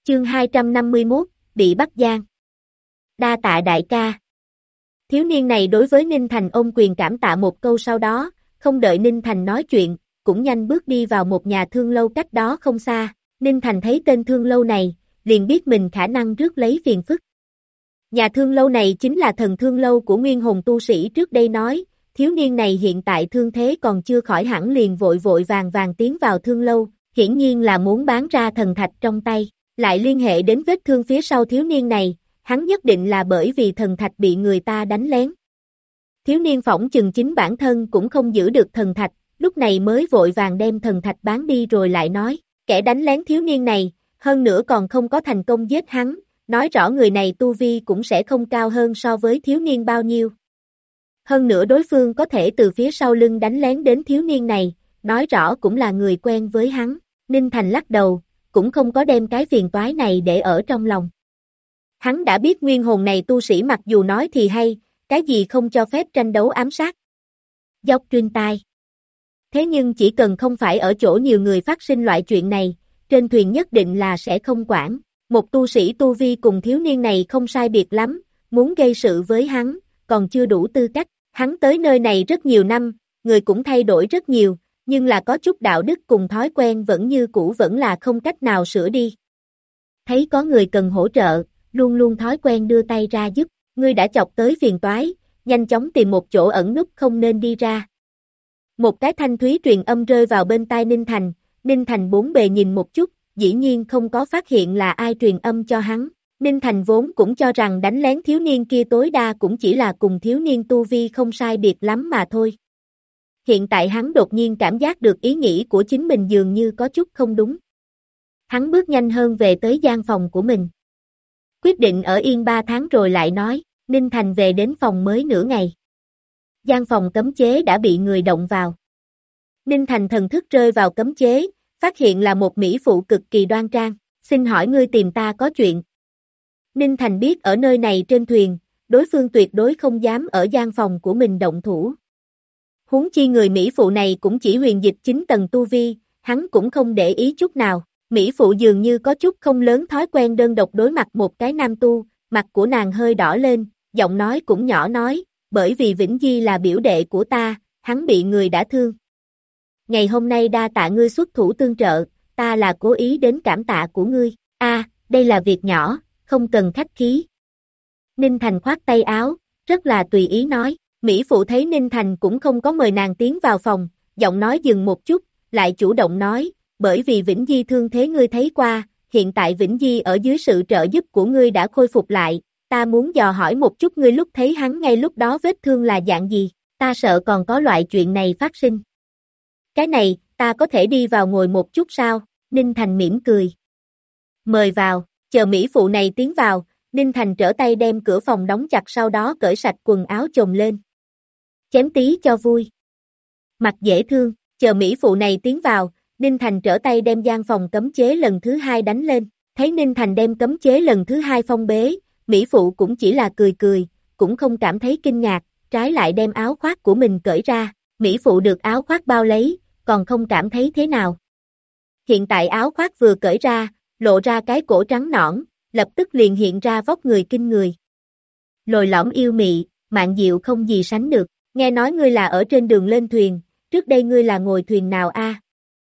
Chương 251, bị bắt giam. Đa tạ đại ca. Thiếu niên này đối với Ninh Thành ôm quyền cảm tạ một câu, sau đó, không đợi Ninh Thành nói chuyện, cũng nhanh bước đi vào một nhà thương lâu cách đó không xa. Ninh Thành thấy tên thương lâu này, liền biết mình khả năng rước lấy phiền phức. Nhà thương lâu này chính là thần thương lâu của Nguyên Hồn tu sĩ trước đây nói, thiếu niên này hiện tại thương thế còn chưa khỏi hẳn, liền vội vội vàng vàng tiến vào thương lâu, hiển nhiên là muốn bán ra thần thạch trong tay. Lại liên hệ đến vết thương phía sau thiếu niên này, hắn nhất định là bởi vì thần thạch bị người ta đánh lén. Thiếu niên phỏng chừng chính bản thân cũng không giữ được thần thạch, lúc này mới vội vàng đem thần thạch bán đi, rồi lại nói, kẻ đánh lén thiếu niên này, hơn nữa còn không có thành công giết hắn, nói rõ người này tu vi cũng sẽ không cao hơn so với thiếu niên bao nhiêu. Hơn nữa đối phương có thể từ phía sau lưng đánh lén đến thiếu niên này, nói rõ cũng là người quen với hắn. Ninh Thành lắc đầu, cũng không có đem cái phiền toái này để ở trong lòng. Hắn đã biết Nguyên Hồn này tu sĩ mặc dù nói thì hay, cái gì không cho phép tranh đấu ám sát. Dốc truyền tai. Thế nhưng chỉ cần không phải ở chỗ nhiều người phát sinh loại chuyện này, trên thuyền nhất định là sẽ không quản. Một tu sĩ tu vi cùng thiếu niên này không sai biệt lắm, muốn gây sự với hắn, còn chưa đủ tư cách. Hắn tới nơi này rất nhiều năm, người cũng thay đổi rất nhiều, nhưng là có chút đạo đức cùng thói quen vẫn như cũ, vẫn là không cách nào sửa đi. Thấy có người cần hỗ trợ, luôn luôn thói quen đưa tay ra giúp, ngươi đã chọc tới phiền toái, nhanh chóng tìm một chỗ ẩn núp, không nên đi ra. Một cái thanh thúy truyền âm rơi vào bên tai Ninh Thành bốn bề nhìn một chút, dĩ nhiên không có phát hiện là ai truyền âm cho hắn. Ninh Thành vốn cũng cho rằng đánh lén thiếu niên kia tối đa cũng chỉ là cùng thiếu niên tu vi không sai biệt lắm mà thôi. Hiện tại hắn đột nhiên cảm giác được ý nghĩ của chính mình dường như có chút không đúng. Hắn bước nhanh hơn về tới gian phòng của mình. Quyết định ở yên 3 tháng rồi lại nói. Ninh Thành về đến phòng mới nửa ngày. Gian phòng cấm chế đã bị người động vào. Ninh Thành thần thức rơi vào cấm chế, phát hiện là một mỹ phụ cực kỳ đoan trang. Xin hỏi ngươi tìm ta có chuyện. Ninh Thành biết ở nơi này trên thuyền, đối phương tuyệt đối không dám ở gian phòng của mình động thủ. Huống chi người mỹ phụ này cũng chỉ huyền dịch 9 tầng tu vi, hắn cũng không để ý chút nào. Mỹ phụ dường như có chút không lớn thói quen đơn độc đối mặt một cái nam tu, mặt của nàng hơi đỏ lên, giọng nói cũng nhỏ nói, bởi vì Vĩnh Di là biểu đệ của ta, hắn bị người đã thương. Ngày hôm nay đa tạ ngươi xuất thủ tương trợ, ta là cố ý đến cảm tạ của ngươi. Đây là việc nhỏ, không cần khách khí. Ninh Thành khoát tay áo, rất là tùy ý nói. Mỹ phụ thấy Ninh Thành cũng không có mời nàng tiến vào phòng, giọng nói dừng một chút, lại chủ động nói, bởi vì Vĩnh Di thương thế ngươi thấy qua, hiện tại Vĩnh Di ở dưới sự trợ giúp của ngươi đã khôi phục lại, ta muốn dò hỏi một chút ngươi lúc thấy hắn ngay lúc đó vết thương là dạng gì, ta sợ còn có loại chuyện này phát sinh. Cái này, ta có thể đi vào ngồi một chút sao? Ninh Thành mỉm cười. Mời vào, chờ Mỹ phụ này tiến vào, Ninh Thành trở tay đem cửa phòng đóng chặt, sau đó cởi sạch quần áo chồng lên. Chém tí cho vui. Mặt dễ thương, chờ Mỹ phụ này tiến vào, Ninh Thành trở tay đem gian phòng cấm chế lần thứ 2 đánh lên. Thấy Ninh Thành đem cấm chế lần thứ 2 phong bế, Mỹ phụ cũng chỉ là cười cười, cũng không cảm thấy kinh ngạc, trái lại đem áo khoác của mình cởi ra. Mỹ phụ được áo khoác bao lấy, còn không cảm thấy thế nào. Hiện tại áo khoác vừa cởi ra, lộ ra cái cổ trắng nõn, lập tức liền hiện ra vóc người kinh người. Lồi lõm yêu mị, mạn diệu không gì sánh được. Nghe nói ngươi là ở trên đường lên thuyền, trước đây ngươi là ngồi thuyền nào a?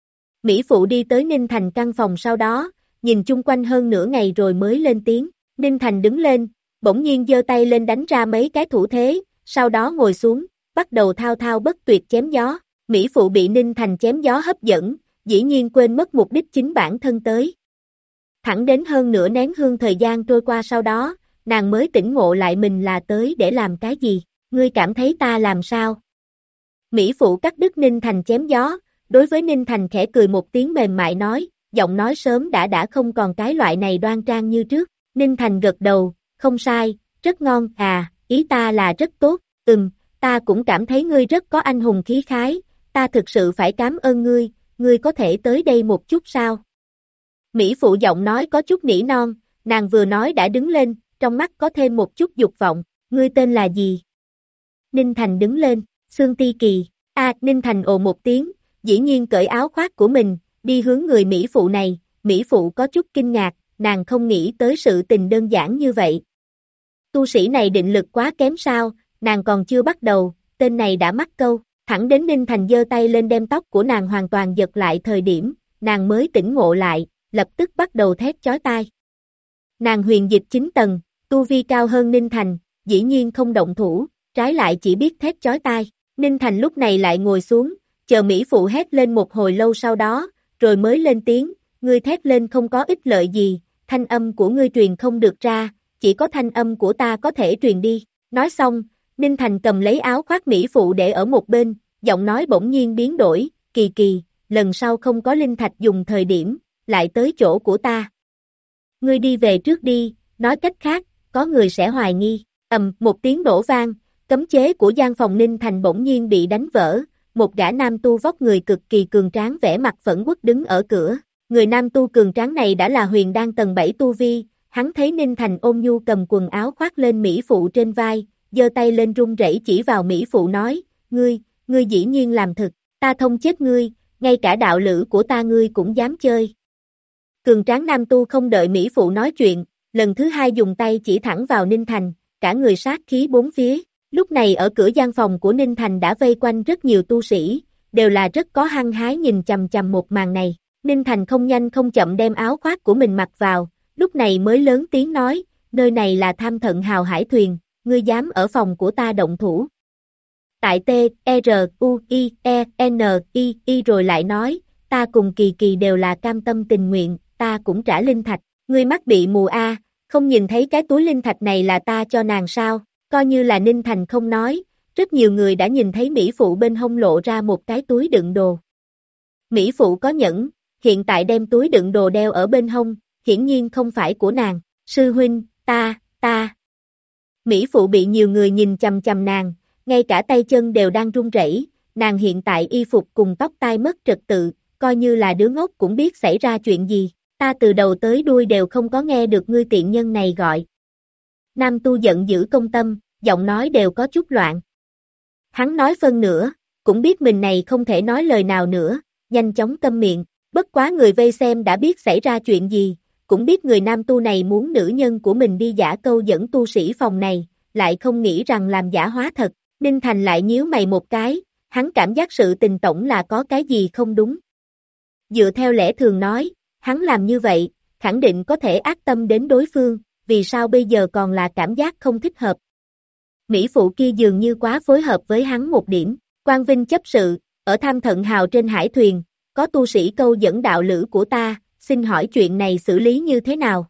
Mỹ phụ đi tới Ninh Thành căn phòng, sau đó, nhìn chung quanh hơn nửa ngày rồi mới lên tiếng. Ninh Thành đứng lên, bỗng nhiên giơ tay lên đánh ra mấy cái thủ thế, sau đó ngồi xuống, bắt đầu thao thao bất tuyệt chém gió. Mỹ phụ bị Ninh Thành chém gió hấp dẫn, dĩ nhiên quên mất mục đích chính bản thân tới. Thẳng đến hơn nửa nén hương thời gian trôi qua sau đó, nàng mới tỉnh ngộ lại mình là tới để làm cái gì. Ngươi cảm thấy ta làm sao? Mỹ phụ cắt đứt Ninh Thành chém gió, đối với Ninh Thành khẽ cười một tiếng mềm mại nói, giọng nói sớm đã không còn cái loại này đoan trang như trước. Ninh Thành gật đầu, không sai, rất ngon, ý ta là rất tốt, ta cũng cảm thấy ngươi rất có anh hùng khí khái, ta thực sự phải cảm ơn ngươi có thể tới đây một chút sao? Mỹ phụ giọng nói có chút nỉ non, nàng vừa nói đã đứng lên, trong mắt có thêm một chút dục vọng, ngươi tên là gì? Ninh Thành đứng lên, Xương Ti Kỳ, Ninh Thành ồ một tiếng, dĩ nhiên cởi áo khoác của mình, đi hướng người Mỹ phụ này, Mỹ phụ có chút kinh ngạc, nàng không nghĩ tới sự tình đơn giản như vậy. Tu sĩ này định lực quá kém sao, nàng còn chưa bắt đầu, tên này đã mắc câu, thẳng đến Ninh Thành giơ tay lên đem tóc của nàng hoàn toàn giật lại thời điểm, nàng mới tỉnh ngộ lại, lập tức bắt đầu thét chói tai. Nàng huyền dịch 9 tầng, tu vi cao hơn Ninh Thành, dĩ nhiên không động thủ, trái lại chỉ biết thét chói tai. Ninh Thành lúc này lại ngồi xuống, chờ Mỹ Phụ hét lên một hồi lâu sau đó, rồi mới lên tiếng, ngươi thét lên không có ích lợi gì, thanh âm của ngươi truyền không được ra, chỉ có thanh âm của ta có thể truyền đi. Nói xong, Ninh Thành cầm lấy áo khoác Mỹ Phụ để ở một bên, giọng nói bỗng nhiên biến đổi, Kỳ Kỳ, lần sau không có linh thạch dùng thời điểm, lại tới chỗ của ta. Ngươi đi về trước đi, nói cách khác, có người sẽ hoài nghi. Một tiếng nổ vang, cấm chế của gian phòng Ninh Thành bỗng nhiên bị đánh vỡ, một gã nam tu vóc người cực kỳ cường tráng vẻ mặt phẫn uất đứng ở cửa. Người nam tu cường tráng này đã là huyền đan tầng 7 tu vi, hắn thấy Ninh Thành ôn nhu cầm quần áo khoác lên Mỹ Phụ trên vai, giơ tay lên run rẩy chỉ vào Mỹ Phụ nói, ngươi dĩ nhiên làm thực, ta thông chết ngươi, ngay cả đạo lữ của ta ngươi cũng dám chơi. Cường tráng nam tu không đợi Mỹ Phụ nói chuyện, lần thứ hai dùng tay chỉ thẳng vào Ninh Thành, cả người sát khí bốn phía. Lúc này ở cửa gian phòng của Ninh Thành đã vây quanh rất nhiều tu sĩ, đều là rất có hăng hái nhìn chằm chằm một màn này. Ninh Thành không nhanh không chậm đem áo khoác của mình mặc vào, lúc này mới lớn tiếng nói, nơi này là Tham Thận Hào hải thuyền, ngươi dám ở phòng của ta động thủ. Tại T-R-U-I-E-N-I-I rồi lại nói, ta cùng Kỳ Kỳ đều là cam tâm tình nguyện, ta cũng trả linh thạch, ngươi mắt bị mù a, không nhìn thấy cái túi linh thạch này là ta cho nàng sao, coi như là Ninh Thành không nói, rất nhiều người đã nhìn thấy Mỹ Phụ bên hông lộ ra một cái túi đựng đồ. Mỹ Phụ có nhẫn, hiện tại đem túi đựng đồ đeo ở bên hông, hiển nhiên không phải của nàng, sư huynh, ta. Mỹ Phụ bị nhiều người nhìn chằm chằm nàng, ngay cả tay chân đều đang run rẩy, nàng hiện tại y phục cùng tóc tai mất trật tự, coi như là đứa ngốc cũng biết xảy ra chuyện gì, ta từ đầu tới đuôi đều không có nghe được ngươi tiện nhân này gọi. Nam tu giận dữ công tâm, giọng nói đều có chút loạn. Hắn nói phân nửa, cũng biết mình này không thể nói lời nào nữa, nhanh chóng câm miệng, bất quá người vây xem đã biết xảy ra chuyện gì, cũng biết người nam tu này muốn nữ nhân của mình đi giả câu dẫn tu sĩ phòng này, lại không nghĩ rằng làm giả hóa thật. Ninh Thành lại nhíu mày một cái, hắn cảm giác sự tình tổng là có cái gì không đúng. Dựa theo lẽ thường nói, hắn làm như vậy, khẳng định có thể ác tâm đến đối phương, vì sao bây giờ còn là cảm giác không thích hợp. Mỹ Phụ kia dường như quá phối hợp với hắn một điểm, Quang Vinh chấp sự, ở Tham Thận Hào trên hải thuyền, có tu sĩ câu dẫn đạo lữ của ta, xin hỏi chuyện này xử lý như thế nào?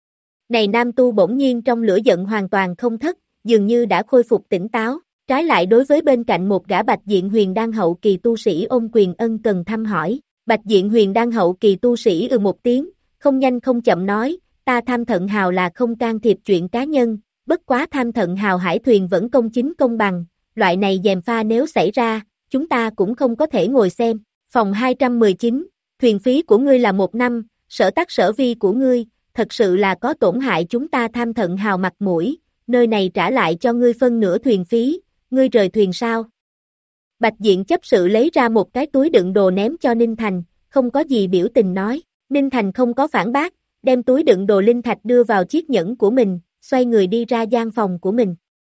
Này nam tu bỗng nhiên trong lửa giận hoàn toàn không thất, dường như đã khôi phục tỉnh táo, trái lại đối với bên cạnh một gã Bạch Diện Huyền Đan hậu kỳ tu sĩ ôm quyền ân cần thăm hỏi, Bạch Diện Huyền Đan hậu kỳ tu sĩ một tiếng, không nhanh không chậm nói, ta Tham Thận Hào là không can thiệp chuyện cá nhân, bất quá Tham Thận Hào hải thuyền vẫn công chính công bằng, loại này gièm pha nếu xảy ra, chúng ta cũng không có thể ngồi xem. Phòng 219, thuyền phí của ngươi là 1 năm, sở tác sở vi của ngươi, thật sự là có tổn hại chúng ta Tham Thận Hào mặt mũi, nơi này trả lại cho ngươi phân nửa thuyền phí, ngươi rời thuyền sao? Bạch Diện chấp sự lấy ra một cái túi đựng đồ ném cho Ninh Thành, không có gì biểu tình nói, Ninh Thành không có phản bác, đem túi đựng đồ linh thạch đưa vào chiếc nhẫn của mình, xoay người đi ra gian phòng của mình.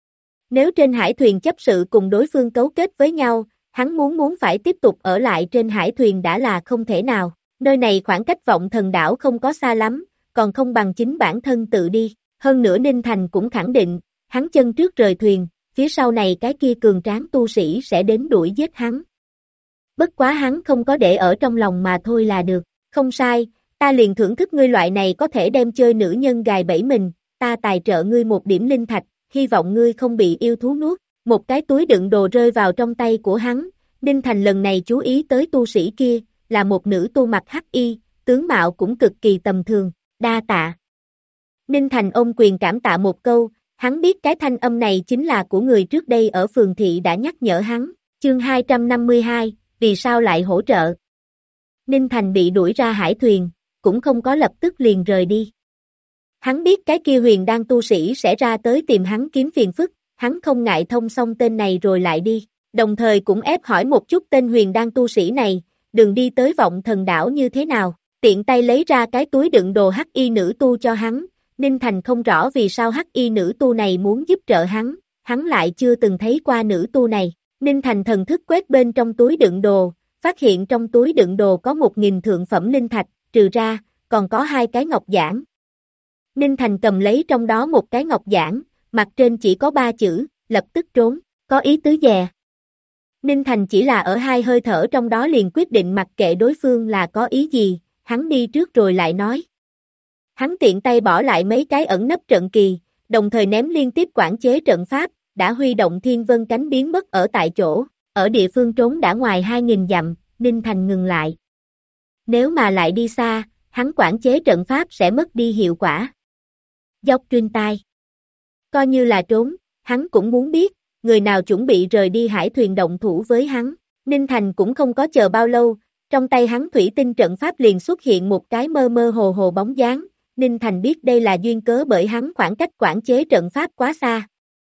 Nếu trên hải thuyền chấp sự cùng đối phương cấu kết với nhau, hắn muốn phải tiếp tục ở lại trên hải thuyền đã là không thể nào, nơi này khoảng cách Vọng Thần đảo không có xa lắm, còn không bằng chính bản thân tự đi, hơn nữa Ninh Thành cũng khẳng định, hắn chân trước rời thuyền, phía sau này cái kia cường tráng tu sĩ sẽ đến đuổi giết hắn. Bất quá hắn không có để ở trong lòng mà thôi là được, không sai, ta liền thưởng thức ngươi loại này có thể đem chơi nữ nhân gài bẫy mình, ta tài trợ ngươi 1 điểm linh thạch, hy vọng ngươi không bị yêu thú nuốt. Một cái túi đựng đồ rơi vào trong tay của hắn, Ninh Thành lần này chú ý tới tu sĩ kia, là một nữ tu mặc hắc y, tướng mạo cũng cực kỳ tầm thường, đa tạ. Ninh Thành ôm quyền cảm tạ một câu, hắn biết cái thanh âm này chính là của người trước đây ở phường thị đã nhắc nhở hắn, chương 252, vì sao lại hỗ trợ. Ninh Thành bị đuổi ra hải thuyền, cũng không có lập tức liền rời đi. Hắn biết cái kia huyền đan tu sĩ sẽ ra tới tìm hắn kiếm phiền phức, hắn không ngại thông xong tên này rồi lại đi, đồng thời cũng ép hỏi một chút tên huyền đan tu sĩ này, đường đi tới Vọng Thần đảo như thế nào, tiện tay lấy ra cái túi đựng đồ hắc y nữ tu cho hắn. Ninh Thành không rõ vì sao hắc y nữ tu này muốn giúp trợ hắn lại chưa từng thấy qua nữ tu này. Ninh Thành thần thức quét bên trong túi đựng đồ, phát hiện trong túi đựng đồ có 1.000 thượng phẩm linh thạch, trừ ra, còn có 2 cái ngọc giản. Ninh Thành cầm lấy trong đó một cái ngọc giản, mặt trên chỉ có 3 chữ, lập tức trốn, có ý tứ dè. Ninh Thành chỉ là ở 2 hơi thở trong đó liền quyết định mặc kệ đối phương là có ý gì, hắn đi trước rồi lại nói. Hắn tiện tay bỏ lại mấy cái ẩn nấp trận kỳ, đồng thời ném liên tiếp quản chế trận pháp, đã huy động thiên vân cánh biến mất ở tại chỗ, ở địa phương trốn đã ngoài 2.000 dặm, Ninh Thành ngừng lại. Nếu mà lại đi xa, hắn quản chế trận pháp sẽ mất đi hiệu quả. Dốc truyền tai. Coi như là trốn, hắn cũng muốn biết, người nào chuẩn bị rời đi hải thuyền động thủ với hắn. Ninh Thành cũng không có chờ bao lâu, trong tay hắn thủy tinh trận pháp liền xuất hiện một cái mơ mơ hồ hồ bóng dáng. Ninh Thành biết đây là duyên cớ bởi hắn khoảng cách quản chế trận pháp quá xa.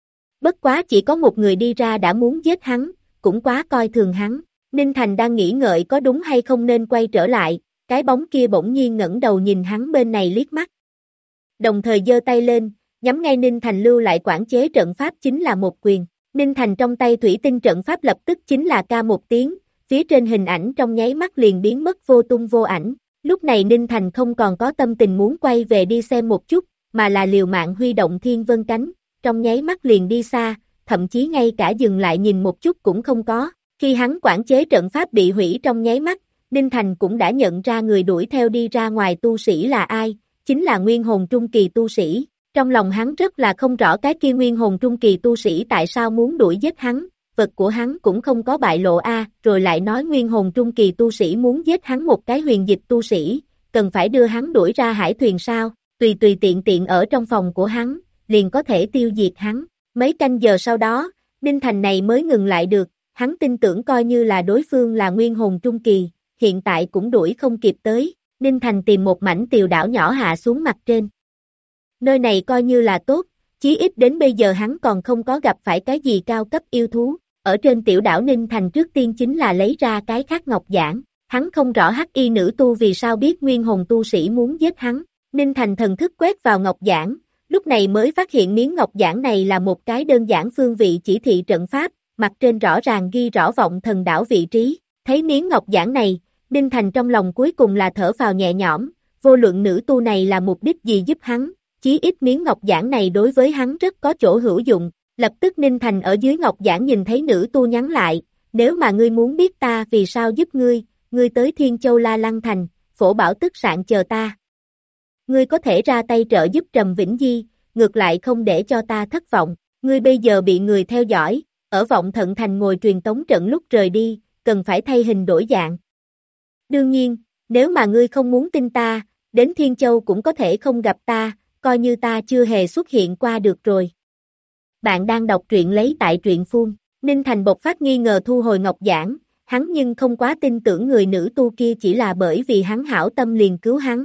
Bất quá chỉ có một người đi ra đã muốn giết hắn, cũng quá coi thường hắn. Ninh Thành đang nghĩ ngợi có đúng hay không nên quay trở lại, cái bóng kia bỗng nhiên ngẩng đầu nhìn hắn bên này liếc mắt. Đồng thời giơ tay lên, nhắm ngay Ninh Thành lưu lại quản chế trận pháp chính là một quyền. Ninh Thành trong tay thủy tinh trận pháp lập tức chính là ca một tiếng, phía trên hình ảnh trong nháy mắt liền biến mất vô tung vô ảnh. Lúc này Ninh Thành không còn có tâm tình muốn quay về đi xem một chút, mà là liều mạng huy động thiên vân cánh, trong nháy mắt liền đi xa, thậm chí ngay cả dừng lại nhìn một chút cũng không có. Khi hắn quản chế trận pháp bị hủy trong nháy mắt, Ninh Thành cũng đã nhận ra người đuổi theo đi ra ngoài tu sĩ là ai, chính là nguyên hồn trung kỳ tu sĩ. Trong lòng hắn rất là không rõ cái kia nguyên hồn trung kỳ tu sĩ tại sao muốn đuổi giết hắn, vật của hắn cũng không có bại lộ rồi lại nói nguyên hồn trung kỳ tu sĩ muốn giết hắn một cái huyền dịch tu sĩ, cần phải đưa hắn đuổi ra hải thuyền sao, tùy tiện tiện ở trong phòng của hắn, liền có thể tiêu diệt hắn. Mấy canh giờ sau đó, Ninh Thành này mới ngừng lại được, hắn tin tưởng coi như là đối phương là nguyên hồn trung kỳ, hiện tại cũng đuổi không kịp tới. Ninh Thành tìm một mảnh tiều đảo nhỏ hạ xuống mặt trên. Nơi này coi như là tốt, chí ít đến bây giờ hắn còn không có gặp phải cái gì cao cấp yêu thú. Ở trên tiểu đảo Ninh Thành trước tiên chính là lấy ra cái khác ngọc giản. Hắn không rõ hắc y nữ tu vì sao biết nguyên hồn tu sĩ muốn giết hắn. Ninh Thành thần thức quét vào ngọc giản, lúc này mới phát hiện miếng ngọc giản này là một cái đơn giản phương vị chỉ thị trận pháp, mặt trên rõ ràng ghi rõ vọng thần đảo vị trí. Thấy miếng ngọc giản này, Ninh Thành trong lòng cuối cùng là thở phào nhẹ nhõm, vô luận nữ tu này là mục đích gì giúp hắn, chí ít miếng ngọc giản này đối với hắn rất có chỗ hữu dụng. Lập tức Ninh Thành ở dưới ngọc giản nhìn thấy nữ tu nhắn lại, nếu mà ngươi muốn biết ta vì sao giúp ngươi tới Thiên Châu La Lăng Thành, phổ bảo tức sạn chờ ta. Ngươi có thể ra tay trợ giúp Trầm Vĩnh Di, ngược lại không để cho ta thất vọng, ngươi bây giờ bị người theo dõi, ở Vọng Thận Thành ngồi truyền tống trận lúc rời đi, cần phải thay hình đổi dạng. Đương nhiên, nếu mà ngươi không muốn tin ta, đến Thiên Châu cũng có thể không gặp ta, coi như ta chưa hề xuất hiện qua được rồi. Bạn đang đọc truyện lấy tại truyện phun. Ninh Thành bộc phát nghi ngờ thu hồi ngọc giản, hắn nhưng không quá tin tưởng người nữ tu kia chỉ là bởi vì hắn hảo tâm liền cứu hắn.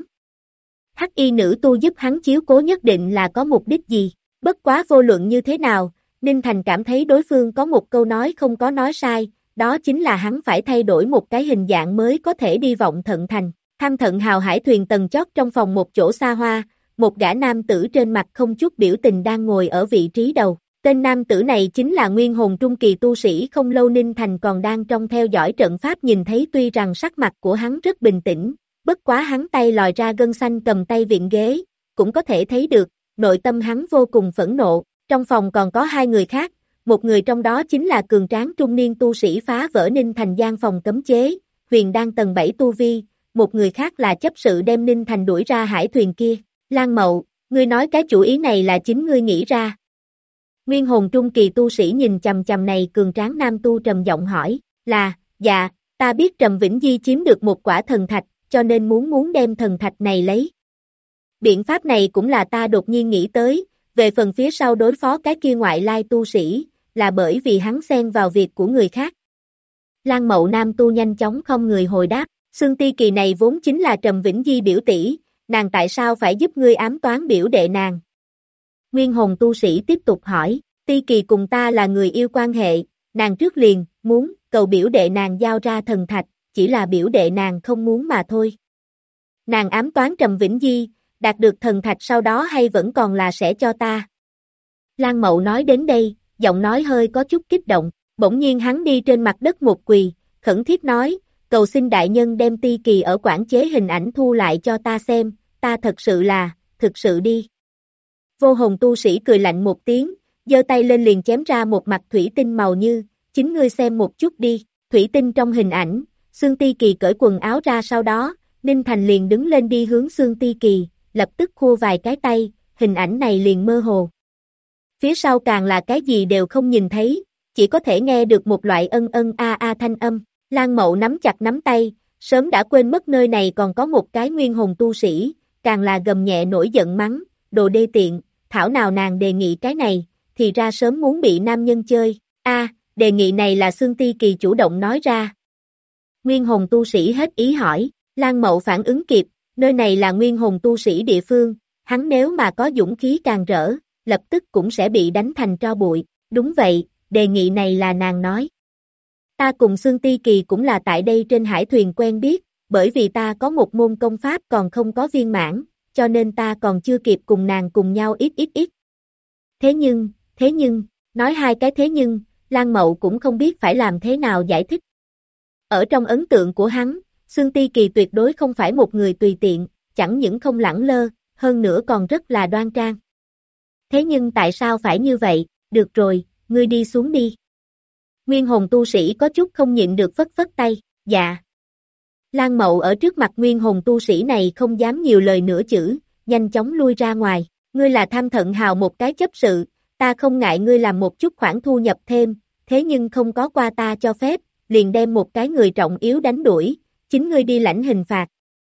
Hắc y nữ tu giúp hắn chiếu cố nhất định là có mục đích gì, bất quá vô luận như thế nào, Ninh Thành cảm thấy đối phương có một câu nói không có nói sai, đó chính là hắn phải thay đổi một cái hình dạng mới có thể đi Vọng Thận Thành. Tham Thận Hào hải thuyền tầng chót trong phòng một chỗ xa hoa, một gã nam tử trên mặt không chút biểu tình đang ngồi ở vị trí đầu. Tên nam tử này chính là nguyên hồn trung kỳ tu sĩ không lâu Ninh Thành còn đang trong theo dõi trận pháp nhìn thấy tuy rằng sắc mặt của hắn rất bình tĩnh, bất quá hắn tay lòi ra gân xanh cầm tay viện ghế, cũng có thể thấy được, nội tâm hắn vô cùng phẫn nộ. Trong phòng còn có 2 người khác, một người trong đó chính là cường tráng trung niên tu sĩ phá vỡ Ninh Thành gian phòng cấm chế, huyền đan tầng 7 tu vi, một người khác là chấp sự đem Ninh Thành đuổi ra hải thuyền kia. Lan Mậu, ngươi nói cái chủ ý này là chính ngươi nghĩ ra. Nguyên hồn trung kỳ tu sĩ nhìn chằm chằm này cường tráng nam tu trầm giọng hỏi, dạ, ta biết Trầm Vĩnh Di chiếm được một quả thần thạch, cho nên muốn đem thần thạch này lấy. Biện pháp này cũng là ta đột nhiên nghĩ tới, về phần phía sau đối phó cái kia ngoại lai tu sĩ, là bởi vì hắn xen vào việc của người khác. Lan Mậu nam tu nhanh chóng không người hồi đáp, Xương Ti Kỳ này vốn chính là Trầm Vĩnh Di biểu tỷ, nàng tại sao phải giúp ngươi ám toán biểu đệ nàng? Nguyên hồn tu sĩ tiếp tục hỏi, Ti Kỳ cùng ta là người yêu quan hệ, nàng trước liền, muốn, cầu biểu đệ nàng giao ra thần thạch, chỉ là biểu đệ nàng không muốn mà thôi. Nàng ám toán Trầm Vĩnh Di, đạt được thần thạch sau đó hay vẫn còn là sẽ cho ta. Lan Mậu nói đến đây, giọng nói hơi có chút kích động, bỗng nhiên hắn đi trên mặt đất một quỳ, khẩn thiết nói, cầu xin đại nhân đem ti kỳ ở quản chế hình ảnh thu lại cho ta xem, ta thực sự đi. Vô hồn tu sĩ cười lạnh một tiếng, giơ tay lên liền chém ra một mặt thủy tinh màu như, chính ngươi xem một chút đi, thủy tinh trong hình ảnh, Xương Ti Kỳ cởi quần áo ra sau đó, Ninh Thành liền đứng lên đi hướng Xương Ti Kỳ, lập tức khua vài cái tay, hình ảnh này liền mơ hồ. Phía sau càng là cái gì đều không nhìn thấy, chỉ có thể nghe được một loại ân ân a a thanh âm, Lan Mậu nắm chặt nắm tay, sớm đã quên mất nơi này còn có một cái nguyên hồn tu sĩ, càng là gầm nhẹ nổi giận mắng, đồ đê tiện, thảo nào nàng đề nghị cái này, thì ra sớm muốn bị nam nhân chơi, đề nghị này là Xương Ti Kỳ chủ động nói ra. Nguyên hồn tu sĩ hết ý hỏi, Lan Mậu phản ứng kịp, nơi này là nguyên hồn tu sĩ địa phương, hắn nếu mà có dũng khí càng rỡ, lập tức cũng sẽ bị đánh thành tro bụi, đúng vậy, đề nghị này là nàng nói. Ta cùng Xương Ti Kỳ cũng là tại đây trên hải thuyền quen biết, bởi vì ta có một môn công pháp còn không có viên mãn, cho nên ta còn chưa kịp cùng nàng cùng nhau ít. Thế nhưng, nói hai cái thế nhưng, Lan Mậu cũng không biết phải làm thế nào giải thích. Ở trong ấn tượng của hắn, Xương Ti Kỳ tuyệt đối không phải một người tùy tiện, chẳng những không lẳng lơ, hơn nữa còn rất là đoan trang. Thế nhưng tại sao phải như vậy, được rồi, ngươi đi xuống đi. Nguyên hồn tu sĩ có chút không nhịn được phất tay, dạ. Lan Mậu ở trước mặt nguyên hồn tu sĩ này không dám nhiều lời nửa chữ, nhanh chóng lui ra ngoài, ngươi là Tham Thận Hào một cái chấp sự, ta không ngại ngươi làm một chút khoản thu nhập thêm, thế nhưng không có qua ta cho phép, liền đem một cái người trọng yếu đánh đuổi, chính ngươi đi lãnh hình phạt.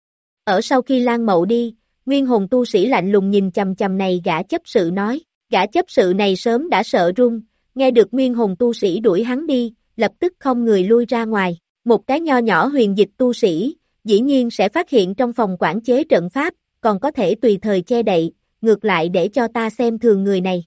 Ở sau khi Lan Mậu đi, nguyên hồn tu sĩ lạnh lùng nhìn chằm chằm này gã chấp sự nói, gã chấp sự này sớm đã sợ run, nghe được nguyên hồn tu sĩ đuổi hắn đi, lập tức không người lui ra ngoài, một cái nho nhỏ huyền dịch tu sĩ, dĩ nhiên sẽ phát hiện trong phòng quản chế trận pháp, còn có thể tùy thời che đậy, ngược lại để cho ta xem thường người này.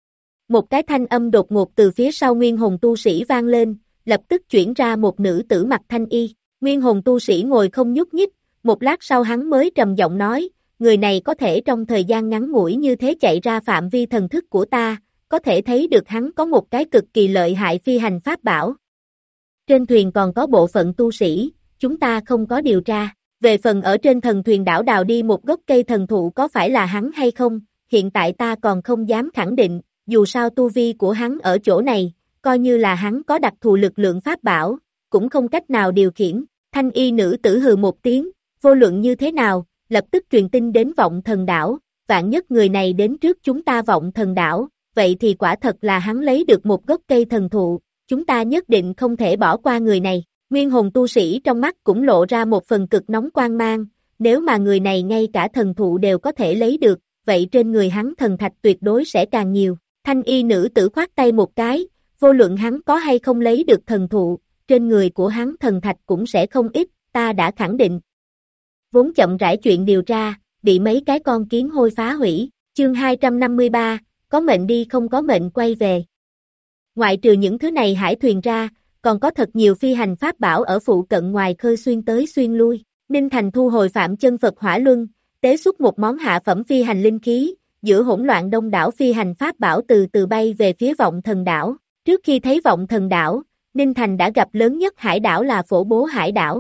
Một cái thanh âm đột ngột từ phía sau nguyên hồn tu sĩ vang lên, lập tức chuyển ra một nữ tử mặc thanh y, nguyên hồn tu sĩ ngồi không nhúc nhích, một lát sau hắn mới trầm giọng nói, người này có thể trong thời gian ngắn ngủi như thế chạy ra phạm vi thần thức của ta, có thể thấy được hắn có một cái cực kỳ lợi hại phi hành pháp bảo. Trên thuyền còn có bộ phận tu sĩ, chúng ta không có điều tra, về phần ở trên thần thuyền đảo đào đi một gốc cây thần thụ có phải là hắn hay không, hiện tại ta còn không dám khẳng định, dù sao tu vi của hắn ở chỗ này, coi như là hắn có đặc thù lực lượng pháp bảo, cũng không cách nào điều khiển, thanh y nữ tử hừ một tiếng, vô luận như thế nào, lập tức truyền tin đến vọng thần đảo, vạn nhất người này đến trước chúng ta vọng thần đảo, vậy thì quả thật là hắn lấy được một gốc cây thần thụ, chúng ta nhất định không thể bỏ qua người này, nguyên hồn tu sĩ trong mắt cũng lộ ra một phần cực nóng quang mang, nếu mà người này ngay cả thần thụ đều có thể lấy được, vậy trên người hắn thần thạch tuyệt đối sẽ càng nhiều, thanh y nữ tử khoát tay một cái, vô luận hắn có hay không lấy được thần thụ, trên người của hắn thần thạch cũng sẽ không ít, ta đã khẳng định. Vốn chậm rãi chuyện điều tra, bị mấy cái con kiến hôi phá hủy, chương 253, có mệnh đi không có mệnh quay về. Ngoại trừ những thứ này hải thuyền ra, còn có thật nhiều phi hành pháp bảo ở phụ cận ngoài khơi xuyên tới xuyên lui. Ninh Thành thu hồi Phạm Chân Phật Hỏa Luân, tế xuất một món hạ phẩm phi hành linh khí, giữa hỗn loạn đông đảo phi hành pháp bảo từ từ bay về phía vọng thần đảo. Trước khi thấy vọng thần đảo, Ninh Thành đã gặp lớn nhất hải đảo là Phổ Bố hải đảo.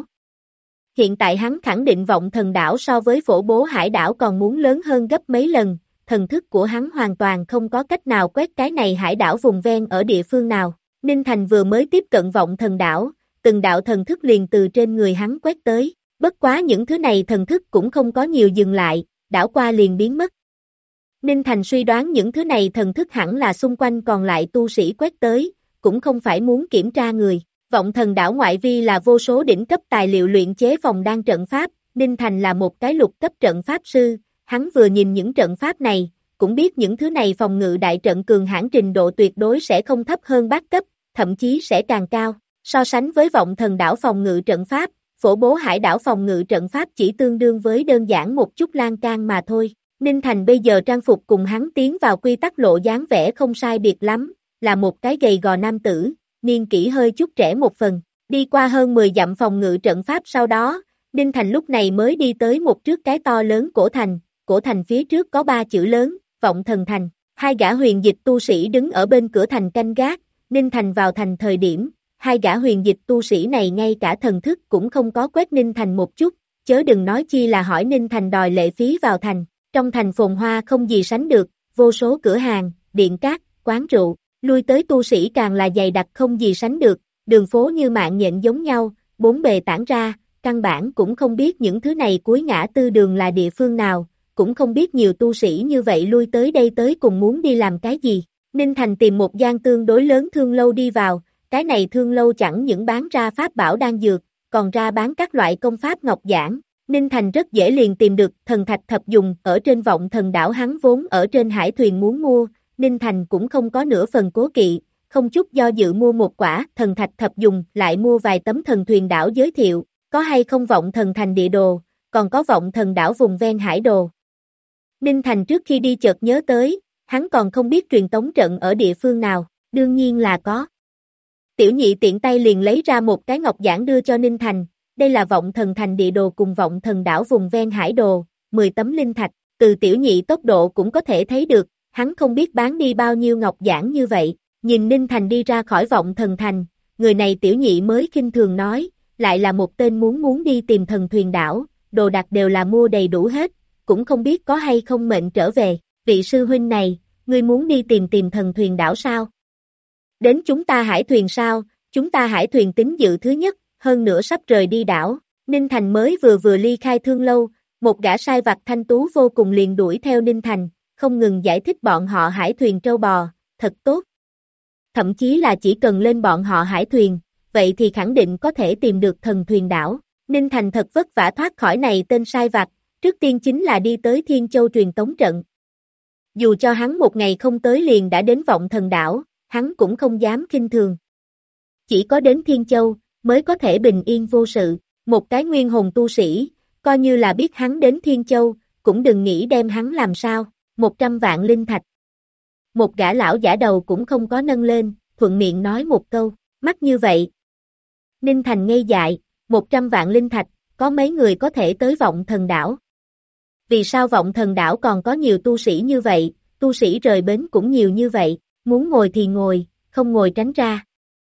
Hiện tại hắn khẳng định vọng thần đảo so với Phổ Bố hải đảo còn muốn lớn hơn gấp mấy lần, thần thức của hắn hoàn toàn không có cách nào quét cái này hải đảo vùng ven ở địa phương nào. Ninh Thành vừa mới tiếp cận vọng thần đảo, từng đạo thần thức liền từ trên người hắn quét tới, bất quá những thứ này thần thức cũng không có nhiều dừng lại, đảo qua liền biến mất. Ninh Thành suy đoán những thứ này thần thức hẳn là xung quanh còn lại tu sĩ quét tới, cũng không phải muốn kiểm tra người. Vọng thần đảo ngoại vi là vô số đỉnh cấp tài liệu luyện chế phòng đan trận pháp, Ninh Thành là một cái lục cấp trận pháp sư, hắn vừa nhìn những trận pháp này, cũng biết những thứ này phòng ngự đại trận cường hãn trình độ tuyệt đối sẽ không thấp hơn bát cấp, thậm chí sẽ càng cao. So sánh với vọng thần đảo phòng ngự trận pháp, Phổ Bố hải đảo phòng ngự trận pháp chỉ tương đương với đơn giản một chút lan can mà thôi. Ninh Thành bây giờ trang phục cùng hắn tiến vào quy tắc lộ dáng vẻ không sai biệt lắm, là một cái gầy gò nam tử, niên kỷ hơi chút trẻ một phần. Đi qua hơn 10 dặm phòng ngự trận pháp sau đó, Ninh Thành lúc này mới đi tới một trước cái to lớn cổ thành phía trước có 3 chữ lớn, Vọng Thần Thành. Hai gã huyền dịch tu sĩ đứng ở bên cửa thành canh gác, Ninh Thành vào thành thời điểm, hai gã huyền dịch tu sĩ này ngay cả thần thức cũng không có quét Ninh Thành một chút, chớ đừng nói chi là hỏi Ninh Thành đòi lệ phí vào thành. Trong thành phồn hoa không gì sánh được, vô số cửa hàng, điện cát, quán rượu, lui tới tu sĩ càng là dày đặc không gì sánh được, đường phố như mạng nhện giống nhau, bốn bề tản ra, căn bản cũng không biết những thứ này cuối ngã tư đường là địa phương nào, cũng không biết nhiều tu sĩ như vậy lui tới đây tới cùng muốn đi làm cái gì. Ninh Thành tìm một gian tương đối lớn thương lâu đi vào, cái này thương lâu chẳng những bán ra pháp bảo đan dược, còn ra bán các loại công pháp ngọc giản. Ninh Thành rất dễ liền tìm được thần thạch thập dùng ở trên Vọng Thần đảo, hắn vốn ở trên hải thuyền muốn mua, Ninh Thành cũng không có nửa phần cố kỵ, không chút do dự mua một quả thần thạch thập dùng, lại mua vài tấm thần thuyền đảo giới thiệu, có hay không Vọng Thần thành địa đồ, còn có Vọng Thần đảo vùng ven hải đồ. Ninh Thành trước khi đi chợt nhớ tới, hắn còn không biết truyền tống trận ở địa phương nào, đương nhiên là có. Tiểu nhị tiện tay liền lấy ra một cái ngọc giản đưa cho Ninh Thành, đây là Vọng Thần thành địa đồ cùng Vọng Thần đảo vùng ven hải đồ, 10 tấm linh thạch, từ tiểu nhị tốc độ cũng có thể thấy được, hắn không biết bán đi bao nhiêu ngọc giản như vậy, nhìn Ninh Thành đi ra khỏi Vọng Thần thành, người này tiểu nhị mới khinh thường nói, lại là một tên muốn đi tìm thần thuyền đảo, đồ đạc đều là mua đầy đủ hết, cũng không biết có hay không mệnh trở về, vị sư huynh này, ngươi muốn đi tìm thần thuyền đảo sao? Đến chúng ta hải thuyền sao, chúng ta hải thuyền tính dự thứ nhất, hơn nữa sắp rời đi đảo, Ninh Thành mới vừa ly khai thương lâu, một gã sai vặt thanh tú vô cùng liền đuổi theo Ninh Thành, không ngừng giải thích bọn họ hải thuyền trâu bò, thật tốt. Thậm chí là chỉ cần lên bọn họ hải thuyền, vậy thì khẳng định có thể tìm được thần thuyền đảo. Ninh Thành thật vất vả thoát khỏi này tên sai vặt, trước tiên chính là đi tới Thiên Châu truyền tống trận. Dù cho hắn một ngày không tới liền đã đến Vọng Thần đảo, hắn cũng không dám khinh thường. Chỉ có đến Thiên Châu, mới có thể bình yên vô sự, một cái nguyên hồn tu sĩ, coi như là biết hắn đến Thiên Châu, cũng đừng nghĩ đem hắn làm sao, 100 vạn linh thạch. Một gã lão giả đầu cũng không có nâng lên, thuận miệng nói một câu, mắc như vậy. Ninh Thành ngây dại, 100 vạn linh thạch, có mấy người có thể tới Vọng Thần đảo. Vì sao Vọng Thần đảo còn có nhiều tu sĩ như vậy, tu sĩ rời bến cũng nhiều như vậy, muốn ngồi thì ngồi, không ngồi tránh ra.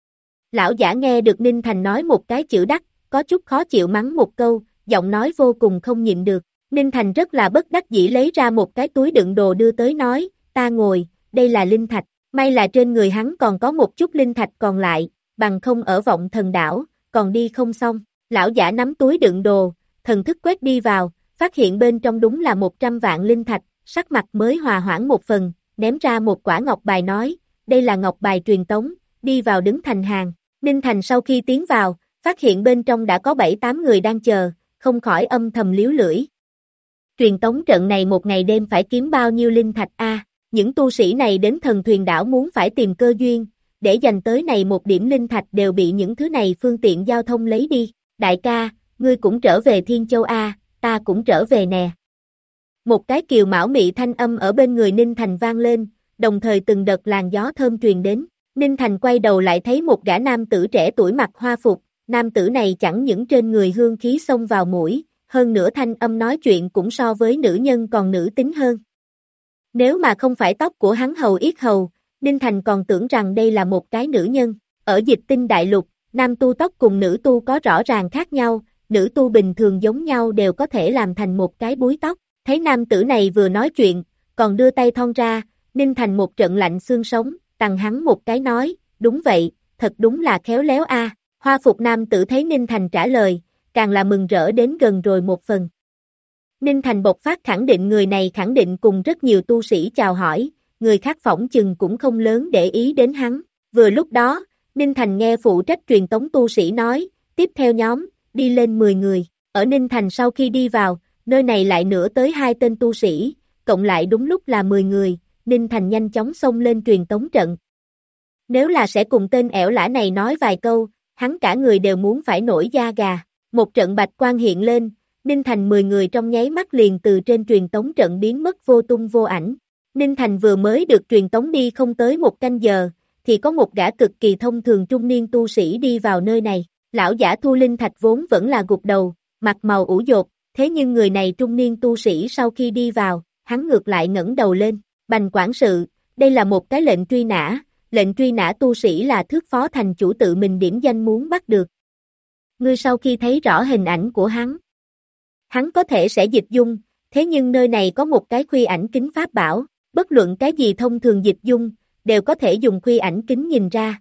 Lão giả nghe được Ninh Thành nói một cái chữ đắc, có chút khó chịu mắng một câu, giọng nói vô cùng không nhịn được. Ninh Thành rất là bất đắc dĩ lấy ra một cái túi đựng đồ đưa tới nói, ta ngồi, đây là linh thạch, may là trên người hắn còn có một chút linh thạch còn lại, bằng không ở Vọng Thần đảo, còn đi không xong. Lão giả nắm túi đựng đồ, thần thức quét đi vào, phát hiện bên trong đúng là 100 vạn linh thạch, sắc mặt mới hòa hoãn một phần, ném ra một quả ngọc bài nói, đây là ngọc bài truyền tống, đi vào đứng thành hàng. Ninh Thành sau khi tiến vào, phát hiện bên trong đã có 7-8 người đang chờ, không khỏi âm thầm liếu lưỡi. Truyền tống trận này một ngày đêm phải kiếm bao nhiêu linh thạch a? Những tu sĩ này đến thần thuyền đảo muốn phải tìm cơ duyên, để dành tới này một điểm linh thạch đều bị những thứ này phương tiện giao thông lấy đi. Đại ca, ngươi cũng trở về Thiên Châu a, ta cũng trở về nè. Một cái kiều mão mị thanh âm ở bên người Ninh Thành vang lên, đồng thời từng đợt làn gió thơm truyền đến. Ninh Thành quay đầu lại thấy một gã nam tử trẻ tuổi mặc hoa phục, nam tử này chẳng những trên người hương khí xông vào mũi, hơn nữa thanh âm nói chuyện cũng so với nữ nhân còn nữ tính hơn. Nếu mà không phải tóc của hắn hầu yết hầu, Ninh Thành còn tưởng rằng đây là một cái nữ nhân. Ở Dịch Tinh Đại Lục, nam tu tóc cùng nữ tu có rõ ràng khác nhau, nữ tu bình thường giống nhau đều có thể làm thành một cái búi tóc. Thấy nam tử này vừa nói chuyện, còn đưa tay thon ra, Ninh Thành một trận lạnh xương sống, tằng hắn một cái nói, đúng vậy, thật đúng là khéo léo a. Hoa phục nam tử thấy Ninh Thành trả lời, càng là mừng rỡ đến gần rồi một phần. Ninh Thành bộc phát khẳng định người này khẳng định cùng rất nhiều tu sĩ chào hỏi, người khác phỏng chừng cũng không lớn để ý đến hắn. Vừa lúc đó, Ninh Thành nghe phụ trách truyền tống tu sĩ nói, tiếp theo nhóm, đi lên 10 người. Ở Ninh Thành sau khi đi vào, nơi này lại nữa tới 2 tên tu sĩ, cộng lại đúng lúc là 10 người, Ninh Thành nhanh chóng xông lên truyền tống trận. Nếu là sẽ cùng tên ẻo lả này nói vài câu, hắn cả người đều muốn phải nổi da gà. Một trận bạch quang hiện lên, Ninh Thành 10 người trong nháy mắt liền từ trên truyền tống trận biến mất vô tung vô ảnh. Ninh Thành vừa mới được truyền tống đi không tới một canh giờ, thì có một gã cực kỳ thông thường trung niên tu sĩ đi vào nơi này. Lão giả thu linh thạch vốn vẫn là gục đầu, mặt màu ủ dột, thế nhưng người này trung niên tu sĩ sau khi đi vào, hắn ngược lại ngẩng đầu lên, Bành quản sự, đây là một cái lệnh truy nã tu sĩ là Thước Phó thành chủ tự mình điểm danh muốn bắt được. Ngươi sau khi thấy rõ hình ảnh của hắn có thể sẽ dịch dung, thế nhưng nơi này có một cái khuy ảnh kính pháp bảo, bất luận cái gì thông thường dịch dung, đều có thể dùng khuy ảnh kính nhìn ra.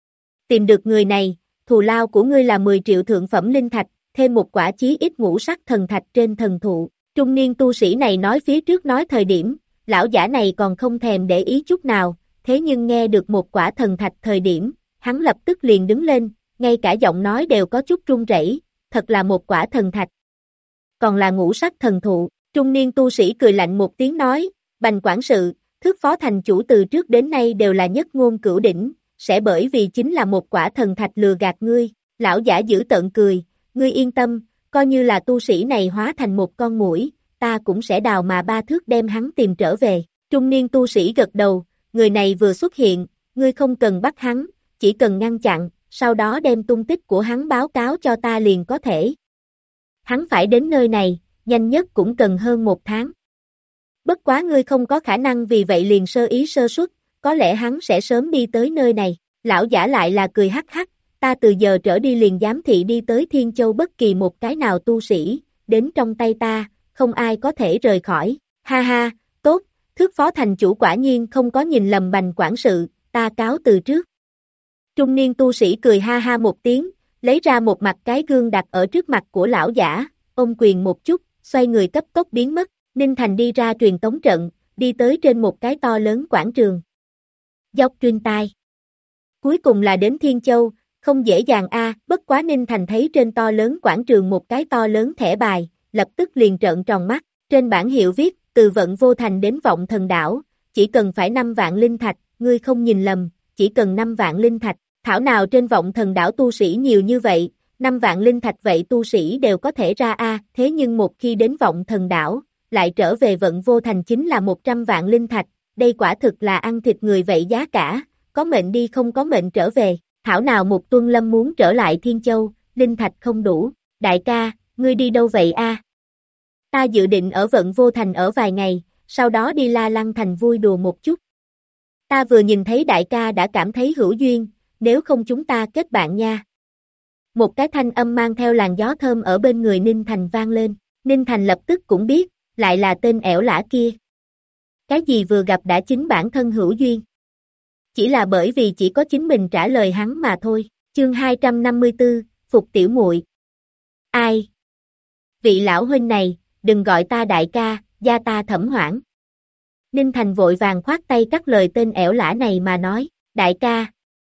Tìm được người này, thù lao của ngươi là 10 triệu thượng phẩm linh thạch, thêm một quả chí ít ngũ sắc thần thạch trên thần thụ. Trung niên tu sĩ này nói phía trước nói thời điểm, lão giả này còn không thèm để ý chút nào, thế nhưng nghe được một quả thần thạch thời điểm, hắn lập tức liền đứng lên, ngay cả giọng nói đều có chút run rẩy, thật là một quả thần thạch. Còn là ngũ sắc thần thụ, trung niên tu sĩ cười lạnh một tiếng nói, Bành quản sự, Thước Phó thành chủ từ trước đến nay đều là nhất ngôn cửu đỉnh, sẽ bởi vì chính là một quả thần thạch lừa gạt ngươi, lão giả giữ tợn cười, ngươi yên tâm, coi như là tu sĩ này hóa thành một con muỗi, ta cũng sẽ đào mà 3 thước đem hắn tìm trở về. Trung niên tu sĩ gật đầu, người này vừa xuất hiện, ngươi không cần bắt hắn, chỉ cần ngăn chặn, sau đó đem tung tích của hắn báo cáo cho ta liền có thể. Hắn phải đến nơi này, nhanh nhất cũng cần hơn 1 tháng. Bất quá ngươi không có khả năng vì vậy liền sơ ý sơ suất, có lẽ hắn sẽ sớm đi tới nơi này. Lão giả lại là cười hắc hắc, ta từ giờ trở đi liền giám thị đi tới Thiên Châu bất kỳ một cái nào tu sĩ, đến trong tay ta, không ai có thể rời khỏi. Ha ha, tốt, Thước Phó thành chủ quả nhiên không có nhìn lầm Bành quản sự, ta cáo từ trước. Trung niên tu sĩ cười ha ha một tiếng, lấy ra một mặt cái gương đặt ở trước mặt của lão giả, ôm quyền một chút, xoay người cấp tốc biến mất, Ninh Thành đi ra truyền tống trận, đi tới trên một cái to lớn quảng trường. Dốc truyền tai. Cuối cùng là đến Thiên Châu, không dễ dàng bất quá Ninh Thành thấy trên to lớn quảng trường một cái to lớn thẻ bài, lập tức liền trợn tròn mắt, trên bảng hiệu viết, từ Vận Vô Thành đến Vọng Thần Đảo, chỉ cần phải 5 vạn linh thạch, ngươi không nhìn lầm, chỉ cần 5 vạn linh thạch, thảo nào trên Vọng Thần Đảo tu sĩ nhiều như vậy, 5 vạn linh thạch vậy tu sĩ đều có thể ra thế nhưng một khi đến Vọng Thần Đảo, lại trở về Vận Vô Thành chính là 100 vạn linh thạch, đây quả thực là ăn thịt người vậy giá cả, có mệnh đi không có mệnh trở về, thảo nào một Tuân Lâm muốn trở lại Thiên Châu, linh thạch không đủ, đại ca, ngươi đi đâu vậy Ta dự định ở Vận Vô Thành ở vài ngày, sau đó đi La Lăng Thành vui đùa một chút. Ta vừa nhìn thấy đại ca đã cảm thấy hữu duyên, nếu không chúng ta kết bạn nha. Một cái thanh âm mang theo làn gió thơm ở bên người Ninh Thành vang lên, Ninh Thành lập tức cũng biết, lại là tên ẻo lả kia. Cái gì vừa gặp đã chính bản thân hữu duyên. Chỉ là bởi vì chỉ có chính mình trả lời hắn mà thôi. Chương 254, Phục tiểu muội. Ai? Vị lão huynh này, đừng gọi ta đại ca, gia ta Thẩm Hoãn. Ninh Thành vội vàng khoát tay cắt lời tên ẻo lả này mà nói, đại ca.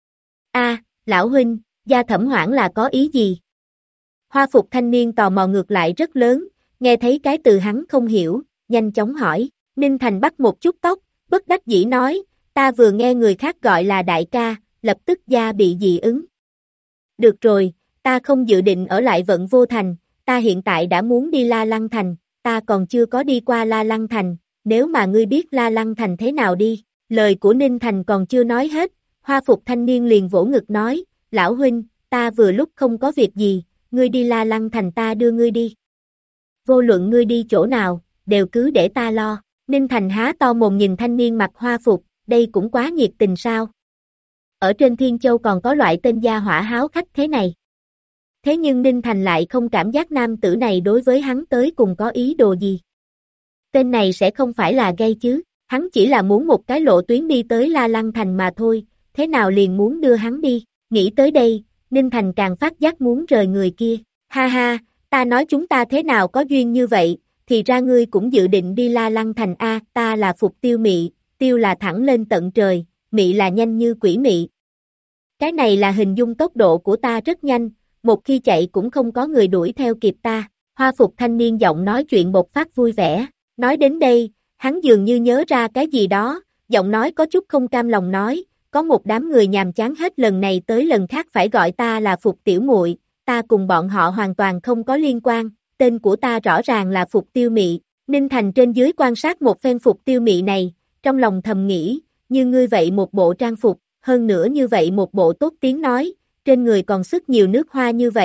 Lão huynh, gia Thẩm Hoãn là có ý gì? Hoa phục thanh niên tò mò ngược lại rất lớn, nghe thấy cái từ hắn không hiểu, nhanh chóng hỏi, Ninh Thành bắt một chút tóc, bất đắc dĩ nói, ta vừa nghe người khác gọi là đại ca, lập tức da bị dị ứng. Được rồi, ta không dự định ở lại Vận Vô Thành, ta hiện tại đã muốn đi La Lăng Thành, ta còn chưa có đi qua La Lăng Thành, nếu mà ngươi biết La Lăng Thành thế nào đi, lời của Ninh Thành còn chưa nói hết, hoa phục thanh niên liền vỗ ngực nói, lão huynh, ta vừa lúc không có việc gì, ngươi đi La Lăng Thành ta đưa ngươi đi. Vô luận ngươi đi chỗ nào, đều cứ để ta lo, Ninh Thành há to mồm nhìn thanh niên mặc hoa phục, đây cũng quá nhiệt tình sao. Ở trên Thiên Châu còn có loại tên gia hỏa háo khách thế này. Thế nhưng Ninh Thành lại không cảm giác nam tử này đối với hắn tới cùng có ý đồ gì. Tên này sẽ không phải là gay chứ, hắn chỉ là muốn một cái lộ tuyến đi tới La Lăng Thành mà thôi, thế nào liền muốn đưa hắn đi, nghĩ tới đây, Ninh Thành càng phát giác muốn rời người kia, ha ha, ta nói chúng ta thế nào có duyên như vậy, thì ra ngươi cũng dự định đi La Lăng Thành ta là Phục Tiêu Mị, tiêu là thẳng lên tận trời, mị là nhanh như quỷ mị. Cái này là hình dung tốc độ của ta rất nhanh, một khi chạy cũng không có người đuổi theo kịp ta, hoa phục thanh niên giọng nói chuyện bộc phát vui vẻ, nói đến đây, hắn dường như nhớ ra cái gì đó, giọng nói có chút không cam lòng nói, có một đám người nhàm chán hết lần này tới lần khác phải gọi ta là Phục tiểu muội, ta cùng bọn họ hoàn toàn không có liên quan, tên của ta rõ ràng là Phục Tiêu Mị, Ninh Thành trên dưới quan sát một phen Phục Tiêu Mị này, trong lòng thầm nghĩ, như ngươi vậy một bộ trang phục, hơn nữa như vậy một bộ tốt tiếng nói, trên người còn sức nhiều nước hoa như vậy,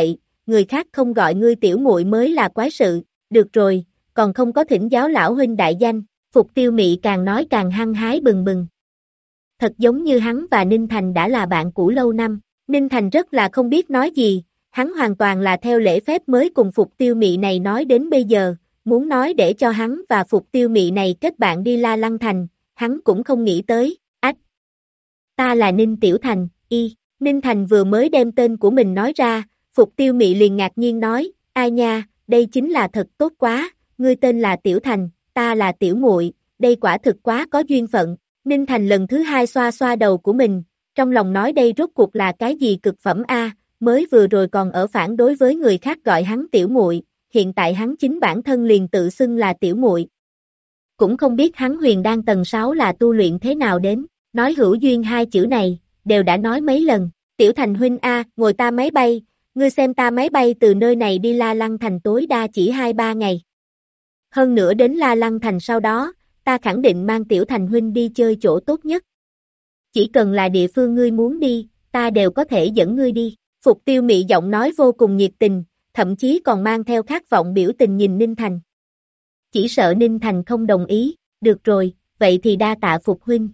người khác không gọi ngươi tiểu muội mới là quái sự, được rồi, còn không có thỉnh giáo lão huynh đại danh, Phục Tiêu Mị càng nói càng hăng hái bừng bừng. Thật giống như hắn và Ninh Thành đã là bạn cũ lâu năm, Ninh Thành rất là không biết nói gì, hắn hoàn toàn là theo lễ phép mới cùng Phục Tiêu Mị này nói đến bây giờ, muốn nói để cho hắn và Phục Tiêu Mị này kết bạn đi La Lăng Thành, hắn cũng không nghĩ tới, ách. Ta là Ninh Tiểu Thành, Ninh Thành vừa mới đem tên của mình nói ra, Phục Tiêu Mị liền ngạc nhiên nói, ai nha, đây chính là thật tốt quá, ngươi tên là Tiểu Thành, ta là Tiểu Muội, đây quả thực quá có duyên phận. Ninh Thành lần thứ hai xoa xoa đầu của mình, trong lòng nói đây rốt cuộc là cái gì cực phẩm a, mới vừa rồi còn ở phản đối với người khác gọi hắn Tiểu Muội, hiện tại hắn chính bản thân liền tự xưng là Tiểu Muội. Cũng không biết hắn huyền đan tầng 6 là tu luyện thế nào đến, nói hữu duyên hai chữ này, đều đã nói mấy lần, Tiểu Thành huynh a, ngồi ta máy bay, ngươi xem ta máy bay từ nơi này đi La Lăng Thành tối đa chỉ 2-3 ngày. Hơn nữa đến La Lăng Thành sau đó, ta khẳng định mang Tiểu Thành huynh đi chơi chỗ tốt nhất. Chỉ cần là địa phương ngươi muốn đi, ta đều có thể dẫn ngươi đi. Phục Tiêu Mị giọng nói vô cùng nhiệt tình, thậm chí còn mang theo khát vọng biểu tình nhìn Ninh Thành. Chỉ sợ Ninh Thành không đồng ý, được rồi, vậy thì đa tạ Phục huynh.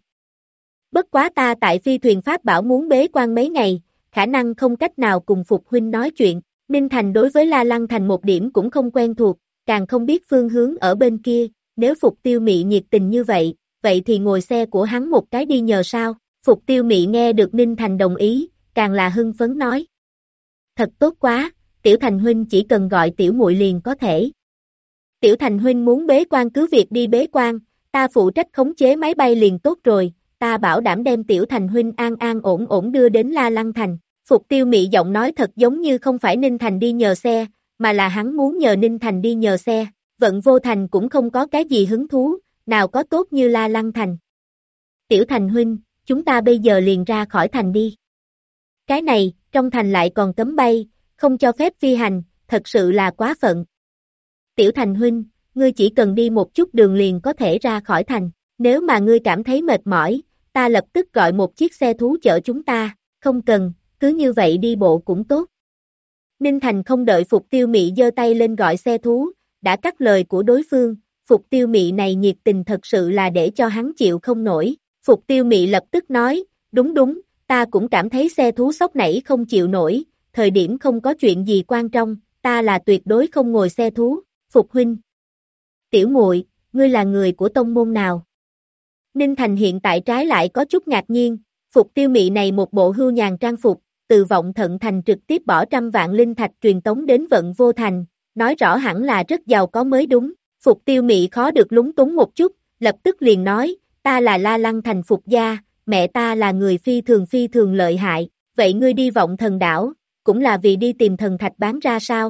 Bất quá ta tại phi thuyền pháp bảo muốn bế quan mấy ngày, khả năng không cách nào cùng Phục huynh nói chuyện. Ninh Thành đối với La Lăng Thành một điểm cũng không quen thuộc, càng không biết phương hướng ở bên kia, nếu Phục Tiêu Mị nhiệt tình như vậy, vậy thì ngồi xe của hắn một cái đi nhờ sao. Phục Tiêu Mị nghe được Ninh Thành đồng ý, càng là hưng phấn nói. Thật tốt quá, Tiểu Thành huynh chỉ cần gọi Tiểu muội liền có thể. Tiểu Thành huynh muốn bế quan cứ việc đi bế quan, ta phụ trách khống chế máy bay liền tốt rồi, ta bảo đảm đem Tiểu Thành huynh an an ổn ổn đưa đến La Lăng Thành. Phục Tiêu Mị giọng nói thật giống như không phải Ninh Thành đi nhờ xe, mà là hắn muốn nhờ Ninh Thành đi nhờ xe. Vận Vô Thành cũng không có cái gì hứng thú, nào có tốt như La Lăng Thành. Tiểu Thành huynh, chúng ta bây giờ liền ra khỏi thành đi. Cái này, trong thành lại còn cấm bay, không cho phép phi hành, thật sự là quá phận. Tiểu Thành huynh, ngươi chỉ cần đi một chút đường liền có thể ra khỏi thành, nếu mà ngươi cảm thấy mệt mỏi, ta lập tức gọi một chiếc xe thú chở chúng ta, không cần, cứ như vậy đi bộ cũng tốt. Ninh Thành không đợi Phục Tiêu Mị giơ tay lên gọi xe thú, đã cắt lời của đối phương, Phục Tiêu Mị này nhiệt tình thật sự là để cho hắn chịu không nổi. Phục Tiêu Mị lập tức nói, đúng, ta cũng cảm thấy xe thú sốc nảy không chịu nổi, thời điểm không có chuyện gì quan trọng, ta là tuyệt đối không ngồi xe thú. Phục huynh. Tiểu muội, ngươi là người của tông môn nào? Ninh Thành hiện tại trái lại có chút ngạc nhiên, Phục Tiêu Mị này một bộ hưu nhàn trang phục, từ Vọng Thận Thành trực tiếp bỏ 100 vạn linh thạch truyền tống đến Vận Vô Thành, nói rõ hẳn là rất giàu có mới đúng. Phục Tiêu Mị khó được lúng túng một chút, lập tức liền nói, ta là La Lăng Thành Phục gia, mẹ ta là người phi thường lợi hại, vậy ngươi đi Vọng Thần đảo, cũng là vì đi tìm thần thạch bán ra sao?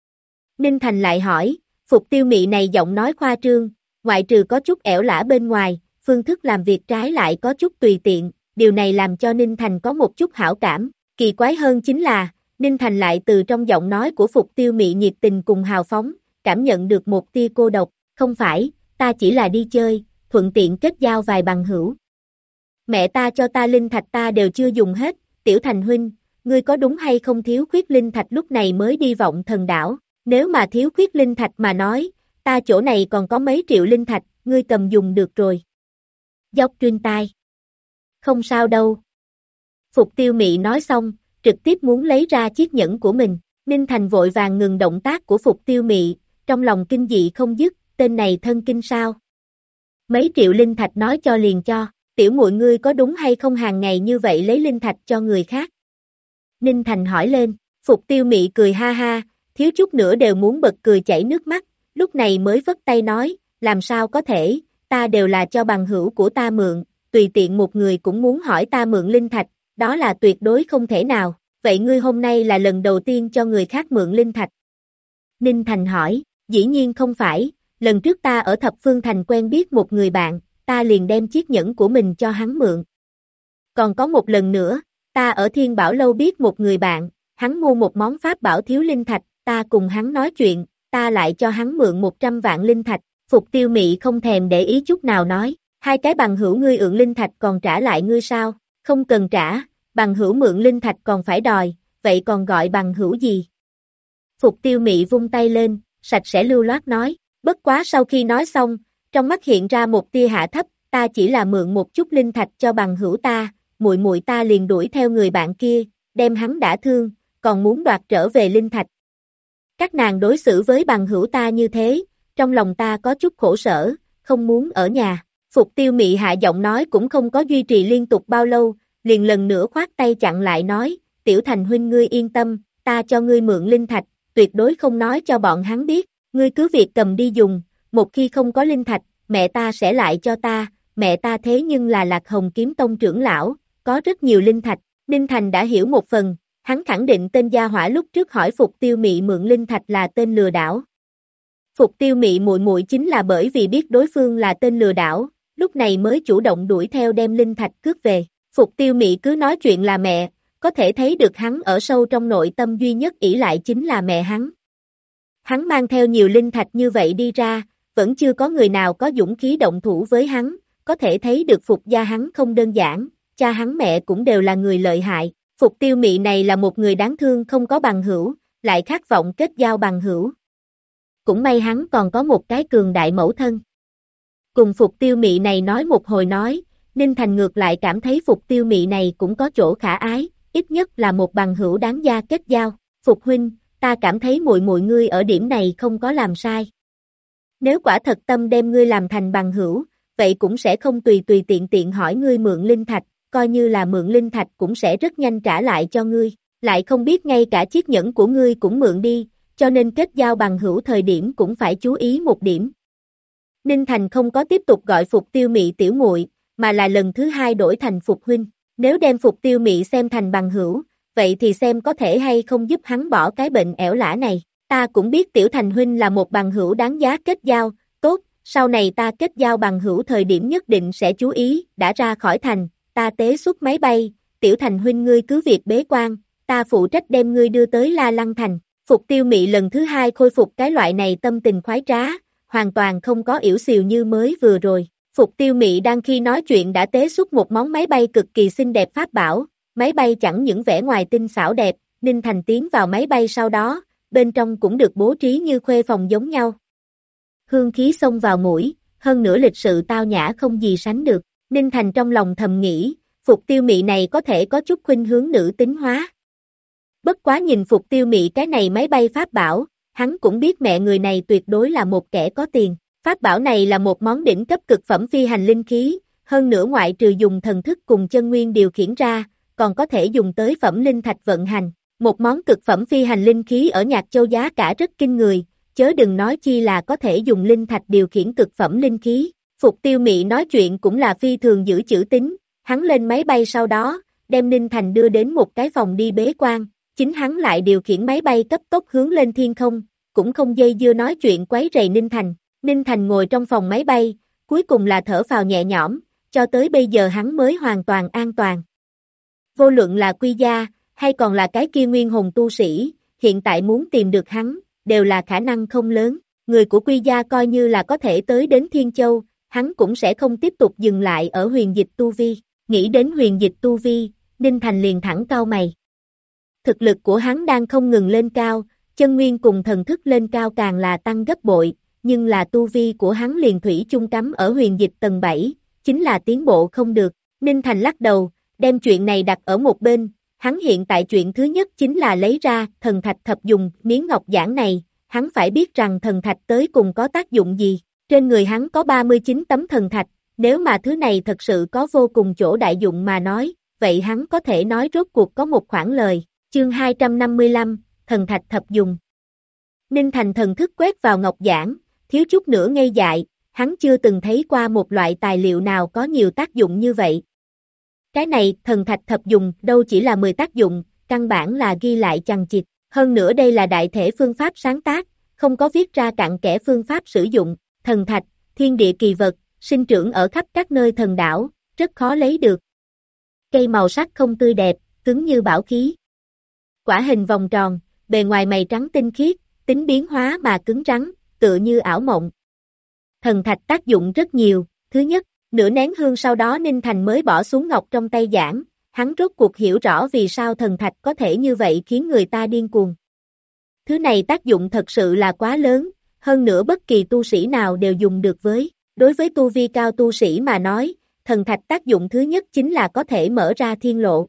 Ninh Thành lại hỏi, Phục Tiêu Mị này giọng nói khoa trương, ngoại trừ có chút ẻo lả bên ngoài, phương thức làm việc trái lại có chút tùy tiện, điều này làm cho Ninh Thành có một chút hảo cảm, kỳ quái hơn chính là, Ninh Thành lại từ trong giọng nói của Phục Tiêu Mị nhiệt tình cùng hào phóng, cảm nhận được một tia cô độc, không phải, ta chỉ là đi chơi, thuận tiện kết giao vài bằng hữu. Mẹ ta cho ta linh thạch ta đều chưa dùng hết, Tiểu Thành huynh, ngươi có đúng hay không thiếu khuyết linh thạch lúc này mới đi Vọng Thần đảo, nếu mà thiếu khuyết linh thạch mà nói, ta chỗ này còn có mấy triệu linh thạch, ngươi cầm dùng được rồi. Dốc Truyên tai. Không sao đâu. Phục Tiêu Mị nói xong, trực tiếp muốn lấy ra chiếc nhẫn của mình, Ninh Thành vội vàng ngừng động tác của Phục Tiêu Mị, trong lòng kinh dị không dứt, tên này thân kinh sao? Mấy triệu linh thạch nói cho liền cho, tiểu muội ngươi có đúng hay không hàng ngày như vậy lấy linh thạch cho người khác? Ninh Thành hỏi lên, Phục Tiêu Mị cười ha ha, thiếu chút nữa đều muốn bật cười chảy nước mắt, lúc này mới vất tay nói, làm sao có thể, ta đều là cho bằng hữu của ta mượn, tùy tiện một người cũng muốn hỏi ta mượn linh thạch, đó là tuyệt đối không thể nào, vậy ngươi hôm nay là lần đầu tiên cho người khác mượn linh thạch? Ninh Thành hỏi, dĩ nhiên không phải, lần trước ta ở Thập Phương Thành quen biết một người bạn, ta liền đem chiếc nhẫn của mình cho hắn mượn. Còn có một lần nữa, ta ở Thiên Bảo Lâu biết một người bạn, hắn mua một món pháp bảo thiếu linh thạch, ta cùng hắn nói chuyện, ta lại cho hắn mượn 100 vạn linh thạch, Phục Tiêu Mị không thèm để ý chút nào nói, hai cái bằng hữu ngươi ượn linh thạch còn trả lại ngươi sao, không cần trả, bằng hữu mượn linh thạch còn phải đòi, vậy còn gọi bằng hữu gì? Phục Tiêu Mị vung tay lên, sạch sẽ lưu loát nói, bất quá sau khi nói xong, trong mắt hiện ra một tia hạ thấp, ta chỉ là mượn một chút linh thạch cho bằng hữu ta, muội muội ta liền đuổi theo người bạn kia, đem hắn đả thương, còn muốn đoạt trở về linh thạch. Các nàng đối xử với bằng hữu ta như thế, trong lòng ta có chút khổ sở, không muốn ở nhà. Phục Tiêu Mị hạ giọng nói cũng không có duy trì liên tục bao lâu, liền lần nữa khoát tay chặn lại nói, Tiểu Thành huynh ngươi yên tâm, ta cho ngươi mượn linh thạch, tuyệt đối không nói cho bọn hắn biết, ngươi cứ việc cầm đi dùng, một khi không có linh thạch, mẹ ta sẽ lại cho ta, mẹ ta thế nhưng là Lạc Hồng Kiếm Tông trưởng lão, có rất nhiều linh thạch. Ninh Thành đã hiểu một phần, hắn khẳng định tên gia hỏa lúc trước hỏi Phục Tiêu Mị mượn linh thạch là tên lừa đảo. Phục Tiêu Mị muội muội chính là bởi vì biết đối phương là tên lừa đảo, lúc này mới chủ động đuổi theo đem linh thạch cướp về. Phục Tiêu Mị cứ nói chuyện là mẹ, có thể thấy được hắn ở sâu trong nội tâm duy nhất ỷ lại chính là mẹ hắn. Hắn mang theo nhiều linh thạch như vậy đi ra, vẫn chưa có người nào có dũng khí động thủ với hắn, có thể thấy được Phục gia hắn không đơn giản, cha hắn mẹ cũng đều là người lợi hại. Phục Tiêu Mị này là một người đáng thương không có bằng hữu, lại khát vọng kết giao bằng hữu. Cũng may hắn còn có một cái cường đại mẫu thân. Cùng Phục Tiêu Mị này nói một hồi nói, Ninh Thành ngược lại cảm thấy Phục Tiêu Mị này cũng có chỗ khả ái, ít nhất là một bằng hữu đáng gia kết giao. Phục huynh, ta cảm thấy muội muội ngươi ở điểm này không có làm sai. Nếu quả thật tâm đem ngươi làm thành bằng hữu, vậy cũng sẽ không tùy tùy tiện tiện hỏi ngươi mượn linh thạch, coi như là mượn linh thạch cũng sẽ rất nhanh trả lại cho ngươi, lại không biết ngay cả chiếc nhẫn của ngươi cũng mượn đi, cho nên kết giao bằng hữu thời điểm cũng phải chú ý một điểm. Ninh Thành không có tiếp tục gọi Phục Tiêu Mị tiểu muội, mà là lần thứ hai đổi thành Phục huynh, nếu đem Phục Tiêu Mị xem thành bằng hữu, vậy thì xem có thể hay không giúp hắn bỏ cái bệnh ẻo lả này. Ta cũng biết Tiểu Thành huynh là một bằng hữu đáng giá kết giao, tốt, sau này ta kết giao bằng hữu thời điểm nhất định sẽ chú ý, đã ra khỏi thành, ta tế xuất máy bay, Tiểu Thành huynh ngươi cứ việc bế quan, ta phụ trách đem ngươi đưa tới La Lăng thành. Phục Tiêu Mị lần thứ hai khôi phục cái loại này tâm tình khoái trá, hoàn toàn không có yểu xìu như mới vừa rồi. Phục Tiêu Mị đang khi nói chuyện đã tế xuất một món máy bay cực kỳ xinh đẹp pháp bảo, máy bay chẳng những vẻ ngoài tinh xảo đẹp, Ninh Thành tiến vào máy bay sau đó, bên trong cũng được bố trí như khuê phòng giống nhau. Hương khí xông vào mũi, hơn nữa lịch sự tao nhã không gì sánh được, Ninh Thành trong lòng thầm nghĩ, Phục Tiêu Mị này có thể có chút khuynh hướng nữ tính hóa. Bất quá nhìn Phục Tiêu Mị cái này máy bay pháp bảo, hắn cũng biết mẹ người này tuyệt đối là một kẻ có tiền. Pháp bảo này là một món đỉnh cấp cực phẩm phi hành linh khí, hơn nữa ngoại trừ dùng thần thức cùng chân nguyên điều khiển ra, còn có thể dùng tới phẩm linh thạch vận hành. Một món cực phẩm phi hành linh khí ở Nhạc Châu giá cả rất kinh người, chớ đừng nói chi là có thể dùng linh thạch điều khiển cực phẩm linh khí. Phục Tiêu Mị nói chuyện cũng là phi thường giữ chữ tín, hắn lên máy bay sau đó, đem Ninh Thành đưa đến một cái phòng đi bế quan, chính hắn lại điều khiển máy bay cấp tốc hướng lên thiên không, cũng không dây dưa nói chuyện quấy rầy Ninh Thành. Ninh Thành ngồi trong phòng máy bay, cuối cùng là thở phào nhẹ nhõm, cho tới bây giờ hắn mới hoàn toàn an toàn. Vô luận là Quy Gia, hay còn là cái kia Nguyên Hồn tu sĩ, hiện tại muốn tìm được hắn, đều là khả năng không lớn. Người của Quy Gia coi như là có thể tới đến Thiên Châu, hắn cũng sẽ không tiếp tục dừng lại ở huyền dịch tu vi. Nghĩ đến huyền dịch tu vi, Ninh Thành liền thẳng cau mày. Thực lực của hắn đang không ngừng lên cao, chân nguyên cùng thần thức lên cao càng là tăng gấp bội, nhưng là tu vi của hắn liền thủy chung cắm ở huyền dịch tầng 7, chính là tiến bộ không được. Ninh Thành lắc đầu, đem chuyện này đặt ở một bên, hắn hiện tại chuyện thứ nhất chính là lấy ra thần thạch thập dùng miếng ngọc giản này, hắn phải biết rằng thần thạch tới cùng có tác dụng gì. Trên người hắn có 39 tấm thần thạch, nếu mà thứ này thật sự có vô cùng chỗ đại dụng mà nói, vậy hắn có thể nói rốt cuộc có một khoản lời. Chương 255, thần thạch thập dùng. Ninh Thành thần thức quét vào ngọc giản, thiếu chút nữa ngây dại, hắn chưa từng thấy qua một loại tài liệu nào có nhiều tác dụng như vậy. Cái này, thần thạch thập dùng, đâu chỉ là 10 tác dụng, căn bản là ghi lại chằng chịt, hơn nữa đây là đại thể phương pháp sáng tác, không có viết ra cặn kẽ phương pháp sử dụng, thần thạch, thiên địa kỳ vật, sinh trưởng ở khắp các nơi thần đảo, rất khó lấy được. Cây màu sắc không tươi đẹp, cứng như bảo khí. Quả hình vòng tròn, bề ngoài mày trắng tinh khiết, tính biến hóa mà cứng rắn, tựa như ảo mộng. Thần thạch tác dụng rất nhiều, thứ nhất, nửa nén hương sau đó Ninh Thành mới bỏ xuống ngọc trong tay giảng, hắn rốt cuộc hiểu rõ vì sao thần thạch có thể như vậy khiến người ta điên cuồng. Thứ này tác dụng thật sự là quá lớn, hơn nữa bất kỳ tu sĩ nào đều dùng được với. Đối với tu vi cao tu sĩ mà nói, thần thạch tác dụng thứ nhất chính là có thể mở ra thiên lộ.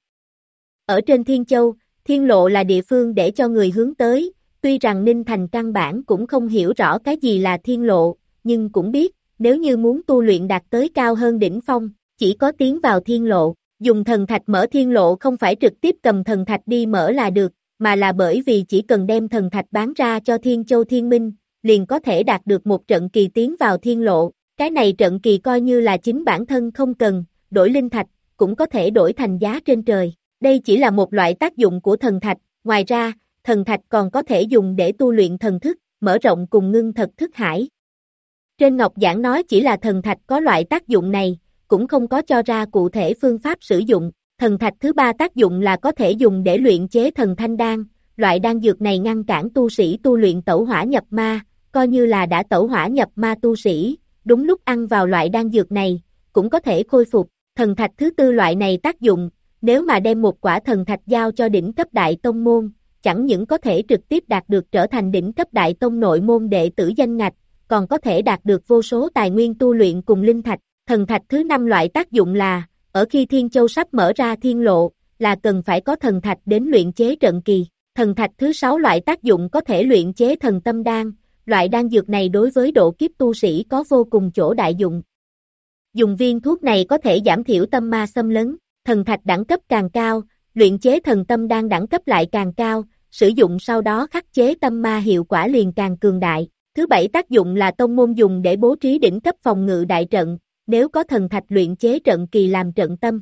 Ở trên Thiên Châu, thiên lộ là địa phương để cho người hướng tới, tuy rằng Ninh Thành căn bản cũng không hiểu rõ cái gì là thiên lộ, nhưng cũng biết, nếu như muốn tu luyện đạt tới cao hơn đỉnh phong, chỉ có tiến vào thiên lộ. Dùng thần thạch mở thiên lộ không phải trực tiếp cầm thần thạch đi mở là được, mà là bởi vì chỉ cần đem thần thạch bán ra cho Thiên Châu Thiên Minh, liền có thể đạt được một trận kỳ tiến vào thiên lộ. Cái này trận kỳ coi như là chính bản thân không cần, đổi linh thạch, cũng có thể đổi thành giá trên trời. Đây chỉ là một loại tác dụng của thần thạch, ngoài ra, thần thạch còn có thể dùng để tu luyện thần thức, mở rộng cùng ngưng thật thức hải. Trên ngọc giảng nói chỉ là thần thạch có loại tác dụng này, cũng không có cho ra cụ thể phương pháp sử dụng. Thần thạch thứ ba tác dụng là có thể dùng để luyện chế thần thanh đan, loại đan dược này ngăn cản tu sĩ tu luyện tẩu hỏa nhập ma, coi như là đã tẩu hỏa nhập ma tu sĩ, đúng lúc ăn vào loại đan dược này, cũng có thể khôi phục. Thần thạch thứ tư loại này tác dụng, nếu mà đem một quả thần thạch giao cho đỉnh cấp đại tông môn, chẳng những có thể trực tiếp đạt được trở thành đỉnh cấp đại tông nội môn đệ tử danh ngạch, còn có thể đạt được vô số tài nguyên tu luyện cùng linh thạch. Thần thạch thứ năm loại tác dụng là, ở khi Thiên Châu sắp mở ra thiên lộ, là cần phải có thần thạch đến luyện chế trận kỳ. Thần thạch thứ sáu loại tác dụng có thể luyện chế thần tâm đan, loại đan dược này đối với độ kiếp tu sĩ có vô cùng chỗ đại dụng. Dùng viên thuốc này có thể giảm thiểu tâm ma xâm lấn, thần thạch đẳng cấp càng cao, luyện chế thần tâm đan đẳng cấp lại càng cao, sử dụng sau đó khắc chế tâm ma hiệu quả liền càng cường đại. Thứ bảy tác dụng là tông môn dùng để bố trí đỉnh cấp phòng ngự đại trận, nếu có thần thạch luyện chế trận kỳ làm trận tâm,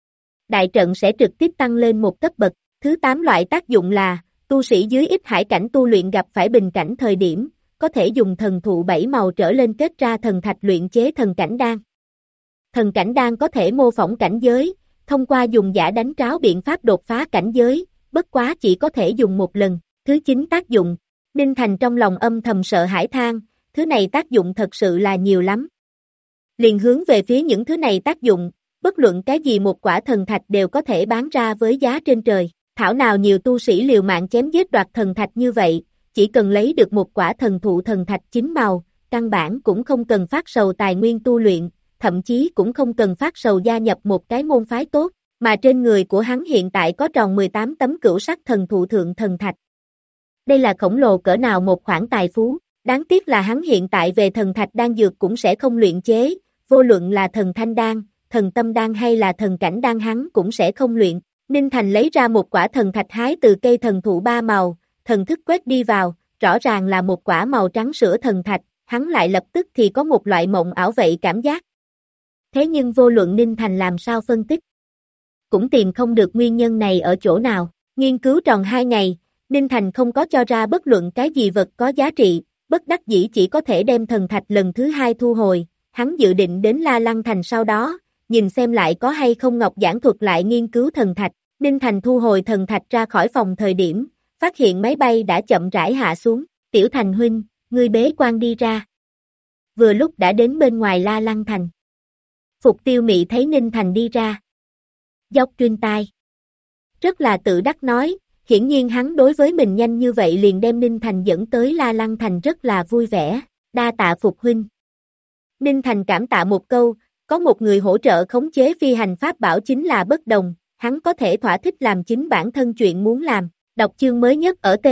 đại trận sẽ trực tiếp tăng lên một cấp bậc. Thứ 8 loại tác dụng là, tu sĩ dưới ít hải cảnh tu luyện gặp phải bình cảnh thời điểm, có thể dùng thần thụ 7 màu trở lên kết ra thần thạch luyện chế thần cảnh đan. Thần cảnh đan có thể mô phỏng cảnh giới, thông qua dùng giả đánh tráo biện pháp đột phá cảnh giới, bất quá chỉ có thể dùng một lần. Thứ 9 tác dụng, Ninh Thành trong lòng âm thầm sợ hãi than, thứ này tác dụng thật sự là nhiều lắm. Liền hướng về phía những thứ này tác dụng, bất luận cái gì một quả thần thạch đều có thể bán ra với giá trên trời. Thảo nào nhiều tu sĩ liều mạng chém giết đoạt thần thạch như vậy, chỉ cần lấy được một quả thần thụ thần thạch 9 màu, căn bản cũng không cần phát sầu tài nguyên tu luyện, thậm chí cũng không cần phát sầu gia nhập một cái môn phái tốt, mà trên người của hắn hiện tại có tròn 18 tấm cửu sắc thần thụ thượng thần thạch. Đây là khổng lồ cỡ nào một khoản tài phú, đáng tiếc là hắn hiện tại về thần thạch đan dược cũng sẽ không luyện chế, vô luận là thần thanh đan, thần tâm đan hay là thần cảnh đan hắn cũng sẽ không luyện. Ninh Thành lấy ra một quả thần thạch hái từ cây thần thụ 3 màu, thần thức quét đi vào, rõ ràng là một quả màu trắng sữa thần thạch, hắn lại lập tức thì có một loại mộng ảo vậy cảm giác. Thế nhưng vô luận Ninh Thành làm sao phân tích, cũng tìm không được nguyên nhân này ở chỗ nào. Nghiên cứu tròn 2 ngày, Ninh Thành không có cho ra bất luận cái gì vật có giá trị, bất đắc dĩ chỉ có thể đem thần thạch lần thứ 2 thu hồi. Hắn dự định đến La Lăng Thành sau đó, nhìn xem lại có hay không Ngọc giảng thuật lại nghiên cứu thần thạch. Ninh Thành thu hồi thần thạch ra khỏi phòng thời điểm, phát hiện máy bay đã chậm rãi hạ xuống. Tiểu Thành huynh, ngươi bế quan đi ra. Vừa lúc đã đến bên ngoài La Lăng Thành. Phục Tiêu Mị thấy Ninh Thành đi ra, dốc trên tai, rất là tự đắc nói, hiển nhiên hắn đối với mình nhanh như vậy liền đem Ninh Thành dẫn tới La Lăng Thành rất là vui vẻ, đa tạ Phục huynh. Ninh Thành cảm tạ một câu, có một người hỗ trợ khống chế phi hành pháp bảo chính là bất đồng, hắn có thể thỏa thích làm chính bản thân chuyện muốn làm. Đọc chương mới nhất ở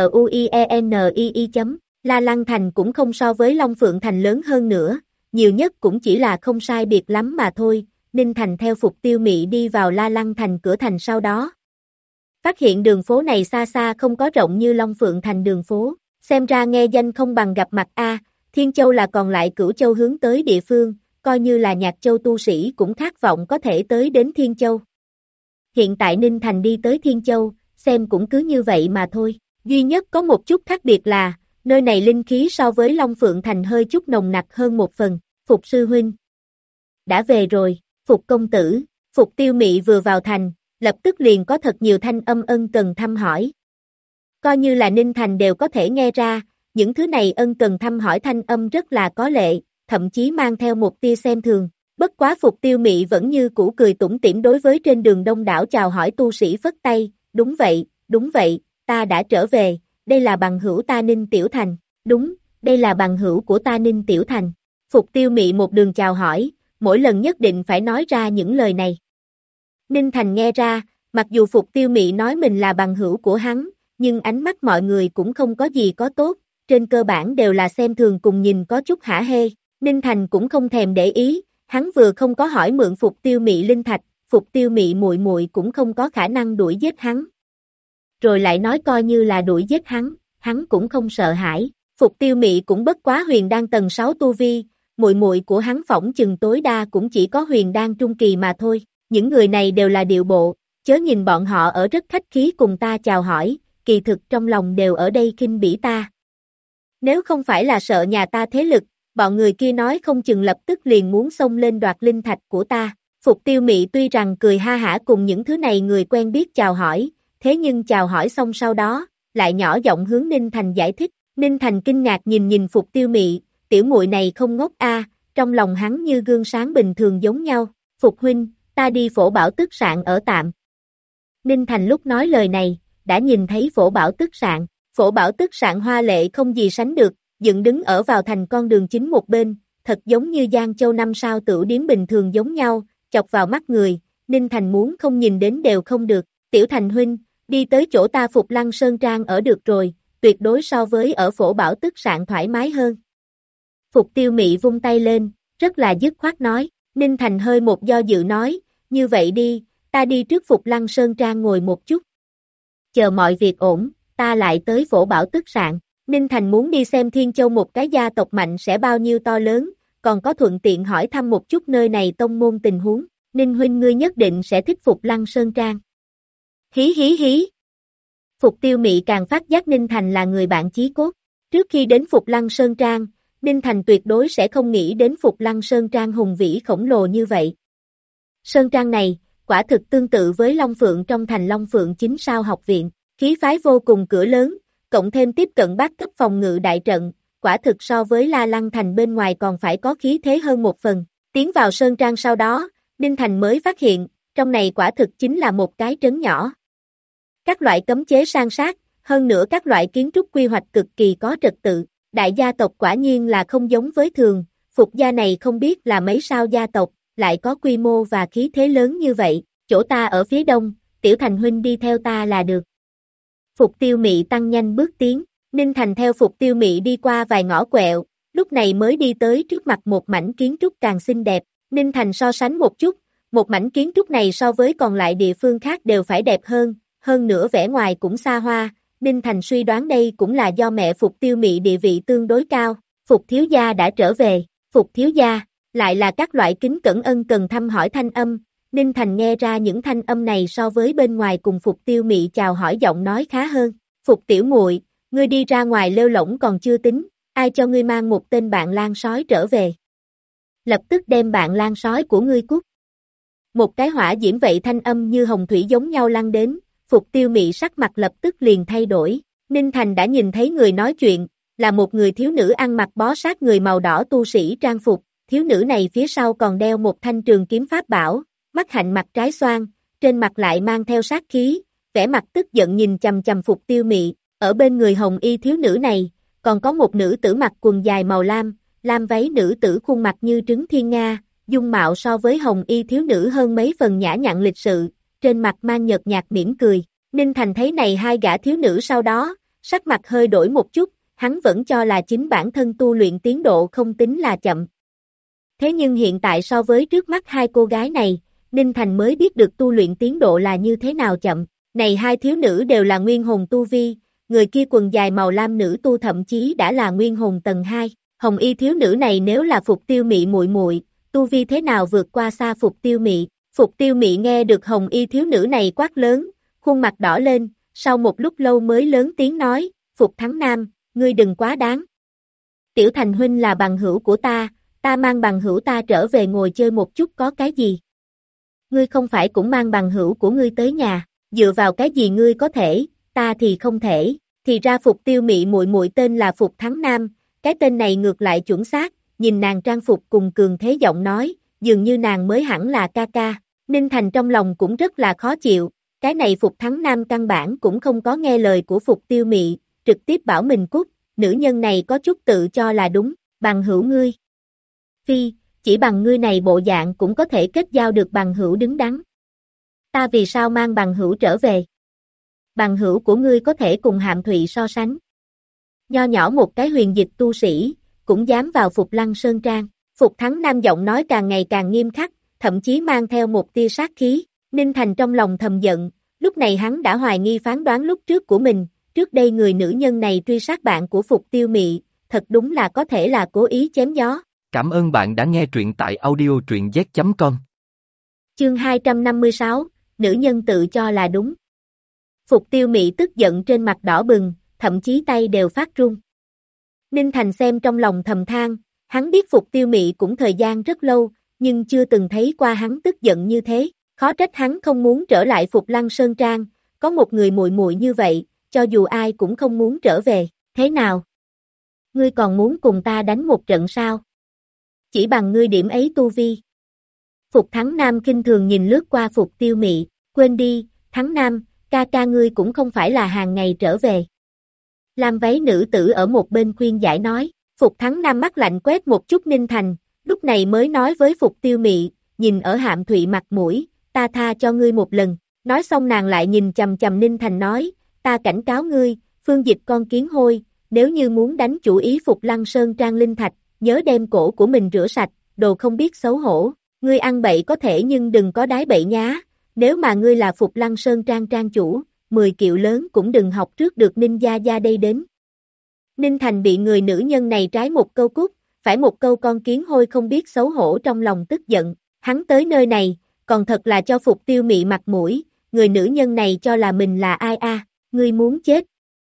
TRUIENII. La Lăng Thành cũng không so với Long Phượng Thành lớn hơn nữa, nhiều nhất cũng chỉ là không sai biệt lắm mà thôi. Ninh Thành theo Phục Tiêu Mị đi vào La Lăng Thành cửa thành sau đó. Phát hiện đường phố này xa xa không có rộng như Long Phượng Thành đường phố, xem ra nghe danh không bằng gặp mặt a. Thiên Châu là còn lại Cửu Châu hướng tới địa phương, coi như là Nhạc Châu tu sĩ cũng khát vọng có thể tới đến Thiên Châu. Hiện tại Ninh Thành đi tới Thiên Châu, xem cũng cứ như vậy mà thôi. Duy nhất có một chút khác biệt là, nơi này linh khí so với Long Phượng Thành hơi chút nồng nặc hơn một phần. Phục sư huynh đã về rồi. Phục công tử. Phục Tiêu Mị vừa vào thành, lập tức liền có thật nhiều thanh âm ân cần thăm hỏi. Coi như là Ninh Thành đều có thể nghe ra, những thứ này ân cần thăm hỏi thanh âm rất là có lệ, thậm chí mang theo một tia xem thường. Bất quá Phục Tiêu Mị vẫn như cũ cười tủm tỉm đối với trên đường đông đảo chào hỏi tu sĩ phất tay, đúng vậy, ta đã trở về, đây là bằng hữu ta Ninh Tiểu Thành, đúng, đây là bằng hữu của ta Ninh Tiểu Thành. Phục Tiêu Mị một đường chào hỏi, mỗi lần nhất định phải nói ra những lời này. Ninh Thành nghe ra, mặc dù Phục Tiêu Mị nói mình là bằng hữu của hắn, nhưng ánh mắt mọi người cũng không có gì có tốt, trên cơ bản đều là xem thường cùng nhìn có chút hả hê. Ninh Thành cũng không thèm để ý, hắn vừa không có hỏi mượn Phục Tiêu Mị linh thạch, Phục Tiêu Mị muội muội cũng không có khả năng đuổi giết hắn. Rồi lại nói coi như là đuổi giết hắn cũng không sợ hãi. Phục Tiêu Mị cũng bất quá huyền đan tầng 6 tu vi, muội muội của hắn phỏng chừng tối đa cũng chỉ có huyền đan trung kỳ mà thôi. Những người này đều là điệu bộ, chớ nhìn bọn họ ở rất khách khí cùng ta chào hỏi, kỳ thực trong lòng đều ở đây khinh bỉ ta. Nếu không phải là sợ nhà ta thế lực, bọn người kia nói không chừng lập tức liền muốn xông lên đoạt linh thạch của ta. Phục Tiêu Mị tuy rằng cười ha hả cùng những thứ này người quen biết chào hỏi, thế nhưng chào hỏi xong sau đó, lại nhỏ giọng hướng Ninh Thành giải thích. Ninh Thành kinh ngạc nhìn Phục Tiêu Mị, tiểu muội này không ngốc a, trong lòng hắn như gương sáng bình thường giống nhau. Phục huynh, ta đi Phổ Bảo Tức Sạn ở tạm. Ninh Thành lúc nói lời này, đã nhìn thấy Phổ Bảo Tức Sạn. Phổ Bảo Tức Sạn hoa lệ không gì sánh được, dựng đứng ở vào thành con đường chính một bên, thật giống như Giang Châu năm sao tửu điếm bình thường giống nhau, chọc vào mắt người, Ninh Thành muốn không nhìn đến đều không được. Tiểu Thành huynh, đi tới chỗ ta Phục Lăng Sơn Trang ở được rồi, tuyệt đối so với ở Phổ Bảo Tức Sạn thoải mái hơn. Phục Tiêu Mị vung tay lên, rất là dứt khoát nói. Ninh Thành hơi một do dự nói, như vậy đi, ta đi trước Phục Lăng Sơn Trang ngồi một chút. Chờ mọi việc ổn, ta lại tới Phổ Bảo Tức Sạn. Ninh Thành muốn đi xem Thiên Châu một cái gia tộc mạnh sẽ bao nhiêu to lớn, còn có thuận tiện hỏi thăm một chút nơi này tông môn tình huống. Ninh huynh ngươi nhất định sẽ thích Phục Lăng Sơn Trang. Hí hí hí. Phục Tiêu Mị càng phát giác Ninh Thành là người bạn chí cốt. Trước khi đến Phục Lăng Sơn Trang, Ninh Thành tuyệt đối sẽ không nghĩ đến Phục Lăng Sơn Trang hùng vĩ khổng lồ như vậy. Sơn Trang này, quả thực tương tự với Long Phượng trong thành Long Phượng 9 sao học viện, khí phái vô cùng cửa lớn, cộng thêm tiếp cận bát cấp phòng ngự đại trận, quả thực so với La Lăng thành bên ngoài còn phải có khí thế hơn một phần. Tiến vào Sơn Trang sau đó, Ninh Thành mới phát hiện, trong này quả thực chính là một cái trấn nhỏ. Các loại cấm chế san sát, hơn nữa các loại kiến trúc quy hoạch cực kỳ có trật tự, đại gia tộc quả nhiên là không giống với thường, Phục gia này không biết là mấy sao gia tộc, lại có quy mô và khí thế lớn như vậy, chỗ ta ở phía đông, Tiểu Thành huynh đi theo ta là được. Phục Tiêu Mị tăng nhanh bước tiến, Ninh Thành theo Phục Tiêu Mị đi qua vài ngõ quẹo, lúc này mới đi tới trước mặt một mảnh kiến trúc càng xinh đẹp, Ninh Thành so sánh một chút, một mảnh kiến trúc này so với còn lại địa phương khác đều phải đẹp hơn nữa vẻ ngoài cũng xa hoa, Ninh Thành suy đoán đây cũng là do mẹ Phục Tiêu Mị địa vị tương đối cao, Phục thiếu gia đã trở về, Phục thiếu gia, lại là các loại kính cẩn ân cần thăm hỏi thanh âm, Ninh Thành nghe ra những thanh âm này so với bên ngoài cùng Phục Tiêu Mị chào hỏi giọng nói khá hơn, Phục tiểu muội, ngươi đi ra ngoài lêu lổng còn chưa tính, ai cho ngươi mang một tên bạn lang sói trở về. Lập tức đem bạn lang sói của ngươi cút. Một cái hỏa diễm vậy thanh âm như hồng thủy giống nhau lăn đến, Phục Tiêu Mị sắc mặt lập tức liền thay đổi, Ninh Thành đã nhìn thấy người nói chuyện, là một người thiếu nữ ăn mặc bó sát người màu đỏ tu sĩ trang phục, thiếu nữ này phía sau còn đeo một thanh trường kiếm pháp bảo, mắt hạnh mặt trái xoan, trên mặt lại mang theo sát khí, vẻ mặt tức giận nhìn chằm chằm Phục Tiêu Mị, ở bên người hồng y thiếu nữ này, còn có một nữ tử mặc quần dài màu lam váy nữ tử khuôn mặt như trứng thiên nga, dung mạo so với hồng y thiếu nữ hơn mấy phần nhã nhặn lịch sự, trên mặt mang nhợt nhạt mỉm cười. Ninh Thành thấy này hai gã thiếu nữ sau đó, sắc mặt hơi đổi một chút, hắn vẫn cho là chính bản thân tu luyện tiến độ không tính là chậm. Thế nhưng hiện tại so với trước mắt hai cô gái này, Ninh Thành mới biết được tu luyện tiến độ là như thế nào chậm. Này hai thiếu nữ đều là nguyên hồn tu vi, người kia quần dài màu lam nữ tu thậm chí đã là nguyên hồn tầng 2. Hồng y thiếu nữ này nếu là Phục Tiêu Mị muội muội, tu vi thế nào vượt qua xa Phục Tiêu Mị. Phục Tiêu Mị nghe được hồng y thiếu nữ này quát lớn, khuôn mặt đỏ lên, sau một lúc lâu mới lớn tiếng nói, Phục Thắng Nam, ngươi đừng quá đáng. Tiểu Thành huynh là bằng hữu của ta mang bằng hữu ta trở về ngồi chơi một chút có cái gì? Ngươi không phải cũng mang bằng hữu của ngươi tới nhà, dựa vào cái gì ngươi có thể, ta thì không thể, thì ra Phục Tiêu Mị muội muội tên là Phục Thắng Nam, cái tên này ngược lại chuẩn xác, nhìn nàng trang phục cùng cường thế giọng nói, dường như nàng mới hẳn là ca ca. Ninh Thành trong lòng cũng rất là khó chịu, cái này Phục Thắng Nam căn bản cũng không có nghe lời của Phục Tiêu Mị, trực tiếp bảo mình cút, nữ nhân này có chút tự cho là đúng, bằng hữu ngươi. Phi, chỉ bằng ngươi này bộ dạng cũng có thể kết giao được bằng hữu đứng đắn. Ta vì sao mang bằng hữu trở về? Bằng hữu của ngươi có thể cùng Hạm Thụy so sánh. Nho nhỏ một cái huyền dịch tu sĩ, cũng dám vào Phục Lăng Sơn Trang. Phục Thắng Nam giọng nói càng ngày càng nghiêm khắc, thậm chí mang theo một tia sát khí. Ninh Thành trong lòng thầm giận, lúc này hắn đã hoài nghi phán đoán lúc trước của mình, trước đây người nữ nhân này truy sát bạn của Phục Tiêu Mị, thật đúng là có thể là cố ý chém gió. Cảm ơn bạn đã nghe truyện tại audio truyện z.com. Chương 256, nữ nhân tự cho là đúng. Phục Tiêu Mị tức giận trên mặt đỏ bừng, thậm chí tay đều phát run. Ninh Thành xem trong lòng thầm than, hắn biết Phục Tiêu Mị cũng thời gian rất lâu, nhưng chưa từng thấy qua hắn tức giận như thế, khó trách hắn không muốn trở lại Phục Lăng Sơn Trang, có một người muội muội như vậy, cho dù ai cũng không muốn trở về, thế nào? Ngươi còn muốn cùng ta đánh một trận sao? Chỉ bằng ngươi điểm ấy tu vi. Phục Thắng Nam kinh thường nhìn lướt qua Phục Tiêu Mị, quên đi, Thắng Nam, ca ca ngươi cũng không phải là hàng ngày trở về. Lam váy nữ tử ở một bên khuyên giải nói, Phục Thắng Nam mắt lạnh quét một chút Ninh Thành, lúc này mới nói với Phục Tiêu Mị, nhìn ở Hạm Thụy mặt mũi, ta tha cho ngươi một lần, nói xong nàng lại nhìn chầm chầm Ninh Thành nói, ta cảnh cáo ngươi, Phương Dịch con kiến hôi, nếu như muốn đánh chủ ý Phục Lăng Sơn Trang linh thạch, nhớ đem cổ của mình rửa sạch, đồ không biết xấu hổ, ngươi ăn bậy có thể nhưng đừng có đái bậy nhá, nếu mà ngươi là Phục Lăng Sơn Trang trang chủ, 10 kiệu lớn cũng đừng học trước được Ninh gia gia đây đến. Ninh Thành bị người nữ nhân này trái một câu cút, phải một câu con kiến hôi không biết xấu hổ trong lòng tức giận, hắn tới nơi này, còn thật là cho Phục Tiêu Mị mặt mũi, người nữ nhân này cho là mình là ai a, ngươi muốn chết.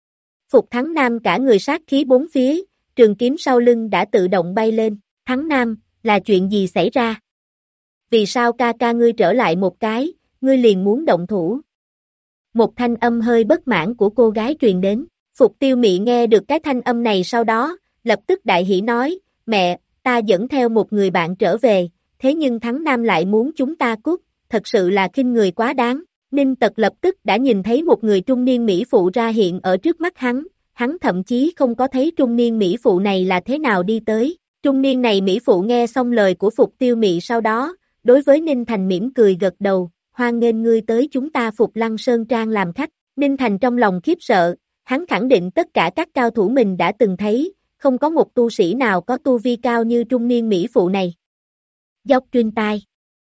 Phục Thắng Nam cả người sát khí bốn phía, trường kiếm sau lưng đã tự động bay lên, Thắng Nam, là chuyện gì xảy ra? Vì sao ca ca ngươi trở lại một cái, ngươi liền muốn động thủ? Một thanh âm hơi bất mãn của cô gái truyền đến, Phục Tiêu Mị nghe được cái thanh âm này sau đó, lập tức đại hỉ nói, mẹ, ta dẫn theo một người bạn trở về, thế nhưng Thắng Nam lại muốn chúng ta cút, thật sự là khinh người quá đáng. Ninh Tật lập tức đã nhìn thấy một người trung niên mỹ phụ ra hiện ở trước mắt hắn thậm chí không có thấy trung niên mỹ phụ này là thế nào đi tới. Trung niên này mỹ phụ nghe xong lời của Phục Tiêu Mị sau đó, đối với Ninh Thành mỉm cười gật đầu, hoan nghênh ngươi tới chúng ta Phục Lăng Sơn Trang làm khách. Ninh Thành trong lòng khiếp sợ, hắn khẳng định tất cả các cao thủ mình đã từng thấy, không có một tu sĩ nào có tu vi cao như trung niên mỹ phụ này. Dốc trên tai.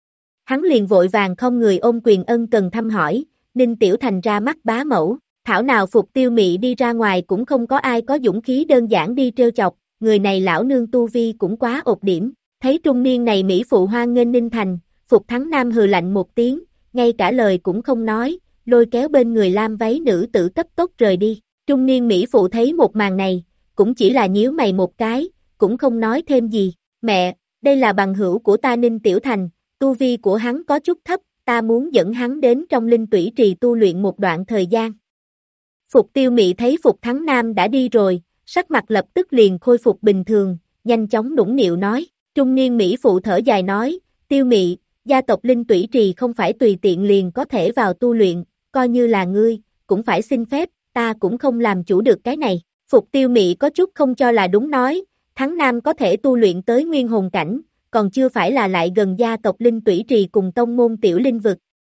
Hắn liền vội vàng không người ôm quyền ân cần thăm hỏi, Ninh Tiểu Thành ra mắt bá mẫu, thảo nào Phục Tiêu Mị đi ra ngoài cũng không có ai có dũng khí đơn giản đi trêu chọc, người này lão nương tu vi cũng quá ột điểm, thấy trung niên này mỹ phụ hoan nghênh Ninh Thành, Phục Thắng Nam hừ lạnh một tiếng, ngay cả lời cũng không nói, lôi kéo bên người lam váy nữ tử cấp tốc rời đi, trung niên mỹ phụ thấy một màn này, cũng chỉ là nhíu mày một cái, cũng không nói thêm gì, mẹ, đây là bằng hữu của ta Ninh Tiểu Thành, tu vi của hắn có chút thấp, ta muốn dẫn hắn đến trong linh tủy trì tu luyện một đoạn thời gian. Phục Tiêu Mị thấy Phục Thắng Nam đã đi rồi, sắc mặt lập tức liền khôi phục bình thường, nhanh chóng nũng nịu nói, trung niên mỹ phụ thở dài nói, Tiêu Mị, gia tộc linh tủy trì không phải tùy tiện liền có thể vào tu luyện, coi như là ngươi, cũng phải xin phép, ta cũng không làm chủ được cái này. Phục Tiêu Mị có chút không cho là đúng nói, Thắng Nam có thể tu luyện tới nguyên hồn cảnh, còn chưa phải là lại gần gia tộc linh tủy trì cùng tông môn tiểu linh vực.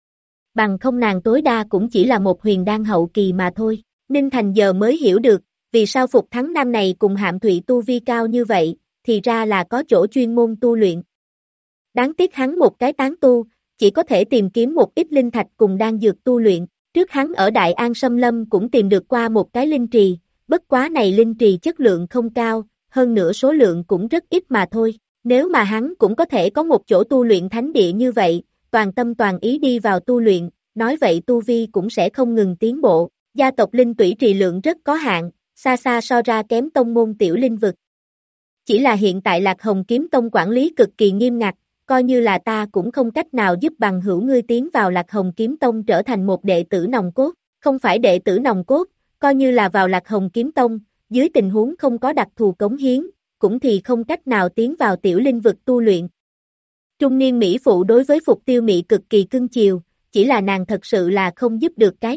Bằng không nàng tối đa cũng chỉ là một huyền đan hậu kỳ mà thôi. Ninh Thành giờ mới hiểu được, vì sao Phục Thắng Nam này cùng Hạm Thụy tu vi cao như vậy, thì ra là có chỗ chuyên môn tu luyện. Đáng tiếc hắn một cái tán tu, chỉ có thể tìm kiếm một ít linh thạch cùng đan dược tu luyện. Trước hắn ở Đại An Sâm Lâm cũng tìm được qua một cái linh trì, bất quá này linh trì chất lượng không cao, hơn nữa số lượng cũng rất ít mà thôi. Nếu mà hắn cũng có thể có một chỗ tu luyện thánh địa như vậy, toàn tâm toàn ý đi vào tu luyện, nói vậy tu vi cũng sẽ không ngừng tiến bộ. Gia tộc linh tủy trì lượng rất có hạn, xa xa so ra kém tông môn tiểu linh vực. Chỉ là hiện tại Lạc Hồng Kiếm Tông quản lý cực kỳ nghiêm ngặt, coi như là ta cũng không cách nào giúp bằng hữu ngươi tiến vào Lạc Hồng Kiếm Tông trở thành một đệ tử nòng cốt, không phải đệ tử nòng cốt, coi như là vào Lạc Hồng Kiếm Tông, dưới tình huống không có đặc thù cống hiến, cũng thì không cách nào tiến vào tiểu linh vực tu luyện. Trung niên mỹ phụ đối với Phục Tiêu Mị cực kỳ cưng chiều, chỉ là nàng thật sự là không giúp được cái này.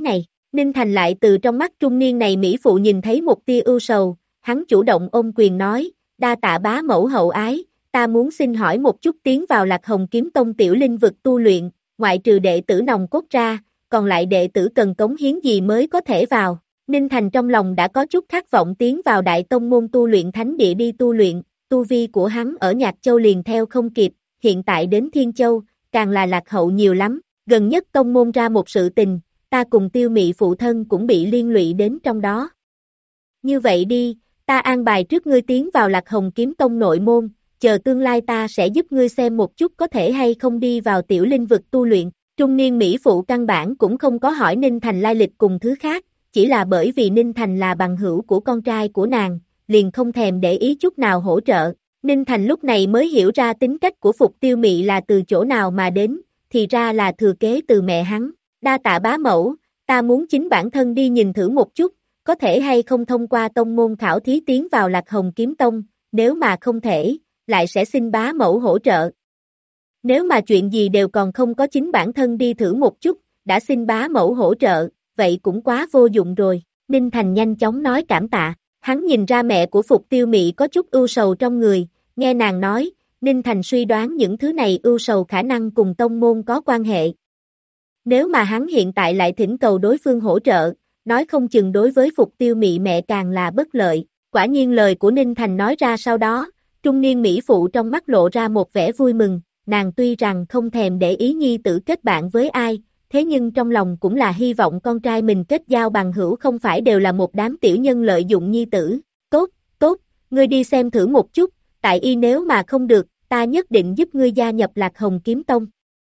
Ninh Thành lại từ trong mắt trung niên này mỹ phụ nhìn thấy một tia ưu sầu, hắn chủ động ôm quyền nói, đa tạ bá mẫu hậu ái, ta muốn xin hỏi một chút tiến vào Lạc Hồng Kiếm Tông tiểu linh vực tu luyện, ngoại trừ đệ tử nòng cốt ra, còn lại đệ tử cần cống hiến gì mới có thể vào. Ninh Thành trong lòng đã có chút khát vọng tiến vào đại tông môn tu luyện thánh địa đi tu luyện, tu vi của hắn ở Nhạc Châu liền theo không kịp, hiện tại đến Thiên Châu, càng là lạc hậu nhiều lắm, gần nhất tông môn ra một sự tình, ta cùng Tiêu Mị phụ thân cũng bị liên lụy đến trong đó. Như vậy đi, ta an bài trước ngươi tiến vào Lạc Hồng Kiếm Tông nội môn, chờ tương lai ta sẽ giúp ngươi xem một chút có thể hay không đi vào tiểu linh vực tu luyện. Trung niên mỹ phụ căn bản cũng không có hỏi Ninh Thành lai lịch cùng thứ khác, chỉ là bởi vì Ninh Thành là bằng hữu của con trai của nàng, liền không thèm để ý chút nào hỗ trợ. Ninh Thành lúc này mới hiểu ra tính cách của Phục Tiêu Mị là từ chỗ nào mà đến, thì ra là thừa kế từ mẹ hắn. Đa tạ bá mẫu, ta muốn chính bản thân đi nhìn thử một chút, có thể hay không thông qua tông môn khảo thí tiến vào Lạc Hồng Kiếm Tông, nếu mà không thể, lại sẽ xin bá mẫu hỗ trợ. Nếu mà chuyện gì đều còn không có chính bản thân đi thử một chút, đã xin bá mẫu hỗ trợ, vậy cũng quá vô dụng rồi. Ninh Thành nhanh chóng nói cảm tạ, hắn nhìn ra mẹ của Phục Tiêu Mị có chút ưu sầu trong người, nghe nàng nói, Ninh Thành suy đoán những thứ này ưu sầu khả năng cùng tông môn có quan hệ. Nếu mà hắn hiện tại lại thỉnh cầu đối phương hỗ trợ, nói không chừng đối với Phục Tiêu Mị mẹ càng là bất lợi. Quả nhiên lời của Ninh Thành nói ra sau đó, trung niên mỹ phụ trong mắt lộ ra một vẻ vui mừng, nàng tuy rằng không thèm để ý nhi tử kết bạn với ai, thế nhưng trong lòng cũng là hy vọng con trai mình kết giao bằng hữu không phải đều là một đám tiểu nhân lợi dụng nhi tử. Tốt, tốt, ngươi đi xem thử một chút, tại y nếu mà không được, ta nhất định giúp ngươi gia nhập Lạc Hồng Kiếm Tông.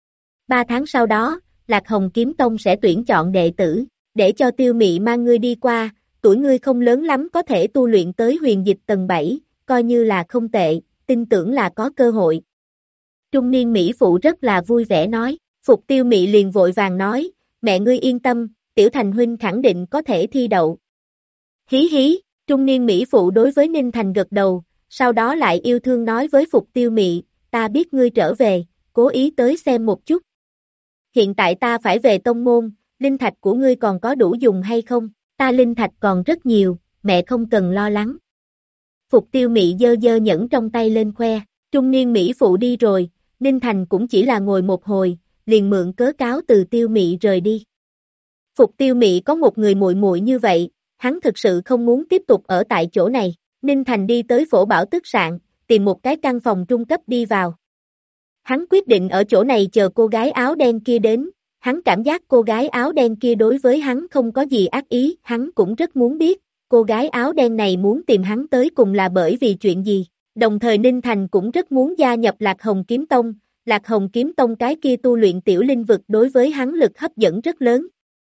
3 tháng sau đó, Lạc Hồng Kiếm Tông sẽ tuyển chọn đệ tử, để cho Tiêu Mị mang ngươi đi qua, tuổi ngươi không lớn lắm có thể tu luyện tới huyền dịch tầng 7, coi như là không tệ, tin tưởng là có cơ hội. Trung niên mỹ phụ rất là vui vẻ nói, Phục Tiêu Mị liền vội vàng nói, mẹ ngươi yên tâm, Tiểu Thành huynh khẳng định có thể thi đậu. Hí hí, trung niên mỹ phụ đối với Ninh Thành gật đầu, sau đó lại yêu thương nói với Phục Tiêu Mị, ta biết ngươi trở về, cố ý tới xem một chút. Hiện tại ta phải về tông môn, linh thạch của ngươi còn có đủ dùng hay không? Ta linh thạch còn rất nhiều, mẹ không cần lo lắng. Phục Tiêu Mị giơ giơ nhẫn trong tay lên khoe, trung niên mỹ phụ đi rồi, Ninh Thành cũng chỉ là ngồi một hồi, liền mượn cớ cáo từ Tiêu Mị rời đi. Phục Tiêu Mị có một người muội muội như vậy, hắn thực sự không muốn tiếp tục ở tại chỗ này. Ninh Thành đi tới Phổ Bảo Tức Sạn, tìm một cái căn phòng trung cấp đi vào. Hắn quyết định ở chỗ này chờ cô gái áo đen kia đến, hắn cảm giác cô gái áo đen kia đối với hắn không có gì ác ý, hắn cũng rất muốn biết, cô gái áo đen này muốn tìm hắn tới cùng là bởi vì chuyện gì. Đồng thời Ninh Thành cũng rất muốn gia nhập Lạc Hồng Kiếm Tông, Lạc Hồng Kiếm Tông cái kia tu luyện tiểu linh vực đối với hắn lực hấp dẫn rất lớn.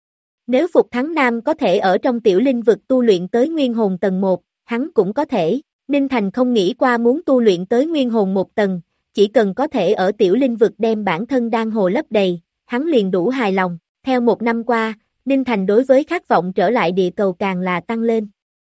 Nếu Phục Thắng Nam có thể ở trong tiểu linh vực tu luyện tới nguyên hồn tầng 1, hắn cũng có thể. Ninh Thành không nghĩ qua muốn tu luyện tới nguyên hồn 1 tầng, chỉ cần có thể ở tiểu linh vực đem bản thân đan hồ lấp đầy, hắn liền đủ hài lòng. Theo 1 năm qua, Ninh Thành đối với khát vọng trở lại địa cầu càng là tăng lên.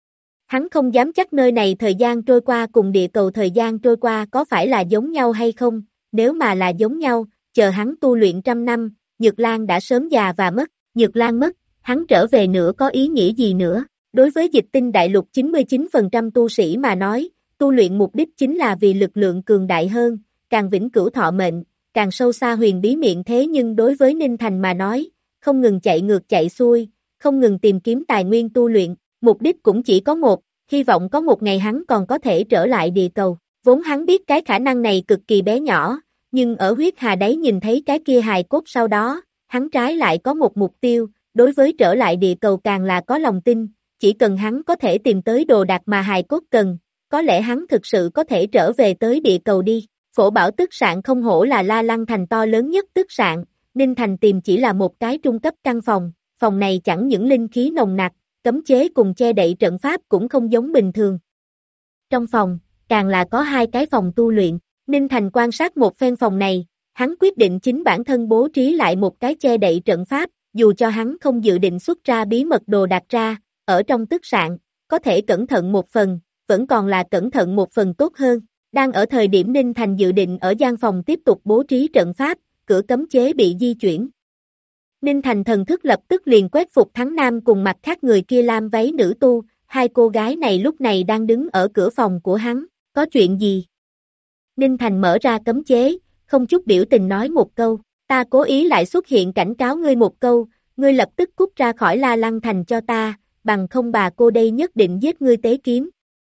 Hắn không dám chắc nơi này thời gian trôi qua cùng địa cầu thời gian trôi qua có phải là giống nhau hay không, nếu mà là giống nhau, chờ hắn tu luyện 100 năm, Nhược Lan đã sớm già và mất, Nhược Lan mất, hắn trở về nữa có ý nghĩa gì nữa. Đối với Dịch Tinh Đại Lục 99% tu sĩ mà nói, tu luyện mục đích chính là vì lực lượng cường đại hơn, càng vĩnh cửu thọ mệnh, càng sâu xa huyền bí miệng thế nhưng đối với Ninh Thành mà nói, không ngừng chạy ngược chạy xuôi, không ngừng tìm kiếm tài nguyên tu luyện, mục đích cũng chỉ có một, hy vọng có một ngày hắn còn có thể trở lại địa cầu. Vốn hắn biết cái khả năng này cực kỳ bé nhỏ, nhưng ở huyết hà đáy nhìn thấy cái kia hài cốt sau đó, hắn trái lại có một mục tiêu, đối với trở lại địa cầu càng là có lòng tin, chỉ cần hắn có thể tìm tới đồ đạc mà hài cốt cần, có lẽ hắn thực sự có thể trở về tới địa cầu đi. Phổ Bảo Tức Sạn không hổ là La Lăng thành to lớn nhất tức sạn, Ninh Thành tìm chỉ là một cái trung cấp căn phòng, phòng này chẳng những linh khí nồng nặc, cấm chế cùng che đậy trận pháp cũng không giống bình thường. Trong phòng, càng là có 2 cái phòng tu luyện, Ninh Thành quan sát một phen phòng này, hắn quyết định chính bản thân bố trí lại một cái che đậy trận pháp, dù cho hắn không dự định xuất ra bí mật đồ đạc ra, ở trong tức sạn, có thể cẩn thận một phần, vẫn còn là cẩn thận một phần tốt hơn. Đang ở thời điểm Ninh Thành dự định ở gian phòng tiếp tục bố trí trận pháp, cửa cấm chế bị di chuyển. Ninh Thành thần thức lập tức liền quét Phục Thắng Nam cùng mặt khác người kia lam váy nữ tu, hai cô gái này lúc này đang đứng ở cửa phòng của hắn, có chuyện gì? Ninh Thành mở ra cấm chế, không chút biểu tình nói một câu, ta cố ý lại xuất hiện cảnh cáo ngươi một câu, ngươi lập tức cút ra khỏi La Lăng Thành cho ta, bằng không bà cô đây nhất định giết ngươi tế kiếm.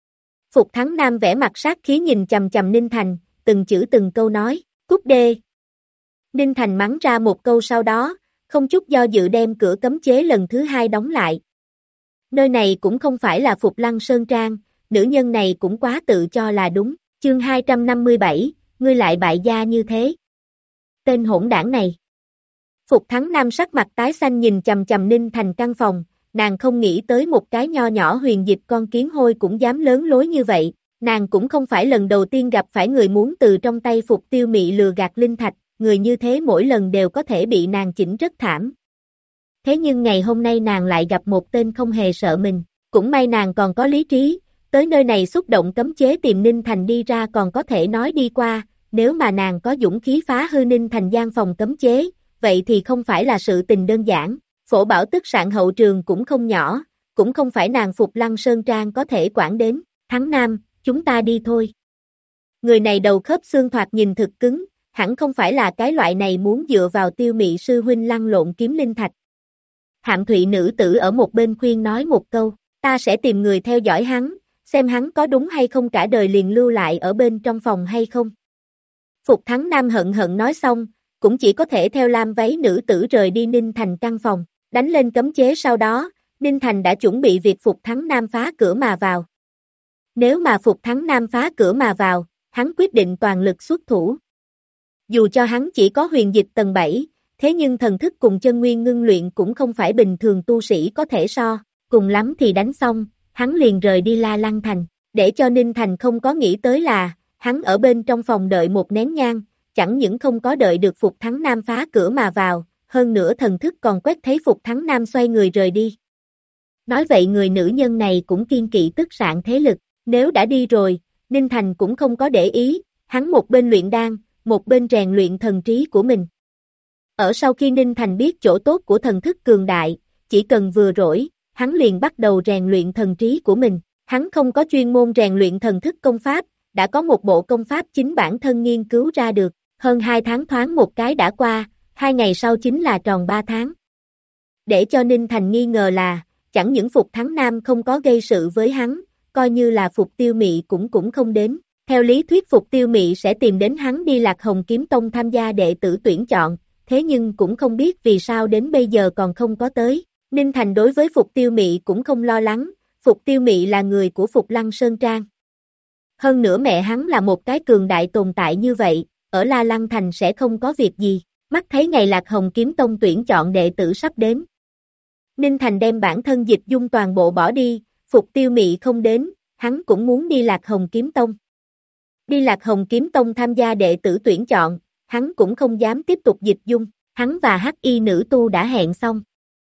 Phục Thắng Nam vẻ mặt sát khí nhìn chầm chầm Ninh Thành, từng chữ từng câu nói, cút đê. Ninh Thành mắng ra một câu sau đó, không chút do dự đem cửa cấm chế lần thứ hai đóng lại. Nơi này cũng không phải là Phục Lăng Sơn Trang, nữ nhân này cũng quá tự cho là đúng, chương 257, ngươi lại bại gia như thế. Tên hỗn đảng này. Phục Thắng Nam sắc mặt tái xanh nhìn chầm chầm Ninh Thành căn phòng, nàng không nghĩ tới một cái nho nhỏ huyền dịch con kiến hôi cũng dám lớn lối như vậy, nàng cũng không phải lần đầu tiên gặp phải người muốn từ trong tay Phục Tiêu Mị lừa gạt linh thạch, người như thế mỗi lần đều có thể bị nàng chỉnh rất thảm. Thế nhưng ngày hôm nay nàng lại gặp một tên không hề sợ mình, cũng may nàng còn có lý trí, tới nơi này xúc động cấm chế tìm Ninh Thành đi ra còn có thể nói đi qua, nếu mà nàng có dũng khí phá hư Ninh Thành gian phòng cấm chế, vậy thì không phải là sự tình đơn giản, Phổ Bảo Tức Sạn hậu trường cũng không nhỏ, cũng không phải nàng Phục Lăng Sơn Trang có thể quản đến, Thắng Nam, chúng ta đi thôi. Người này đầu khớp xương thoạt nhìn thực cứng, hẳn không phải là cái loại này muốn dựa vào Tiêu Mị sư huynh lăn lộn kiếm linh thạch. Hạm Thụy nữ tử ở một bên khuyên nói một câu, ta sẽ tìm người theo dõi hắn, xem hắn có đúng hay không cả đời liền lưu lại ở bên trong phòng hay không. Phục Thắng Nam hận hận nói xong, cũng chỉ có thể theo lam váy nữ tử rời đi Ninh Thành căn phòng, đánh lên cấm chế sau đó, Ninh Thành đã chuẩn bị việc Phục Thắng Nam phá cửa mà vào. Nếu mà Phục Thắng Nam phá cửa mà vào, hắn quyết định toàn lực xuất thủ. Dù cho hắn chỉ có huyền dịch tầng 7, thế nhưng thần thức cùng chân nguyên ngưng luyện cũng không phải bình thường tu sĩ có thể so, cùng lắm thì đánh xong, hắn liền rời đi La Lăng Thành, để cho Ninh Thành không có nghĩ tới là, hắn ở bên trong phòng đợi một nén nhang, chẳng những không có đợi được Phục Thắng Nam phá cửa mà vào, hơn nữa thần thức còn quét thấy Phục Thắng Nam xoay người rời đi. Nói vậy người nữ nhân này cũng kiên kỵ Tức Sạn thế lực, nếu đã đi rồi, Ninh Thành cũng không có để ý, hắn một bên luyện đan, một bên rèn luyện thần trí của mình. Ở sau khi Ninh Thành biết chỗ tốt của thần thức cường đại, chỉ cần vừa rỗi, hắn liền bắt đầu rèn luyện thần trí của mình, hắn không có chuyên môn rèn luyện thần thức công pháp, đã có một bộ công pháp chính bản thân nghiên cứu ra được, hơn 2 tháng thoáng một cái đã qua, 2 ngày sau chính là tròn 3 tháng. Để cho Ninh Thành nghi ngờ là, chẳng những Phục Thắng Nam không có gây sự với hắn, coi như là Phục Tiêu Mị cũng không đến. Theo lý thuyết Phục Tiêu Mị sẽ tìm đến hắn đi Lạc Hồng Kiếm Tông tham gia đệ tử tuyển chọn, thế nhưng cũng không biết vì sao đến bây giờ còn không có tới. Ninh Thành đối với Phục Tiêu Mị cũng không lo lắng, Phục Tiêu Mị là người của Phục Lăng Sơn Trang. Hơn nữa mẹ hắn là một cái cường đại tồn tại như vậy, ở La Lăng Thành sẽ không có việc gì, mắt thấy ngày Lạc Hồng Kiếm Tông tuyển chọn đệ tử sắp đến. Ninh Thành đem bản thân dịch dung toàn bộ bỏ đi, Phục Tiêu Mị không đến, hắn cũng muốn đi Lạc Hồng Kiếm Tông. Đi Lạc Hồng Kiếm Tông tham gia đệ tử tuyển chọn, hắn cũng không dám tiếp tục dịch dung, hắn và hắc y nữ tu đã hẹn xong.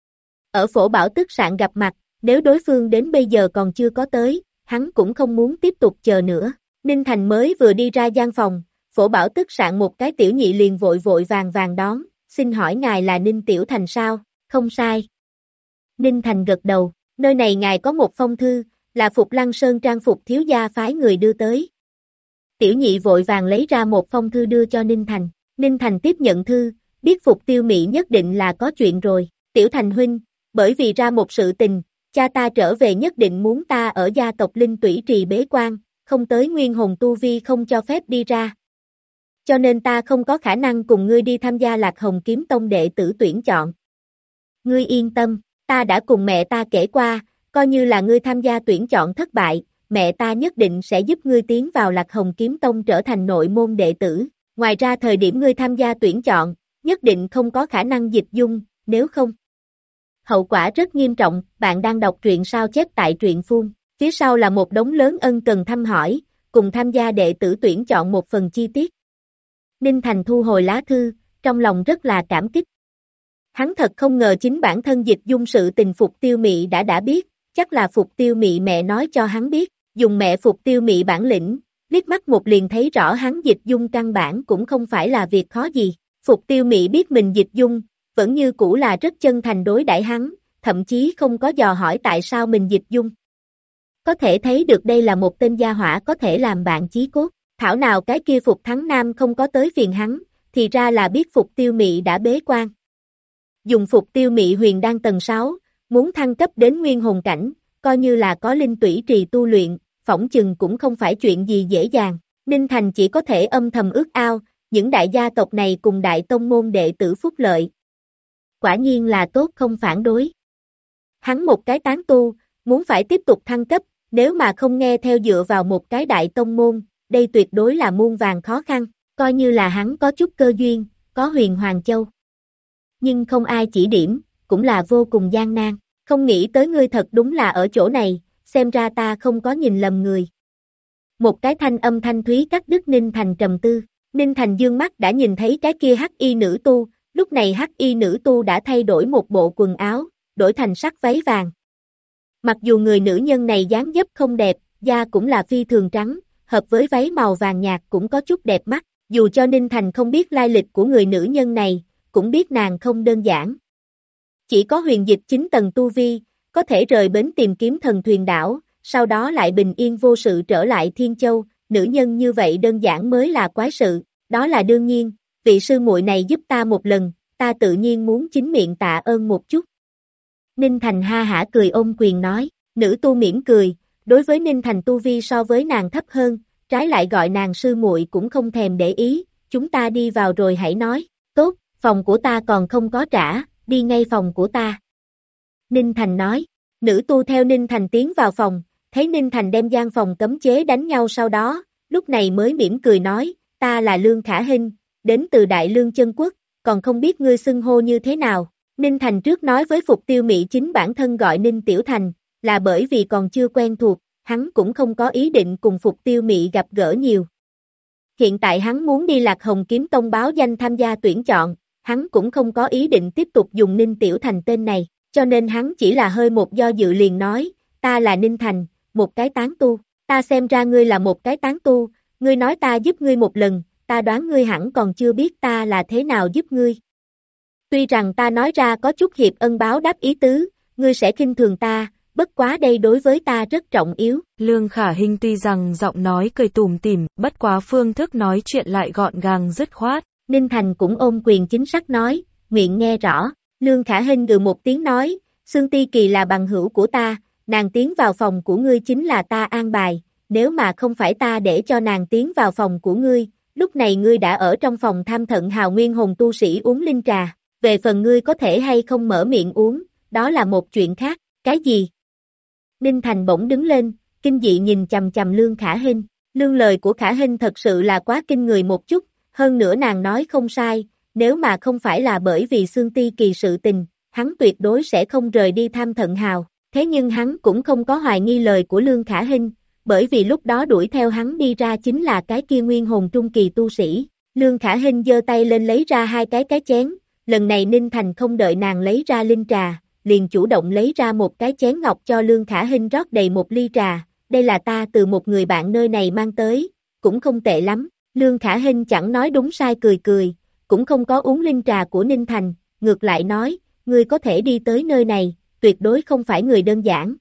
Ở Phổ Bảo Tức Sạn gặp mặt, nếu đối phương đến bây giờ còn chưa có tới, hắn cũng không muốn tiếp tục chờ nữa. Ninh Thành mới vừa đi ra gian phòng, Phổ Bảo Tức Sạn một cái tiểu nhị liền vội vội vàng vàng đón, xin hỏi ngài là Ninh Tiểu Thành sao? Không sai. Ninh Thành gật đầu, nơi này ngài có một phong thư, là Phục Lăng Sơn Trang Phục thiếu gia phái người đưa tới. Tiểu nhị vội vàng lấy ra một phong thư đưa cho Ninh Thành. Ninh Thành tiếp nhận thư, biết Phục Tiêu Mị nhất định là có chuyện rồi. Tiểu Thành huynh, bởi vì ra một sự tình, cha ta trở về nhất định muốn ta ở gia tộc Linh Tủy Trì bế quan, không tới nguyên hồn tu vi không cho phép đi ra. Cho nên ta không có khả năng cùng ngươi đi tham gia Lạc Hồng Kiếm Tông đệ tử tuyển chọn. Ngươi yên tâm, ta đã cùng mẹ ta kể qua, coi như là ngươi tham gia tuyển chọn thất bại, mẹ ta nhất định sẽ giúp ngươi tiến vào Lạc Hồng Kiếm Tông trở thành nội môn đệ tử. Ngoài ra thời điểm ngươi tham gia tuyển chọn, nhất định không có khả năng dịch dung, nếu không. Hậu quả rất nghiêm trọng, bạn đang đọc truyện sao chép tại truyện phun. Phía sau là một đống lớn ân cần thăm hỏi, cùng tham gia đệ tử tuyển chọn một phần chi tiết. Ninh Thành thu hồi lá thư, trong lòng rất là cảm kích. Hắn thật không ngờ chính bản thân dịch dung sự tình Phục Tiêu Mị đã biết, chắc là Phục Tiêu Mị mẹ nói cho hắn biết, dùng mẹ Phục Tiêu Mị bản lĩnh, liếc mắt một liền thấy rõ hắn dịch dung căn bản cũng không phải là việc khó gì. Phục Tiêu Mị biết mình dịch dung, vẫn như cũ là rất chân thành đối đãi hắn, thậm chí không có dò hỏi tại sao mình dịch dung. Có thể thấy được đây là một tên gia hỏa có thể làm bạn chí cốt, thảo nào cái kia Phục Thắng Nam không có tới phiền hắn, thì ra là biết Phục Tiêu Mị đã bế quan. Dùng Phục Tiêu Mị huyền đan tầng 6, muốn thăng cấp đến nguyên hồn cảnh, coi như là có linh tủy trì tu luyện, phỏng chừng cũng không phải chuyện gì dễ dàng. Ninh Thành chỉ có thể âm thầm ước ao, những đại gia tộc này cùng đại tông môn đệ tử phúc lợi. Quả nhiên là tốt không phản đối. Hắn một cái tán tu, muốn phải tiếp tục thăng cấp, nếu mà không nghe theo dựa vào một cái đại tông môn, đây tuyệt đối là muôn vàn khó khăn, coi như là hắn có chút cơ duyên, có huyền Hoàng Châu. Nhưng không ai chỉ điểm, cũng là vô cùng gian nan, không nghĩ tới ngươi thật đúng là ở chỗ này, xem ra ta không có nhìn lầm người. Một cái thanh âm thanh thúy cắt đứt Ninh Thành trầm tư, Ninh Thành dương mắt đã nhìn thấy cái kia hắc y nữ tu, lúc này hắc y nữ tu đã thay đổi một bộ quần áo, đổi thành sắc váy vàng. Mặc dù người nữ nhân này dáng dấp không đẹp, da cũng là phi thường trắng, hợp với váy màu vàng nhạt cũng có chút đẹp mắt, dù cho Ninh Thành không biết lai lịch của người nữ nhân này, cũng biết nàng không đơn giản. Chỉ có huyền dịch 9 tầng tu vi, có thể rời bến tìm kiếm thần thuyền đảo, sau đó lại bình yên vô sự trở lại Thiên Châu, nữ nhân như vậy đơn giản mới là quái sự, đó là đương nhiên, vị sư muội này giúp ta một lần, ta tự nhiên muốn chính miệng tạ ơn một chút. Ninh Thành ha hả cười ôm quyền nói, nữ tu mỉm cười, đối với Ninh Thành tu vi so với nàng thấp hơn, trái lại gọi nàng sư muội cũng không thèm để ý, chúng ta đi vào rồi hãy nói, tốt, phòng của ta còn không có trả, đi ngay phòng của ta. Ninh Thành nói, nữ tu theo Ninh Thành tiến vào phòng, thấy Ninh Thành đem gian phòng cấm chế đánh nhau sau đó, lúc này mới mỉm cười nói, ta là Lương Khả Hinh, đến từ Đại Lương Chân Quốc, còn không biết ngươi xưng hô như thế nào. Ninh Thành trước nói với Phục Tiêu Mị chính bản thân gọi Ninh Tiểu Thành, là bởi vì còn chưa quen thuộc, hắn cũng không có ý định cùng Phục Tiêu Mị gặp gỡ nhiều. Hiện tại hắn muốn đi Lạc Hồng Kiếm Tông báo danh tham gia tuyển chọn, hắn cũng không có ý định tiếp tục dùng Ninh Tiểu Thành tên này, cho nên hắn chỉ là hơi một do dự liền nói, ta là Ninh Thành, một cái tán tu, ta xem ra ngươi là một cái tán tu, ngươi nói ta giúp ngươi một lần, ta đoán ngươi hẳn còn chưa biết ta là thế nào giúp ngươi. Tuy rằng ta nói ra có chút hiệp ân báo đáp ý tứ, ngươi sẽ khinh thường ta, bất quá đây đối với ta rất trọng yếu. Lương Khả Hinh tuy rằng giọng nói cười tủm tỉm, bất quá phương thức nói chuyện lại gọn gàng dứt khoát. Ninh Thành cũng ôm quyền chính xác nói, nguyện nghe rõ, Lương Khả Hinh gừ một tiếng nói, Xương Ti Kỳ là bằng hữu của ta, nàng tiến vào phòng của ngươi chính là ta an bài, nếu mà không phải ta để cho nàng tiến vào phòng của ngươi, lúc này ngươi đã ở trong phòng tham thận hào nguyên hồn tu sĩ uống linh trà, về phần ngươi có thể hay không mở miệng uống, đó là một chuyện khác, cái gì? Ninh Thành bỗng đứng lên, kinh dị nhìn chằm chằm Lương Khả Hinh, lương lời của Khả Hinh thật sự là quá kinh người một chút, hơn nữa nàng nói không sai, nếu mà không phải là bởi vì Xương Ti Kỳ sự tình, hắn tuyệt đối sẽ không rời đi tham thận hào, thế nhưng hắn cũng không có hoài nghi lời của Lương Khả Hinh, bởi vì lúc đó đuổi theo hắn đi ra chính là cái kia nguyên hồn trung kỳ tu sĩ. Lương Khả Hinh giơ tay lên lấy ra hai cái chén, lần này Ninh Thành không đợi nàng lấy ra linh trà, liền chủ động lấy ra một cái chén ngọc cho Lương Khả Hinh rót đầy một ly trà, đây là ta từ một người bạn nơi này mang tới, cũng không tệ lắm. Lương Khả Hinh chẳng nói đúng sai cười cười, cũng không có uống linh trà của Ninh Thành, ngược lại nói, ngươi có thể đi tới nơi này, tuyệt đối không phải người đơn giản.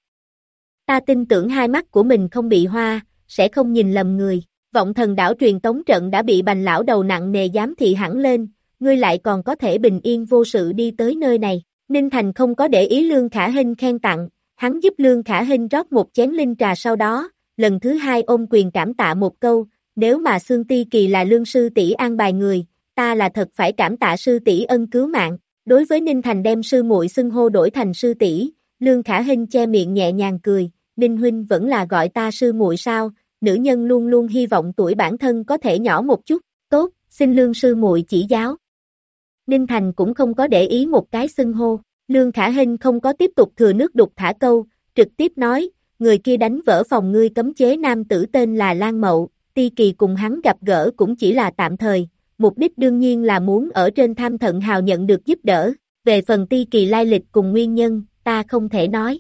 Ta tin tưởng hai mắt của mình không bị hoa, sẽ không nhìn lầm người. Vọng Thần đảo truyền tống trận đã bị Bành lão đầu nặng nề giám thị hẳn lên, ngươi lại còn có thể bình yên vô sự đi tới nơi này. Ninh Thành không có để ý Lương Khả Hinh khen tặng, hắn giúp Lương Khả Hinh rót một chén linh trà sau đó, lần thứ hai ôm quyền cảm tạ một câu, nếu mà Xương Ti Kỳ là Lương sư tỷ an bài người, ta là thật phải cảm tạ sư tỷ ân cứu mạng. Đối với Ninh Thành đem sư muội xưng hô đổi thành sư tỷ, Lương Khả Hinh che miệng nhẹ nhàng cười, Ninh huynh vẫn là gọi ta sư muội sao, nữ nhân luôn luôn hy vọng tuổi bản thân có thể nhỏ một chút, tốt, xin Lương sư muội chỉ giáo. Ninh Thành cũng không có để ý một cái xưng hô, Lương Khả Hinh không có tiếp tục thừa nước đục thả câu, trực tiếp nói, người kia đánh vỡ phòng ngươi cấm chế nam tử tên là Lan Mậu, Ti Kỳ cùng hắn gặp gỡ cũng chỉ là tạm thời, mục đích đương nhiên là muốn ở trên tham thận hào nhận được giúp đỡ, về phần Ti Kỳ lai lịch cùng nguyên nhân, ta không thể nói.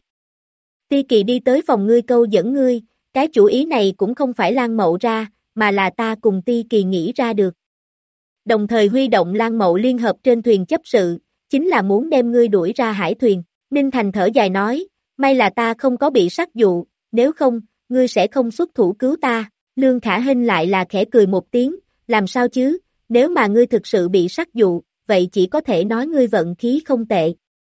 Ti Kỳ đi tới phòng ngươi câu dẫn ngươi, cái chủ ý này cũng không phải Lan Mậu ra, mà là ta cùng Ti Kỳ nghĩ ra được. Đồng thời huy động Lan Mậu liên hợp trên thuyền chấp sự, chính là muốn đem ngươi đuổi ra hải thuyền. Ninh Thành thở dài nói, may là ta không có bị sắc dụ, nếu không, ngươi sẽ không xuất thủ cứu ta. Lương Khả Hinh lại là khẽ cười một tiếng, làm sao chứ, nếu mà ngươi thực sự bị sắc dụ, vậy chỉ có thể nói ngươi vận khí không tệ.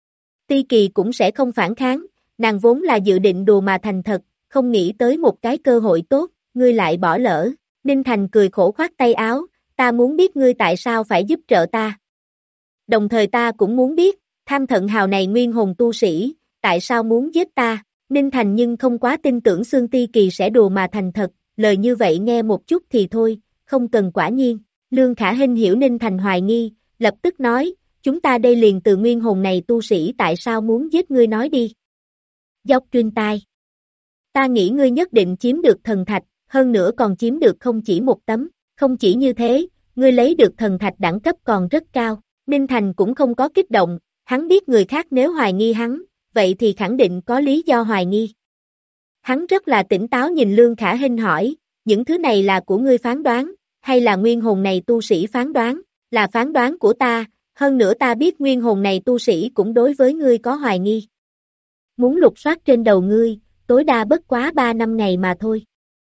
Ti Kỳ cũng sẽ không phản kháng, nàng vốn là dự định đùa mà thành thật, không nghĩ tới một cái cơ hội tốt, ngươi lại bỏ lỡ. Ninh Thành cười khổ khoát tay áo, ta muốn biết ngươi tại sao phải giúp trợ ta. Đồng thời ta cũng muốn biết, tham thận hào này nguyên hồn tu sĩ, tại sao muốn giết ta. Ninh Thành nhưng không quá tin tưởng Xương Ti Kỳ sẽ đùa mà thành thật, lời như vậy nghe một chút thì thôi, không cần quả nhiên. Lương Khả Hinh hiểu Ninh Thành hoài nghi, lập tức nói, chúng ta đây liền từ nguyên hồn này tu sĩ tại sao muốn giết ngươi nói đi. Dốc truyền tai. Ta nghĩ ngươi nhất định chiếm được thần thạch, hơn nữa còn chiếm được không chỉ một tấm, không chỉ như thế, ngươi lấy được thần thạch đẳng cấp còn rất cao. Ninh Thành cũng không có kích động, hắn biết người khác nếu hoài nghi hắn, vậy thì khẳng định có lý do hoài nghi. Hắn rất là tỉnh táo nhìn Lương Khả Hinh hỏi, những thứ này là của ngươi phán đoán, hay là nguyên hồn này tu sĩ phán đoán, là phán đoán của ta, hơn nữa ta biết nguyên hồn này tu sĩ cũng đối với ngươi có hoài nghi. Muốn lục soát trên đầu ngươi, tối đa bất quá 3 năm ngày mà thôi.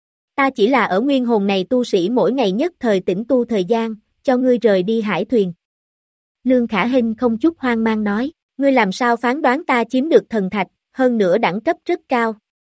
Ta chỉ là ở nguyên hồn này tu sĩ mỗi ngày nhất thời tĩnh tu thời gian, cho ngươi rời đi hải thuyền. Lương Khả Hinh không chút hoang mang nói, ngươi làm sao phán đoán ta chiếm được thần thạch, hơn nữa đẳng cấp rất cao.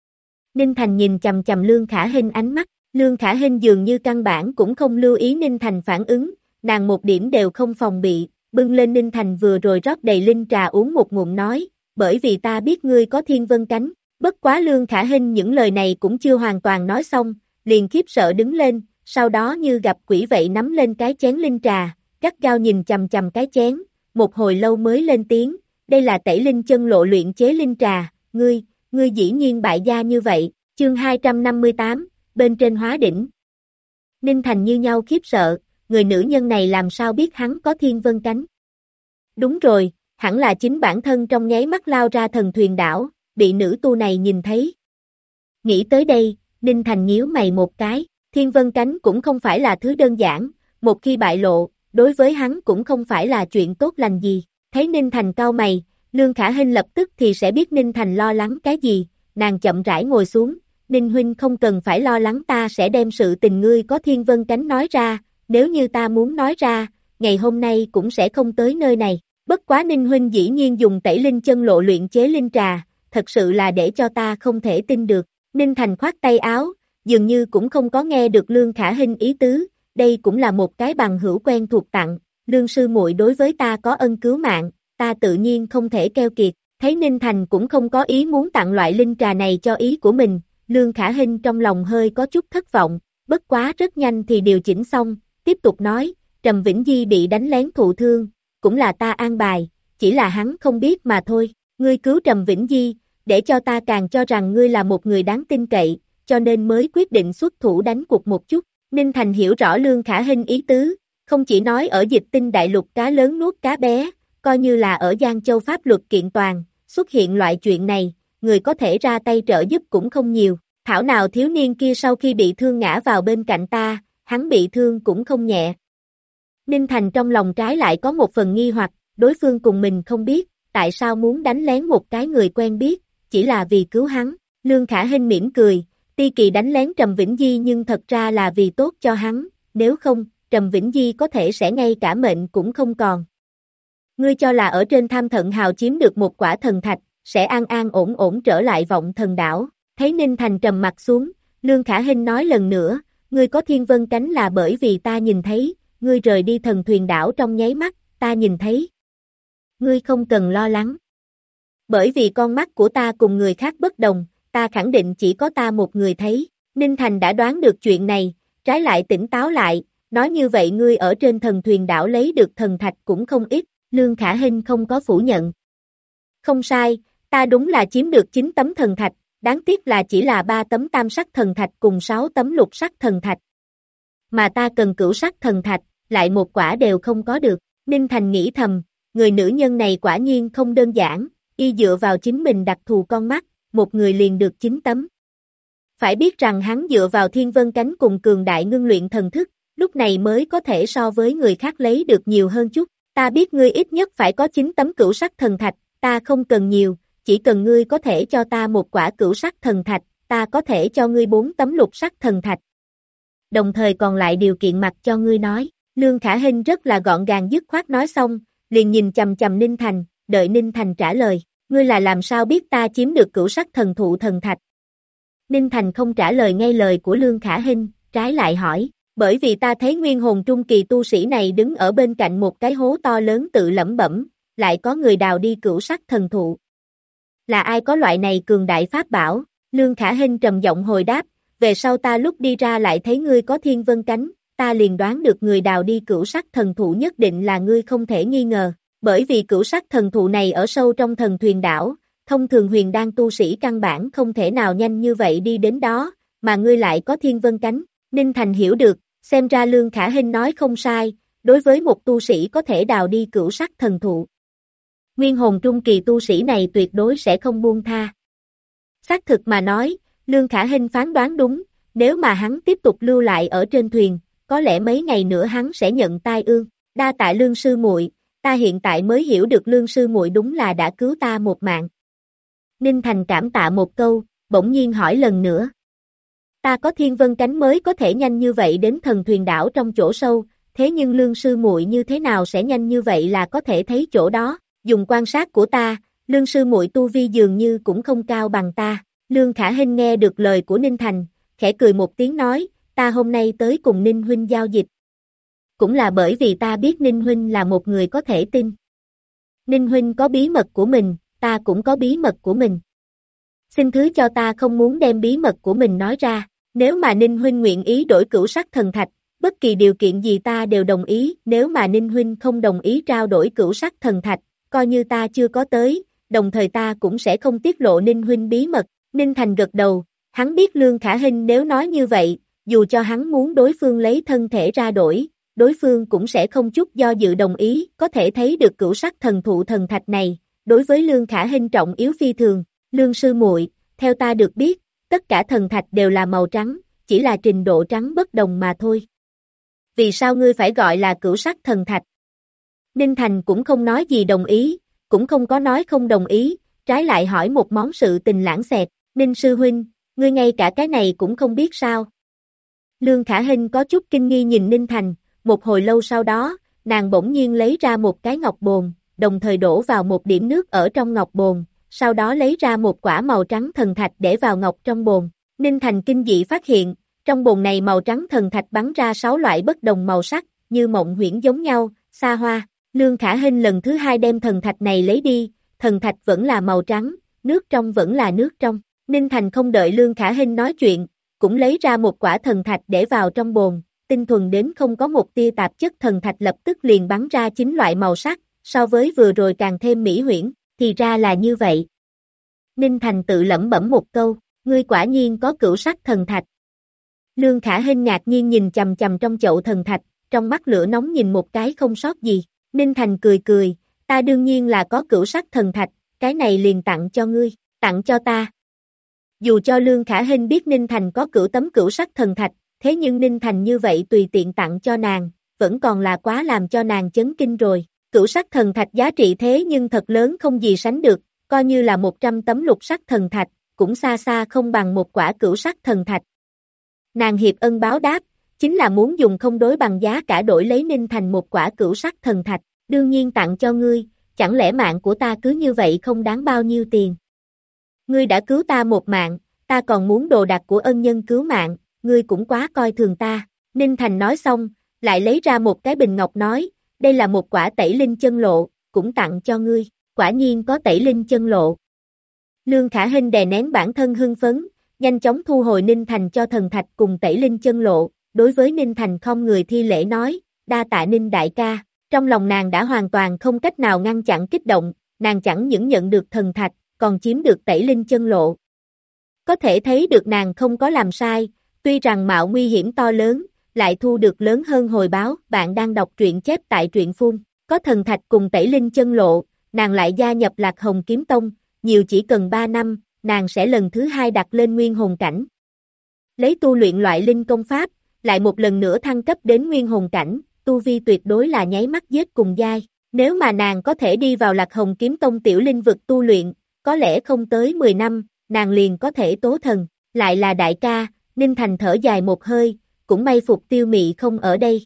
Ninh Thành nhìn chầm chầm Lương Khả Hinh ánh mắt, Lương Khả Hinh dường như căn bản cũng không lưu ý Ninh Thành phản ứng, nàng một điểm đều không phòng bị, bưng lên Ninh Thành vừa rồi rót đầy linh trà uống một ngụm nói, bởi vì ta biết ngươi có thiên vân cánh. Bất quá Lương Khả Hinh những lời này cũng chưa hoàn toàn nói xong, liền khiếp sợ đứng lên, sau đó như gặp quỷ vậy nắm lên cái chén linh trà, gắt gao nhìn chầm chầm cái chén, một hồi lâu mới lên tiếng, đây là Tẩy Linh Chân Lộ luyện chế linh trà, ngươi dĩ nhiên bại gia như vậy. Chương 258, bên trên hóa đỉnh. Ninh Thành như nhau khiếp sợ, người nữ nhân này làm sao biết hắn có thiên vân cánh. Đúng rồi, hẳn là chính bản thân trong nháy mắt lao ra thần thuyền đảo, bị nữ tu này nhìn thấy. Nghĩ tới đây, Ninh Thành nhíu mày một cái, thiên vân cánh cũng không phải là thứ đơn giản, một khi bại lộ, đối với hắn cũng không phải là chuyện tốt lành gì. Thấy Ninh Thành cau mày, Lương Khả Hinh lập tức thì sẽ biết Ninh Thành lo lắng cái gì, nàng chậm rãi ngồi xuống, Ninh huynh không cần phải lo lắng, ta sẽ đem sự tình ngươi có thiên vân cánh nói ra, nếu như ta muốn nói ra, ngày hôm nay cũng sẽ không tới nơi này. Bất quá Ninh huynh dĩ nhiên dùng Tẩy Linh Chân Lộ luyện chế linh trà, thật sự là để cho ta không thể tin được. Ninh Thành khoát tay áo, dường như cũng không có nghe được Lương Khả Hinh ý tứ, đây cũng là một cái bằng hữu quen thuộc tặng, Lương sư muội đối với ta có ân cứu mạng, ta tự nhiên không thể keo kiệt. Thấy Ninh Thành cũng không có ý muốn tặng loại linh trà này cho ý của mình, Lương Khả Hinh trong lòng hơi có chút thất vọng, bất quá rất nhanh thì điều chỉnh xong, tiếp tục nói, Trầm Vĩnh Di bị đánh lén thụ thương, cũng là ta an bài, chỉ là hắn không biết mà thôi, ngươi cứu Trầm Vĩnh Di, để cho ta càng cho rằng ngươi là một người đáng tin cậy, cho nên mới quyết định xuất thủ đánh cuộc một chút. Ninh Thành hiểu rõ Lương Khả Hinh ý tứ, không chỉ nói ở Dịch Tinh đại lục cá lớn nuốt cá bé, coi như là ở Giang Châu pháp luật kiện toàn, xuất hiện loại chuyện này, người có thể ra tay trợ giúp cũng không nhiều. Thảo nào thiếu niên kia sau khi bị thương ngã vào bên cạnh ta, hắn bị thương cũng không nhẹ. Ninh Thành trong lòng trái lại có một phần nghi hoặc, đối phương cùng mình không biết, tại sao muốn đánh lén một cái người quen biết, chỉ là vì cứu hắn. Lương Khả Hinh mỉm cười, Ti Kỳ đánh lén Trầm Vĩnh Di nhưng thật ra là vì tốt cho hắn, nếu không, Trầm Vĩnh Di có thể sẽ ngay cả mệnh cũng không còn. Ngươi cho là ở trên Tham Thận Hào chiếm được một quả thần thạch, sẽ an an ổn ổn trở lại Vọng Thần đảo. Thấy Ninh Thành trầm mặt xuống, Lương Khả Hinh nói lần nữa, ngươi có thiên vân cánh là bởi vì ta nhìn thấy, ngươi rời đi thần thuyền đảo trong nháy mắt, ta nhìn thấy. Ngươi không cần lo lắng. Bởi vì con mắt của ta cùng người khác bất đồng, ta khẳng định chỉ có ta một người thấy. Ninh Thành đã đoán được chuyện này, trái lại tỉnh táo lại, nói như vậy ngươi ở trên thần thuyền đảo lấy được thần thạch cũng không ít, Lương Khả Hinh không có phủ nhận. Không sai, ta đúng là chiếm được 9 tấm thần thạch, đáng tiếc là chỉ là 3 tấm tam sắc thần thạch cùng 6 tấm lục sắc thần thạch. Mà ta cần cửu sắc thần thạch, lại một quả đều không có được. Ninh Thành nghĩ thầm, người nữ nhân này quả nhiên không đơn giản, y dựa vào chính mình đặc thù con mắt, một người liền được 9 tấm. Phải biết rằng hắn dựa vào thiên vân cánh cùng cường đại ngưng luyện thần thức, lúc này mới có thể so với người khác lấy được nhiều hơn chút. Ta biết ngươi ít nhất phải có 9 tấm cửu sắc thần thạch, ta không cần nhiều, chỉ cần ngươi có thể cho ta một quả cửu sắc thần thạch, ta có thể cho ngươi 4 tấm lục sắc thần thạch. Đồng thời còn lại điều kiện mặc cho ngươi nói. Lương Khả Hinh rất là gọn gàng dứt khoát nói xong, liền nhìn chầm chầm Ninh Thành, đợi Ninh Thành trả lời. Ngươi là làm sao biết ta chiếm được cửu sắc thần thụ thần thạch? Ninh Thành không trả lời ngay lời của Lương Khả Hinh, trái lại hỏi, bởi vì ta thấy nguyên hồn trung kỳ tu sĩ này đứng ở bên cạnh một cái hố to lớn tự lẩm bẩm, lại có người đào đi cửu sắc thần thụ. Là ai có loại này cường đại pháp bảo? Lương Khả Hinh trầm giọng hồi đáp, về sau ta lúc đi ra lại thấy ngươi có thiên vân cánh, ta liền đoán được người đào đi cửu sắc thần thụ nhất định là ngươi không thể nghi ngờ, bởi vì cửu sắc thần thụ này ở sâu trong thần thuyền đảo, thông thường huyền đan tu sĩ căn bản không thể nào nhanh như vậy đi đến đó, mà ngươi lại có thiên vân cánh. Ninh Thành hiểu được, xem ra Lương Khả Hinh nói không sai, đối với một tu sĩ có thể đào đi cửu sắc thần thụ. Nguyên hồn trung kỳ tu sĩ này tuyệt đối sẽ không buông tha. Xác thực mà nói, Lương Khả Hinh phán đoán đúng, nếu mà hắn tiếp tục lưu lại ở trên thuyền, có lẽ mấy ngày nữa hắn sẽ nhận tai ương. Đa tạ Lương sư muội, ta hiện tại mới hiểu được Lương sư muội đúng là đã cứu ta một mạng. Ninh Thành cảm tạ một câu, bỗng nhiên hỏi lần nữa. Ta có thiên vân cánh mới có thể nhanh như vậy đến thần thuyền đảo trong chỗ sâu, thế nhưng Lương sư muội như thế nào sẽ nhanh như vậy là có thể thấy chỗ đó? Dùng quan sát của ta, Lương sư muội tu vi dường như cũng không cao bằng ta. Lương Khả Hinh nghe được lời của Ninh Thành, khẽ cười một tiếng nói, ta hôm nay tới cùng Ninh huynh giao dịch. Cũng là bởi vì ta biết Ninh huynh là một người có thể tin. Ninh huynh có bí mật của mình, ta cũng có bí mật của mình. Xin thứ cho ta không muốn đem bí mật của mình nói ra, nếu mà Ninh huynh nguyện ý đổi cửu sắc thần thạch, bất kỳ điều kiện gì ta đều đồng ý, nếu mà Ninh huynh không đồng ý trao đổi cửu sắc thần thạch, coi như ta chưa có tới, đồng thời ta cũng sẽ không tiết lộ Ninh huynh bí mật. Ninh Thành gật đầu, hắn biết Lương Khả Hinh nếu nói như vậy, dù cho hắn muốn đối phương lấy thân thể ra đổi, đối phương cũng sẽ không chút do dự đồng ý, có thể thấy được cửu sắc thần thụ thần thạch này, đối với Lương Khả Hinh trọng yếu phi thường. Lương sư muội, theo ta được biết, tất cả thần thạch đều là màu trắng, chỉ là trình độ trắng bất đồng mà thôi. Vì sao ngươi phải gọi là cửu sắc thần thạch? Ninh Thành cũng không nói gì đồng ý, cũng không có nói không đồng ý, trái lại hỏi một món sự tình lãng xẹt, Ninh sư huynh, ngươi ngay cả cái này cũng không biết sao? Lương Khả Hinh có chút kinh nghi nhìn Ninh Thành, một hồi lâu sau đó, nàng bỗng nhiên lấy ra một cái ngọc bồn, đồng thời đổ vào một điểm nước ở trong ngọc bồn, sau đó lấy ra một quả màu trắng thần thạch để vào ngọc trong bồn. Ninh Thành kinh dị phát hiện, trong bồn này màu trắng thần thạch bắn ra 6 loại bất đồng màu sắc, như mộng huyễn giống nhau, xa hoa. Lương Khả Hinh lần thứ 2 đem thần thạch này lấy đi, thần thạch vẫn là màu trắng, nước trong vẫn là nước trong. Ninh Thành không đợi Lương Khả Hinh nói chuyện, cũng lấy ra một quả thần thạch để vào trong bồn, tinh thuần đến không có một tia tạp chất thần thạch lập tức liền bắn ra 9 loại màu sắc, so với vừa rồi càng thêm mỹ huyễn, thì ra là như vậy. Ninh Thành tự lẩm bẩm một câu, ngươi quả nhiên có cửu sắc thần thạch. Lương Khả Hinh ngạc nhiên nhìn chầm chầm trong chậu thần thạch, trong mắt lửa nóng nhìn một cái không sót gì. Ninh Thành cười cười, ta đương nhiên là có cửu sắc thần thạch, cái này liền tặng cho ngươi, tặng cho ta. Dù cho Lương Khả Hinh biết Ninh Thành có tấm cửu sắc thần thạch, thế nhưng Ninh Thành như vậy tùy tiện tặng cho nàng, vẫn còn là quá làm cho nàng chấn kinh rồi. Cửu sắc thần thạch giá trị thế nhưng thật lớn không gì sánh được, coi như là 100 tấm lục sắc thần thạch, cũng xa xa không bằng một quả cửu sắc thần thạch. Nàng hiệp ân báo đáp, chính là muốn dùng không đối bằng giá cả đổi lấy Ninh Thành một quả cửu sắc thần thạch, đương nhiên tặng cho ngươi, chẳng lẽ mạng của ta cứ như vậy không đáng bao nhiêu tiền. Ngươi đã cứu ta một mạng, ta còn muốn đồ đạc của ân nhân cứu mạng, ngươi cũng quá coi thường ta. Ninh Thành nói xong, lại lấy ra một cái bình ngọc nói, đây là một quả tẩy linh chân lộ, cũng tặng cho ngươi, quả nhiên có tẩy linh chân lộ. Lương Khả Hinh đè nén bản thân hưng phấn, nhanh chóng thu hồi Ninh Thành cho thần thạch cùng tẩy linh chân lộ, đối với Ninh Thành không người thi lễ nói, đa tạ Ninh đại ca, trong lòng nàng đã hoàn toàn không cách nào ngăn chặn kích động, nàng chẳng những nhận được thần thạch, còn chiếm được tẩy linh chân lộ. Có thể thấy được nàng không có làm sai, tuy rằng mạo nguy hiểm to lớn, lại thu được lớn hơn hồi báo. Bạn đang đọc truyện chép tại truyện phun, có thần thạch cùng tẩy linh chân lộ, nàng lại gia nhập Lạc Hồng Kiếm Tông, nhiều chỉ cần 3 năm, nàng sẽ lần thứ 2 đặt lên nguyên hồn cảnh. Lấy tu luyện loại linh công pháp, lại một lần nữa thăng cấp đến nguyên hồn cảnh, tu vi tuyệt đối là nháy mắt giết cùng giai. Nếu mà nàng có thể đi vào Lạc Hồng Kiếm Tông tiểu linh vực tu luyện, có lẽ không tới 10 năm, nàng liền có thể tố thần, lại là đại ca, Ninh Thành thở dài một hơi, cũng may Phục Tiêu Mị không ở đây.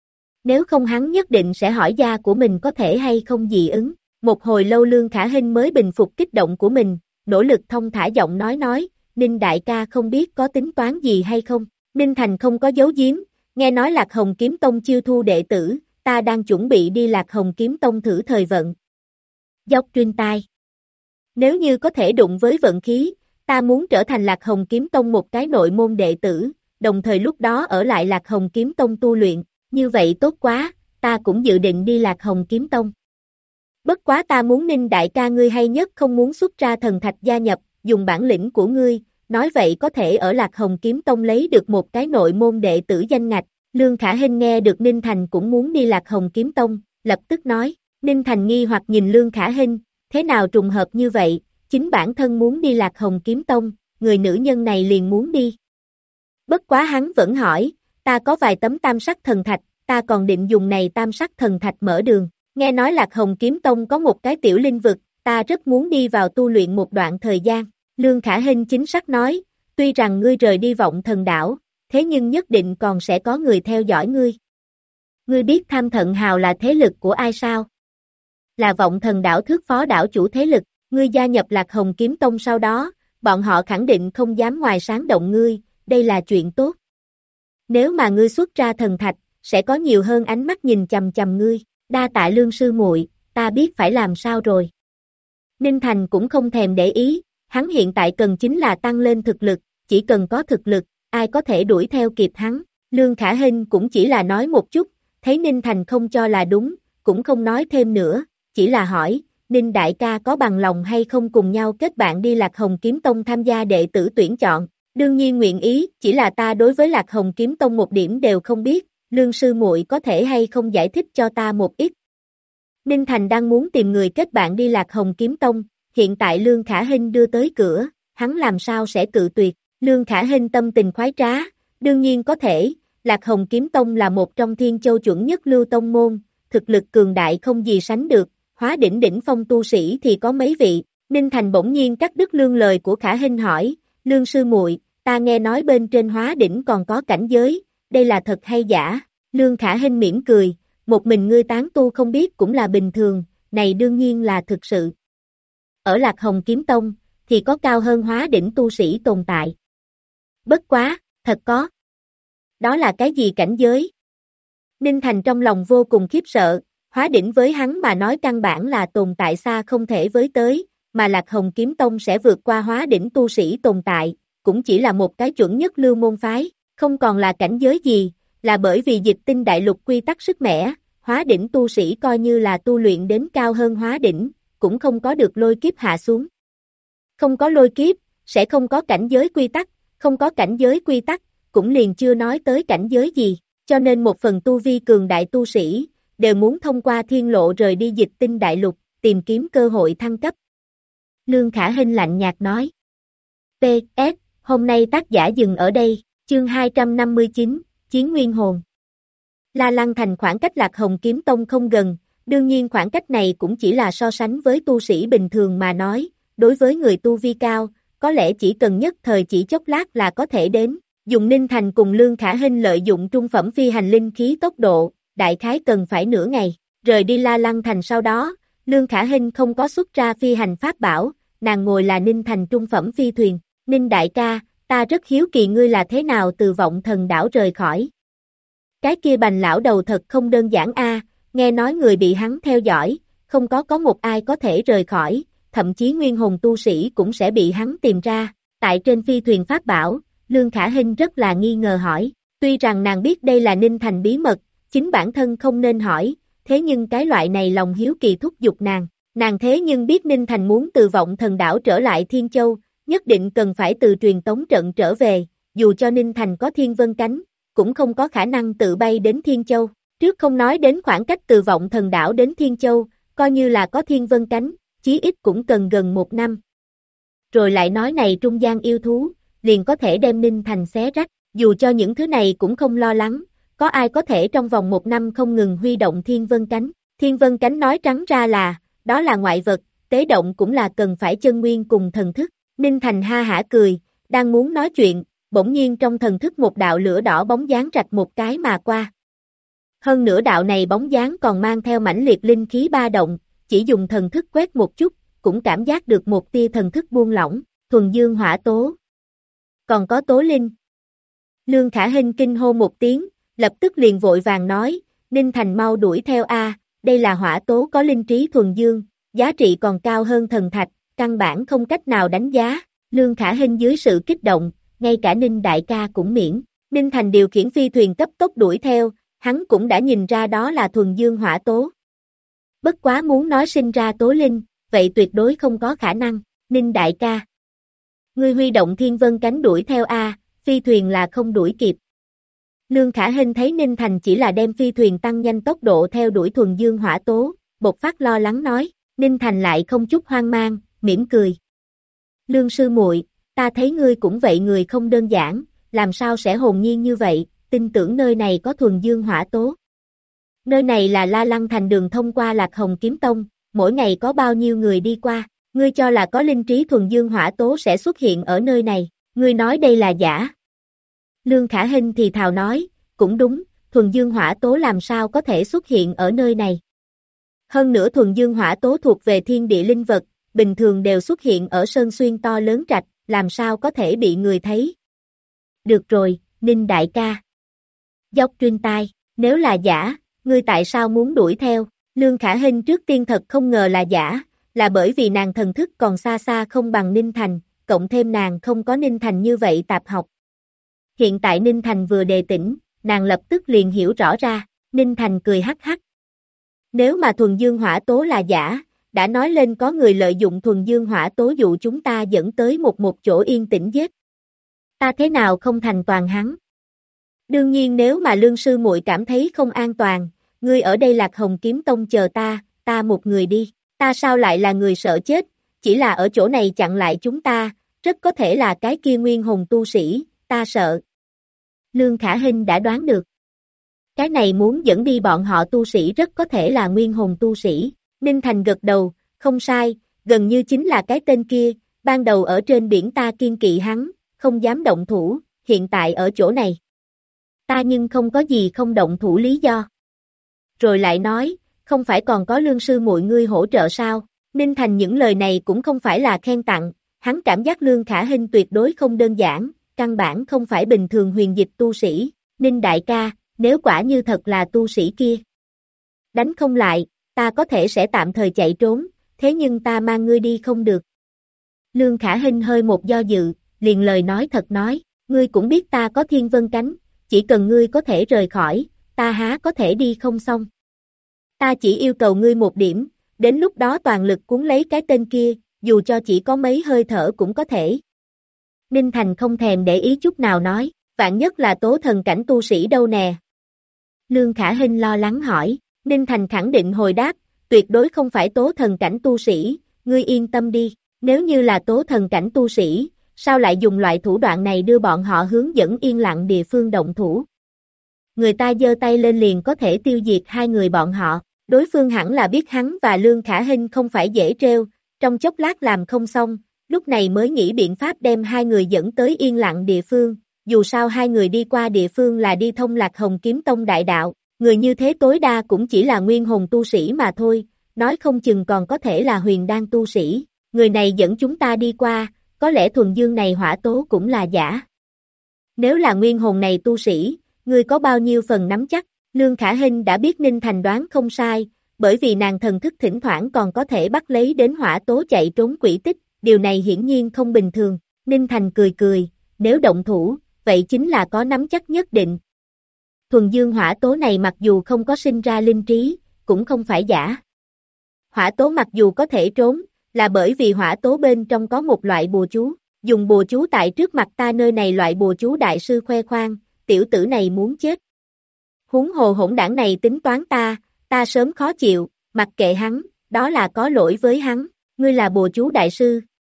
Nếu không hắn nhất định sẽ hỏi gia của mình có thể hay không dị ứng. Một hồi lâu Lương Khả Hinh mới bình phục kích động của mình, nỗ lực thông thả giọng nói, Ninh đại ca không biết có tính toán gì hay không. Ninh Thành không có giấu giếm, nghe nói Lạc Hồng Kiếm Tông chiêu thu đệ tử, ta đang chuẩn bị đi Lạc Hồng Kiếm Tông thử thời vận. Dốc truyền tai. Nếu như có thể đụng với vận khí, ta muốn trở thành Lạc Hồng Kiếm Tông một cái nội môn đệ tử, đồng thời lúc đó ở lại Lạc Hồng Kiếm Tông tu luyện, như vậy tốt quá, ta cũng dự định đi Lạc Hồng Kiếm Tông. Bất quá ta muốn Ninh đại ca ngươi hay nhất không muốn xuất ra thần thạch gia nhập, dùng bản lĩnh của ngươi, nói vậy có thể ở Lạc Hồng Kiếm Tông lấy được một cái nội môn đệ tử danh ngạch. Lương Khả Hinh nghe được Ninh Thành cũng muốn đi Lạc Hồng Kiếm Tông, lập tức nói, Ninh Thành nghi hoặc nhìn Lương Khả Hinh, thế nào trùng hợp như vậy, chính bản thân muốn đi Lạc Hồng Kiếm Tông, người nữ nhân này liền muốn đi. Bất quá hắn vẫn hỏi, ta có vài tấm tam sắc thần thạch, ta còn định dùng này tam sắc thần thạch mở đường. Nghe nói Lạc Hồng Kiếm Tông có một cái tiểu linh vực, ta rất muốn đi vào tu luyện một đoạn thời gian. Lương Khả Hinh chính xác nói, tuy rằng ngươi rời đi Vọng Thần Đảo, thế nhưng nhất định còn sẽ có người theo dõi ngươi. Ngươi biết Tham Thận Hào là thế lực của ai sao? Là Vọng Thần Đảo thước phó đảo chủ thế lực, ngươi gia nhập Lạc Hồng Kiếm Tông sau đó, bọn họ khẳng định không dám ngoài sáng động ngươi, đây là chuyện tốt. Nếu mà ngươi xuất ra thần thạch, sẽ có nhiều hơn ánh mắt nhìn chằm chằm ngươi. Đa tạ Lương sư muội, ta biết phải làm sao rồi. Ninh Thành cũng không thèm để ý, hắn hiện tại cần chính là tăng lên thực lực, chỉ cần có thực lực, ai có thể đuổi theo kịp hắn. Lương Khả Hinh cũng chỉ là nói một chút, thấy Ninh Thành không cho là đúng, cũng không nói thêm nữa, chỉ là hỏi, Ninh đại ca có bằng lòng hay không cùng nhau kết bạn đi Lạc Hồng Kiếm Tông tham gia đệ tử tuyển chọn. Đương nhiên nguyện ý, chỉ là ta đối với Lạc Hồng Kiếm Tông một điểm đều không biết. Lương sư muội có thể hay không giải thích cho ta một ít. Ninh Thành đang muốn tìm người kết bạn đi Lạc Hồng Kiếm Tông, hiện tại Lương Khả Hinh đưa tới cửa, hắn làm sao sẽ cự tuyệt. Lương Khả Hinh tâm tình khoái trá, đương nhiên có thể, Lạc Hồng Kiếm Tông là một trong Thiên Châu chuẩn nhất lưu tông môn, thực lực cường đại không gì sánh được, hóa đỉnh phong tu sĩ thì có mấy vị. Ninh Thành bỗng nhiên cắt đứt Lương lời của Khả Hinh hỏi, Lương sư muội, ta nghe nói bên trên hóa đỉnh còn có cảnh giới, đây là thật hay giả? Lương Khả Hinh mỉm cười, một mình ngươi tán tu không biết cũng là bình thường, này đương nhiên là thực sự. Ở Lạc Hồng Kiếm Tông, thì có cao hơn hóa đỉnh tu sĩ tồn tại. Bất quá, thật có. Đó là cái gì cảnh giới? Ninh Thành trong lòng vô cùng khiếp sợ, hóa đỉnh với hắn mà nói căn bản là tồn tại xa không thể với tới, mà Lạc Hồng Kiếm Tông sẽ vượt qua hóa đỉnh tu sĩ tồn tại, cũng chỉ là một cái chuẩn nhất lưu môn phái, không còn là cảnh giới gì, là bởi vì Dịch Tinh Đại Lục quy tắc sức mẻ, hóa đỉnh tu sĩ coi như là tu luyện đến cao hơn hóa đỉnh, cũng không có được lôi kiếp hạ xuống. Không có lôi kiếp, sẽ không có cảnh giới quy tắc, không có cảnh giới quy tắc, cũng liền chưa nói tới cảnh giới gì, cho nên một phần tu vi cường đại tu sĩ, đều muốn thông qua thiên lộ rời đi Dịch Tinh Đại Lục, tìm kiếm cơ hội thăng cấp. Lương Khả Hinh lạnh nhạt nói. P.S. Hôm nay tác giả dừng ở đây, chương 259, Chiến Nguyên Hồn. La Lăng Thành khoảng cách Lạc Hồng Kiếm Tông không gần, đương nhiên khoảng cách này cũng chỉ là so sánh với tu sĩ bình thường mà nói, đối với người tu vi cao, có lẽ chỉ cần nhất thời chỉ chốc lát là có thể đến. Dùng Ninh Thành cùng Lương Khả Hinh lợi dụng trung phẩm phi hành linh khí tốc độ, đại khái cần phải nửa ngày. Rời đi La Lăng Thành sau đó, Lương Khả Hinh không có xuất ra phi hành pháp bảo, nàng ngồi là Ninh Thành trung phẩm phi thuyền. Ninh đại ca, ta rất hiếu kỳ ngươi là thế nào từ Vọng Thần Đảo rời khỏi. Cái kia Bành lão đầu thật không đơn giản a, nghe nói người bị hắn theo dõi, không có một ai có thể rời khỏi, thậm chí nguyên hồn tu sĩ cũng sẽ bị hắn tìm ra. Tại trên phi thuyền pháp bảo, Lương Khả Hinh rất là nghi ngờ hỏi, tuy rằng nàng biết đây là Ninh Thành bí mật, chính bản thân không nên hỏi, thế nhưng cái loại này lòng hiếu kỳ thúc giục nàng thế nhưng biết Ninh Thành muốn từ Vọng Thần Đảo trở lại Thiên Châu, nhất định cần phải từ truyền tống trận trở về, dù cho Ninh Thành có thiên vân cánh, cũng không có khả năng tự bay đến Thiên Châu, trước không nói đến khoảng cách từ Vọng Thần Đảo đến Thiên Châu, coi như là có thiên vân cánh, chí ít cũng cần gần 1 năm. Rồi lại nói này trung gian yêu thú, liền có thể đem Ninh Thành xé rách, dù cho những thứ này cũng không lo lắng, có ai có thể trong vòng 1 năm không ngừng huy động thiên vân cánh, Thiên Vân Cánh nói trắng ra là, đó là ngoại vật, tế động cũng là cần phải chân nguyên cùng thần thức. Ninh Thành ha hả cười, đang muốn nói chuyện, bỗng nhiên trong thần thức một đạo lửa đỏ bóng dáng rạch một cái mà qua. Hơn nữa đạo này bóng dáng còn mang theo mãnh liệt linh khí ba động, chỉ dùng thần thức quét một chút, cũng cảm giác được một tia thần thức buông lỏng, thuần dương hỏa tố. Còn có tố linh. Lương Khả Hinh kinh hô một tiếng, lập tức liền vội vàng nói, Ninh Thành mau đuổi theo a, đây là hỏa tố có linh trí thuần dương, giá trị còn cao hơn thần thạch, căn bản không cách nào đánh giá. Lương Khả Hinh dưới sự kích động, ngay cả Ninh đại ca cũng miễn. Ninh Thành điều khiển phi thuyền cấp tốc đuổi theo, hắn cũng đã nhìn ra đó là thuần dương hỏa tố. Bất quá muốn nói sinh ra tố linh, vậy tuyệt đối không có khả năng. Ninh đại ca, ngươi huy động Thiên Vân Cánh đuổi theo a, phi thuyền là không đuổi kịp. Lương Khả Hinh thấy Ninh Thành chỉ là đem phi thuyền tăng nhanh tốc độ theo đuổi thuần dương hỏa tố, bộc phát lo lắng nói, Ninh Thành lại không chút hoang mang, mỉm cười. Lương sư muội, ta thấy ngươi cũng vậy, người không đơn giản, làm sao sẽ hồn nhiên như vậy, tin tưởng nơi này có thuần dương hỏa tố. Nơi này là La Lăng thành đường thông qua Lạc Hồng Kiếm Tông, mỗi ngày có bao nhiêu người đi qua, ngươi cho là có linh trí thuần dương hỏa tố sẽ xuất hiện ở nơi này, ngươi nói đây là giả. Lương Khả Hinh thì thào nói, cũng đúng, thuần dương hỏa tố làm sao có thể xuất hiện ở nơi này. Hơn nữa thuần dương hỏa tố thuộc về thiên địa linh vật, bình thường đều xuất hiện ở sơn xuyên to lớn trạch, làm sao có thể bị người thấy. Được rồi, Ninh đại ca. Dốc truyền tai, nếu là giả, ngươi tại sao muốn đuổi theo? Lương Khả Hinh trước tiên thật không ngờ là giả, là bởi vì nàng thần thức còn xa xa không bằng Ninh Thành, cộng thêm nàng không có Ninh Thành như vậy tạp học. Hiện tại Ninh Thành vừa đề tỉnh, nàng lập tức liền hiểu rõ ra, Ninh Thành cười hắc hắc. Nếu mà thuần dương hỏa tố là giả, đã nói lên có người lợi dụng thuần dương hỏa tố dụ chúng ta dẫn tới một chỗ yên tĩnh giết. Ta thế nào không thành toàn hắn? Đương nhiên nếu mà Lương sư muội cảm thấy không an toàn, ngươi ở đây Lạc Hồng Kiếm Tông chờ ta một người đi, ta sao lại là người sợ chết, chỉ là ở chỗ này chặn lại chúng ta, rất có thể là cái kia nguyên hồn tu sĩ, ta sợ. Lương Khả Hinh đã đoán được. Cái này muốn dẫn đi bọn họ tu sĩ rất có thể là nguyên hồn tu sĩ. Ninh Thành gật đầu, không sai, gần như chính là cái tên kia, ban đầu ở trên biển ta kiên kỵ hắn, không dám động thủ, hiện tại ở chỗ này. Ta nhưng không có gì không động thủ lý do. Rồi lại nói, không phải còn có Lương sư muội ngươi hỗ trợ sao? Ninh Thành những lời này cũng không phải là khen tặng, hắn cảm giác Lương Khả Hinh tuyệt đối không đơn giản, căn bản không phải bình thường huyền dịch tu sĩ. Ninh đại ca, nếu quả như thật là tu sĩ kia đánh không lại, ta có thể sẽ tạm thời chạy trốn, thế nhưng ta mang ngươi đi không được. Lương Khả Hinh hơi một do dự, liền lời nói thật nói, ngươi cũng biết ta có Thiên Vân Cánh, chỉ cần ngươi có thể rời khỏi, ta há có thể đi không xong. Ta chỉ yêu cầu ngươi một điểm, đến lúc đó toàn lực cuốn lấy cái tên kia, dù cho chỉ có mấy hơi thở cũng có thể. Ninh Thành không thèm để ý chút nào nói, vạn nhất là tố thần cảnh tu sĩ đâu nè. Lương Khả Hinh lo lắng hỏi, Ninh Thành khẳng định hồi đáp, tuyệt đối không phải tố thần cảnh tu sĩ, ngươi yên tâm đi, nếu như là tố thần cảnh tu sĩ, sao lại dùng loại thủ đoạn này đưa bọn họ hướng dẫn yên lặng địa phương động thủ. Người ta giơ tay lên liền có thể tiêu diệt hai người bọn họ, đối phương hẳn là biết hắn và Lương Khả Hinh không phải dễ trêu, trong chốc lát làm không xong, lúc này mới nghĩ biện pháp đem hai người dẫn tới yên lặng địa phương, dù sao hai người đi qua địa phương là đi thông Lạc Hồng Kiếm Tông đại đạo, người như thế tối đa cũng chỉ là nguyên hồn tu sĩ mà thôi, nói không chừng còn có thể là huyền đan tu sĩ, người này dẫn chúng ta đi qua, có lẽ thuần dương này hỏa tố cũng là giả. Nếu là nguyên hồn này tu sĩ, ngươi có bao nhiêu phần nắm chắc? Lương Khả Hinh đã biết Ninh Thành đoán không sai, bởi vì nàng thần thức thỉnh thoảng còn có thể bắt lấy đến hỏa tố chạy trốn quỷ tích, điều này hiển nhiên không bình thường. Ninh Thành cười cười, nếu động thủ, vậy chính là có nắm chắc nhất định. Thuần dương hỏa tố này mặc dù không có sinh ra linh trí, cũng không phải giả. Hỏa tố mặc dù có thể trốn, là bởi vì hỏa tố bên trong có một loại bùa chú, dùng bùa chú tại trước mặt ta nơi này loại bùa chú đại sư khoe khoang, tiểu tử này muốn chết. Huống hồ hỗn đảng này tính toán ta sớm khó chịu, mặc kệ hắn, đó là có lỗi với hắn, ngươi là bùa chú đại sư.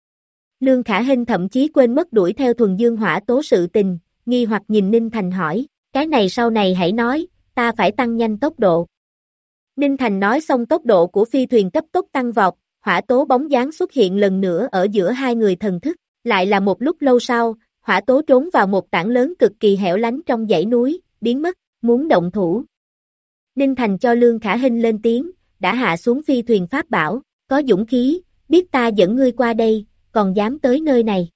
Lương Khả Hinh thậm chí quên mất đuổi theo thuần dương hỏa tố sự tình, nghi hoặc nhìn Ninh Thành hỏi, cái này sau này hãy nói, ta phải tăng nhanh tốc độ. Ninh Thành nói xong tốc độ của phi thuyền cấp tốc tăng vọt, hỏa tố bóng dáng xuất hiện lần nữa ở giữa hai người thần thức, lại là một lúc lâu sau, hỏa tố trốn vào một tảng lớn cực kỳ hẻo lánh trong dãy núi, biến mất, muốn động thủ. Ninh Thành cho Lương Khả Hinh lên tiếng, đã hạ xuống phi thuyền pháp bảo, có dũng khí, biết ta dẫn ngươi qua đây, còn dám tới nơi này.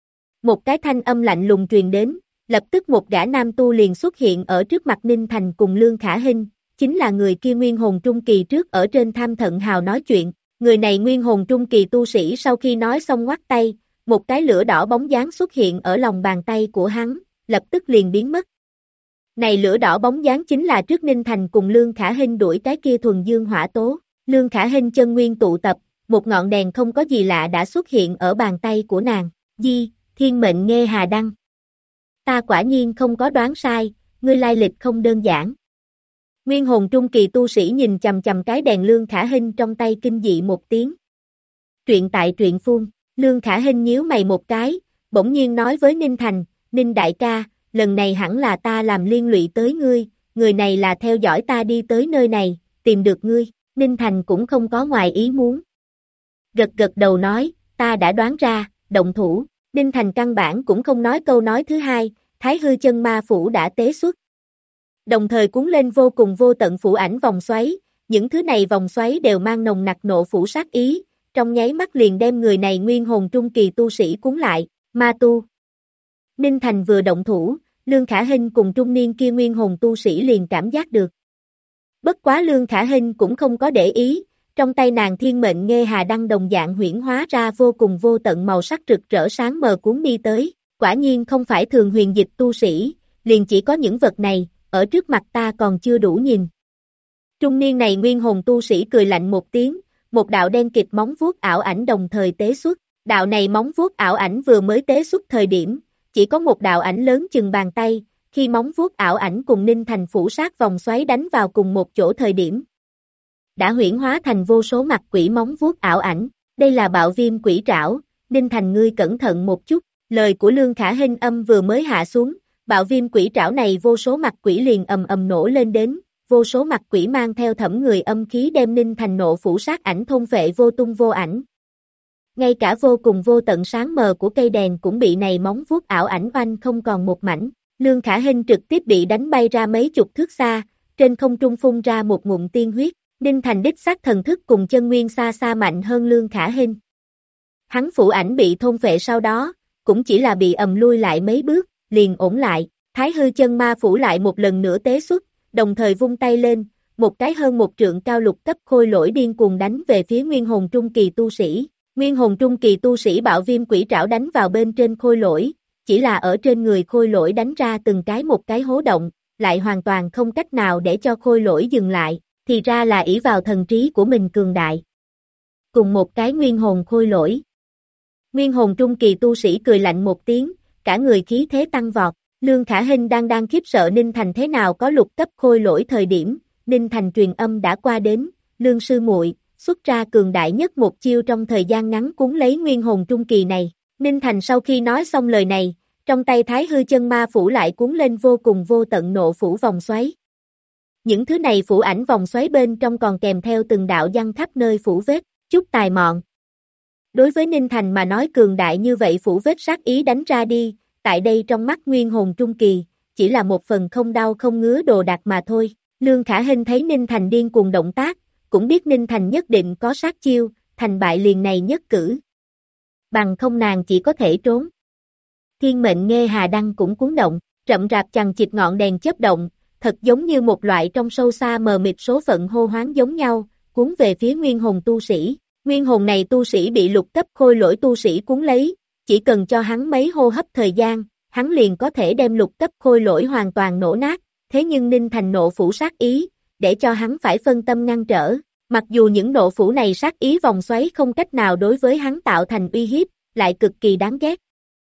Một cái thanh âm lạnh lùng truyền đến, lập tức một gã nam tu liền xuất hiện ở trước mặt Ninh Thành cùng Lương Khả Hinh, chính là người kia Nguyên Hồn Trung Kỳ trước ở trên Tham Thận Hào nói chuyện, người này Nguyên Hồn Trung Kỳ tu sĩ sau khi nói xong ngoắt tay, một cái lửa đỏ bóng dáng xuất hiện ở lòng bàn tay của hắn, lập tức liền biến mất. Này lửa đỏ bóng dáng chính là trước Ninh Thành cùng Lương Khả Hinh đuổi cái kia thuần dương hỏa tố, Lương Khả Hinh chân nguyên tụ tập, một ngọn đèn không có gì lạ đã xuất hiện ở bàn tay của nàng, Thiên Mệnh Nghê Hà Đăng. Ta quả nhiên không có đoán sai, ngươi lai lịch không đơn giản. Nguyên Hồn Trung Kỳ tu sĩ nhìn chằm chằm cái đèn Lương Khả Hinh trong tay kinh dị một tiếng. Truyện tại truyện phun, Lương Khả Hinh nhíu mày một cái, bỗng nhiên nói với Ninh Thành, Ninh đại ca, lần này hẳn là ta làm liên lụy tới ngươi, người này là theo dõi ta đi tới nơi này, tìm được ngươi, Ninh Thành cũng không có ngoài ý muốn. Gật gật đầu nói, ta đã đoán ra, động thủ, Ninh Thành căn bản cũng không nói câu nói thứ hai, Thái Hư Chân Ma Phủ đã tế xuất. Đồng thời cuốn lên vô cùng vô tận phủ ảnh vòng xoáy, những thứ này vòng xoáy đều mang nồng nặc nộ phủ sát ý, trong nháy mắt liền đem người này Nguyên Hồn Trung Kỳ tu sĩ cuốn lại, ma tu. Ninh Thành vừa động thủ, Lương Khả Hinh cùng trung niên kia Nguyên Hồn tu sĩ liền cảm giác được. Bất quá Lương Khả Hinh cũng không có để ý, trong tay nàng Thiên Mệnh Nghê Hà Đăng đồng dạng huyễn hóa ra vô cùng vô tận màu sắc rực rỡ sáng mờ cuốn đi tới, quả nhiên không phải thường huyền dịch tu sĩ, liền chỉ có những vật này, ở trước mặt ta còn chưa đủ nhìn. Trung niên này Nguyên Hồn tu sĩ cười lạnh một tiếng, một đạo đen kịt móng vuốt ảo ảnh đồng thời tế xuất, đạo này móng vuốt ảo ảnh vừa mới tế xuất thời điểm, chỉ có một đạo ảnh lớn chừng bàn tay, khi móng vuốt ảo ảnh cùng Ninh Thành phủ sát vòng xoáy đánh vào cùng một chỗ thời điểm. Đã huyễn hóa thành vô số mặt quỷ móng vuốt ảo ảnh, đây là bạo viêm quỷ trảo, Ninh Thành ngươi cẩn thận một chút, lời của Lương Khả Hinh âm vừa mới hạ xuống, bạo viêm quỷ trảo này vô số mặt quỷ liền ầm ầm nổ lên đến, vô số mặt quỷ mang theo thẩm người âm khí đem Ninh Thành nộ phủ sát ảnh thôn vệ vô tung vô ảnh. Ngay cả vô cùng vô tận sáng mờ của cây đèn cũng bị này móng vuốt ảo ảnh oanh không còn một mảnh, Lương Khả Hinh trực tiếp bị đánh bay ra mấy chục thước xa, trên không trung phun ra một ngụm tiên huyết, Ninh Thành đích xác thần thức cùng chân nguyên xa xa mạnh hơn Lương Khả Hinh. Hắn phủ ảnh bị thôn vệ sau đó, cũng chỉ là bị ầm lui lại mấy bước, liền ổn lại, Thái Hư Chân Ma Phủ lại một lần nữa tế xuất, đồng thời vung tay lên, một cái hơn một trượng cao lục cấp khôi lỗi điên cuồng đánh về phía Nguyên Hồn Trung Kỳ tu sĩ. Nguyên Hồn Trung Kỳ tu sĩ bạo viêm quỷ trảo đánh vào bên trên khôi lỗi, chỉ là ở trên người khôi lỗi đánh ra từng cái một cái hố động, lại hoàn toàn không cách nào để cho khôi lỗi dừng lại, thì ra là ỷ vào thần trí của mình cường đại. Cùng một cái nguyên hồn khôi lỗi. Nguyên hồn trung kỳ tu sĩ cười lạnh một tiếng, cả người khí thế tăng vọt, Lương Khả Hinh đang khiếp sợ Ninh Thành thế nào có lục cấp khôi lỗi thời điểm, Ninh Thành truyền âm đã qua đến, Lương sư muội xuất ra cường đại nhất một chiêu trong thời gian ngắn cuốn lấy nguyên hồn trung kỳ này. Ninh Thành sau khi nói xong lời này, trong tay Thái Hư Chân Ma Phủ lại cuốn lên vô cùng vô tận nộ phủ vòng xoáy. Những thứ này phủ ảnh vòng xoáy bên trong còn kèm theo từng đạo giăng khắp nơi phủ vết, chút tài mọn. Đối với Ninh Thành mà nói cường đại như vậy phủ vết sát ý đánh ra đi, tại đây trong mắt nguyên hồn trung kỳ, chỉ là một phần không đau không ngứa đồ đạc mà thôi. Lương Khả Hinh thấy Ninh Thành điên cuồng động tác, cũng biết Ninh Thành nhất định có sát chiêu, thành bại liền này nhất cử. Bằng không nàng chỉ có thể trốn. Thiên Mệnh Nghê Hà Đăng cũng cuốn động, rậm rạp chằng chịt ngọn đèn chớp động, thật giống như một loại trong sâu xa mờ mịt số phận hô hoáng giống nhau, cuốn về phía nguyên hồn tu sĩ. Nguyên hồn này tu sĩ bị lục cấp khôi lỗi tu sĩ cuốn lấy, chỉ cần cho hắn mấy hô hấp thời gian, hắn liền có thể đem lục cấp khôi lỗi hoàn toàn nổ nát, thế nhưng Ninh Thành nộ phủ sát ý, để cho hắn phải phân tâm ngăn trở, mặc dù những nộ phủ này sát ý vòng xoáy không cách nào đối với hắn tạo thành uy hiếp, lại cực kỳ đáng ghét.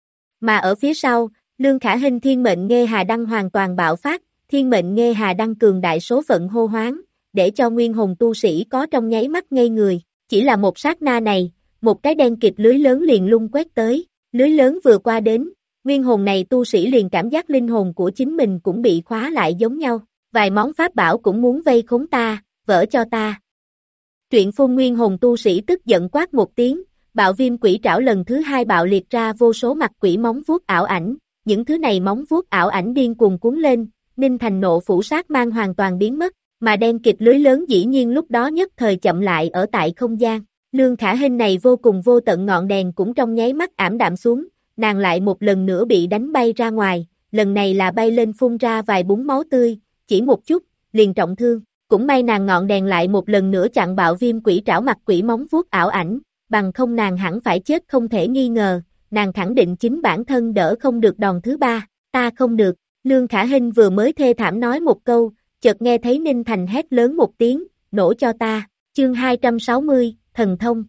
Mà ở phía sau, Lương Khả Hinh Thiên Mệnh Nghê Hà Đăng hoàn toàn bạo phát, Thiên Mệnh Nghê Hà Đăng cường đại số phận hô hoáng, để cho nguyên hồn tu sĩ có trong nháy mắt ngây người, chỉ là một sát na này, một cái đen kịt lưới lớn liền lung quét tới, lưới lớn vừa qua đến, nguyên hồn này tu sĩ liền cảm giác linh hồn của chính mình cũng bị khóa lại giống nhau, vài món pháp bảo cũng muốn vây khốn ta, vỡ cho ta. Truyện phun nguyên hồn tu sĩ tức giận quát một tiếng, bạo viêm quỷ trảo lần thứ hai bạo liệt ra vô số mặt quỷ móng vuốt ảo ảnh, những thứ này móng vuốt ảo ảnh điên cuồng cuốn lên, Ninh Thành nộ phủ sát mang hoàn toàn biến mất, mà đen kịt lưới lớn dĩ nhiên lúc đó nhất thời chậm lại ở tại không gian. Lương Khả Hinh này vô cùng vô tận ngọn đèn cũng trong nháy mắt ảm đạm xuống, nàng lại một lần nữa bị đánh bay ra ngoài, lần này là bay lên phun ra vài búng máu tươi, chỉ một chút, liền trọng thương, cũng may nàng ngọn đèn lại một lần nữa chặn bạo viêm quỷ trảo mặt quỷ móng vuốt ảo ảnh, bằng không nàng hẳn phải chết không thể nghi ngờ, nàng khẳng định chính bản thân đỡ không được đòn thứ ba, ta không được, Lương Khả Hinh vừa mới thê thảm nói một câu, chợt nghe thấy Ninh Thành hét lớn một tiếng, nổ cho ta, chương 260, thần thông.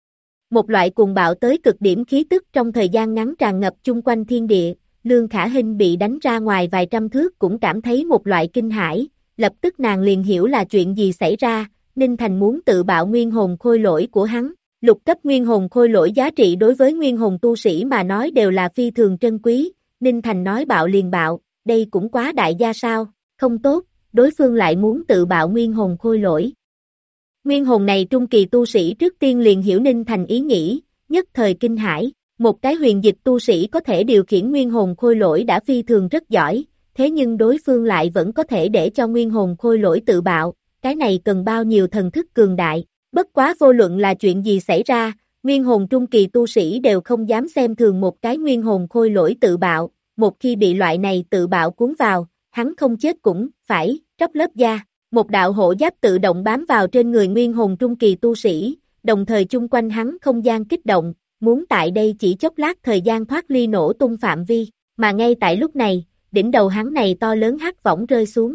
Một loại cuồng bạo tới cực điểm khí tức trong thời gian ngắn tràn ngập chung quanh thiên địa, Lương Khả Hinh bị đánh ra ngoài vài trăm thước cũng cảm thấy một loại kinh hãi, lập tức nàng liền hiểu là chuyện gì xảy ra, Ninh Thành muốn tự bạo nguyên hồn khôi lỗi của hắn. Lục cấp nguyên hồn khôi lỗi giá trị đối với nguyên hồn tu sĩ mà nói đều là phi thường trân quý, Ninh Thành nói bạo liền bạo, đây cũng quá đại gia sao, không tốt, đối phương lại muốn tự bạo nguyên hồn khôi lỗi. Nguyên hồn này trung kỳ tu sĩ trước tiên liền hiểu Ninh Thành ý nghĩ, nhất thời kinh hãi, một cái huyền dịch tu sĩ có thể điều khiển nguyên hồn khôi lỗi đã phi thường rất giỏi, thế nhưng đối phương lại vẫn có thể để cho nguyên hồn khôi lỗi tự bạo, cái này cần bao nhiêu thần thức cường đại. Bất quá vô luận là chuyện gì xảy ra, nguyên hồn trung kỳ tu sĩ đều không dám xem thường một cái nguyên hồn khôi lỗi tự bạo, một khi bị loại này tự bạo cuốn vào, hắn không chết cũng phải tróc lớp da. Một đạo hộ giáp tự động bám vào trên người nguyên hồn trung kỳ tu sĩ, đồng thời chung quanh hắn không gian kích động, muốn tại đây chỉ chốc lát thời gian thoát ly nổ tung phạm vi, mà ngay tại lúc này, đỉnh đầu hắn này to lớn hắc võng rơi xuống.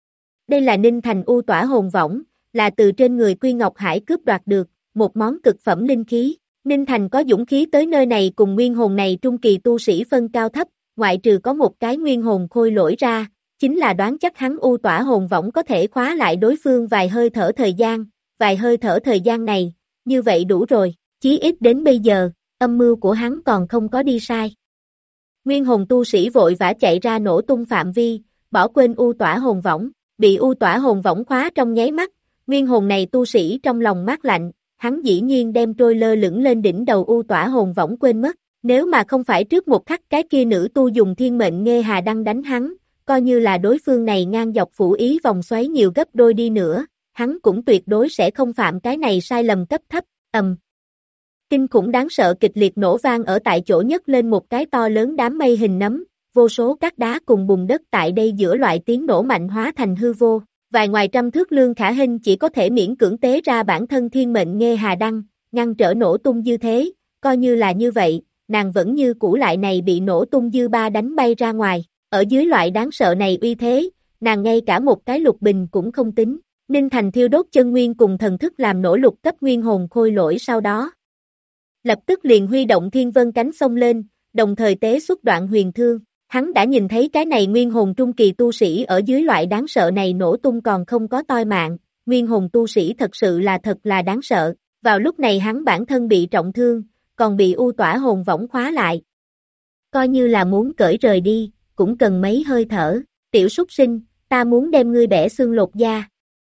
Đây là Ninh Thành U Tỏa hồn võng, là từ trên người Quy Ngọc Hải cướp đoạt được, một món cực phẩm linh khí. Ninh Thành có dũng khí tới nơi này cùng nguyên hồn này trung kỳ tu sĩ phân cao thấp, ngoại trừ có một cái nguyên hồn khôi lỗi ra, chính là đoán chắc hắn U Tỏa hồn võng có thể khóa lại đối phương vài hơi thở thời gian này, như vậy đủ rồi, chí ít đến bây giờ, âm mưu của hắn còn không có đi sai. Nguyên hồn tu sĩ vội vã chạy ra nổ tung phạm vi, bỏ quên U Tỏa hồn võng, bị U Tỏa hồn võng khóa trong nháy mắt, nguyên hồn này tu sĩ trong lòng mát lạnh, hắn dĩ nhiên đem trôi lơ lửng lên đỉnh đầu U Tỏa hồn võng quên mất, nếu mà không phải trước một khắc cái kia nữ tu dùng thiên mệnh nghê hà đăng đánh hắn, coi như là đối phương này ngang dọc phủ ý vòng xoáy nhiều gấp đôi đi nữa, hắn cũng tuyệt đối sẽ không phạm cái này sai lầm cấp thấp, kinh khủng đáng sợ kịch liệt nổ vang ở tại chỗ nhất lên một cái to lớn đám mây hình nấm, vô số các đá cùng bùn đất tại đây giữa loại tiếng nổ mạnh hóa thành hư vô. Vài ngoài trăm thước Lương Khả Hinh chỉ có thể miễn cưỡng tế ra bản thân thiên mệnh nghê hà đăng, ngăn trở nổ tung dư thế, coi như là như vậy, nàng vẫn như cũ lại này bị nổ tung dư ba đánh bay ra ngoài, ở dưới loại đáng sợ này uy thế, nàng ngay cả một cái lục bình cũng không tính, Ninh Thành thiêu đốt chân nguyên cùng thần thức làm nổ lục cấp nguyên hồn khôi lỗi sau đó. Lập tức liền huy động thiên vân cánh xông lên, đồng thời tế xuất đoạn huyền thương. Hắn đã nhìn thấy cái này nguyên hồn trung kỳ tu sĩ ở dưới loại đáng sợ này nổ tung còn không có toi mạng, nguyên hồn tu sĩ thật sự là thật là đáng sợ, vào lúc này hắn bản thân bị trọng thương, còn bị U Tỏa hồn võng khóa lại. Coi như là muốn cởi rời đi, cũng cần mấy hơi thở, tiểu súc sinh, ta muốn đem ngươi bẻ xương lột da.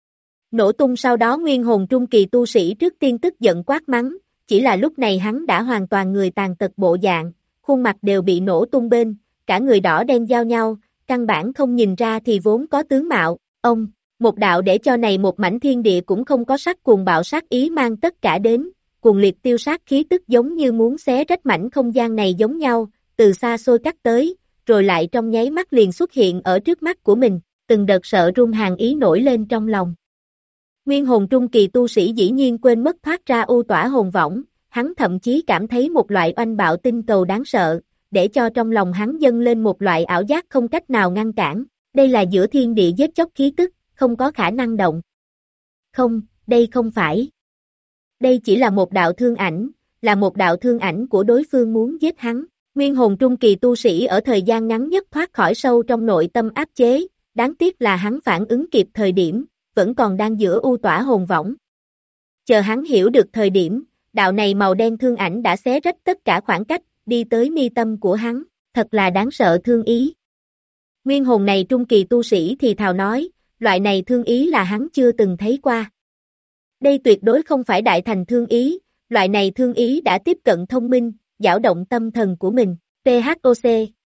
Nổ tung sau đó nguyên hồn trung kỳ tu sĩ trước tiên tức giận quát mắng, chỉ là lúc này hắn đã hoàn toàn người tàn tật bộ dạng, khuôn mặt đều bị nổ tung bên, cả người đỏ đen giao nhau, căn bản không nhìn ra thì vốn có tướng mạo, một đạo để cho này một mảnh thiên địa cũng không có sắc cuồng bạo sát ý mang tất cả đến, cuồng liệt tiêu sát khí tức giống như muốn xé rách mảnh không gian này giống nhau, từ xa xôi cắt tới, rồi lại trong nháy mắt liền xuất hiện ở trước mắt của mình, từng đợt sợ run hàn ý nổi lên trong lòng. Nguyên hồn trung kỳ tu sĩ dĩ nhiên quên mất thoát ra U Tỏa hồn võng, hắn thậm chí cảm thấy một loại oanh bạo tinh cầu đáng sợ, để cho trong lòng hắn dâng lên một loại ảo giác không cách nào ngăn cản, đây là giữa thiên địa giết chóc khí tức, không có khả năng động. Không, đây không phải. Đây chỉ là một đạo thương ảnh, là một đạo thương ảnh của đối phương muốn giết hắn. Nguyên hồn trung kỳ tu sĩ ở thời gian ngắn nhất thoát khỏi sâu trong nội tâm áp chế, đáng tiếc là hắn phản ứng kịp thời điểm, vẫn còn đang giữa U Tỏa hồn võng. Chờ hắn hiểu được thời điểm, đạo này màu đen thương ảnh đã xé rách tất cả khoảng cách, đi tới mi tâm của hắn, thật là đáng sợ thương ý. Nguyên hồn này trung kỳ tu sĩ thì thào nói, loại này thương ý là hắn chưa từng thấy qua. Đây tuyệt đối không phải đại thành thương ý, loại này thương ý đã tiếp cận thông minh, dao động tâm thần của mình. THOC.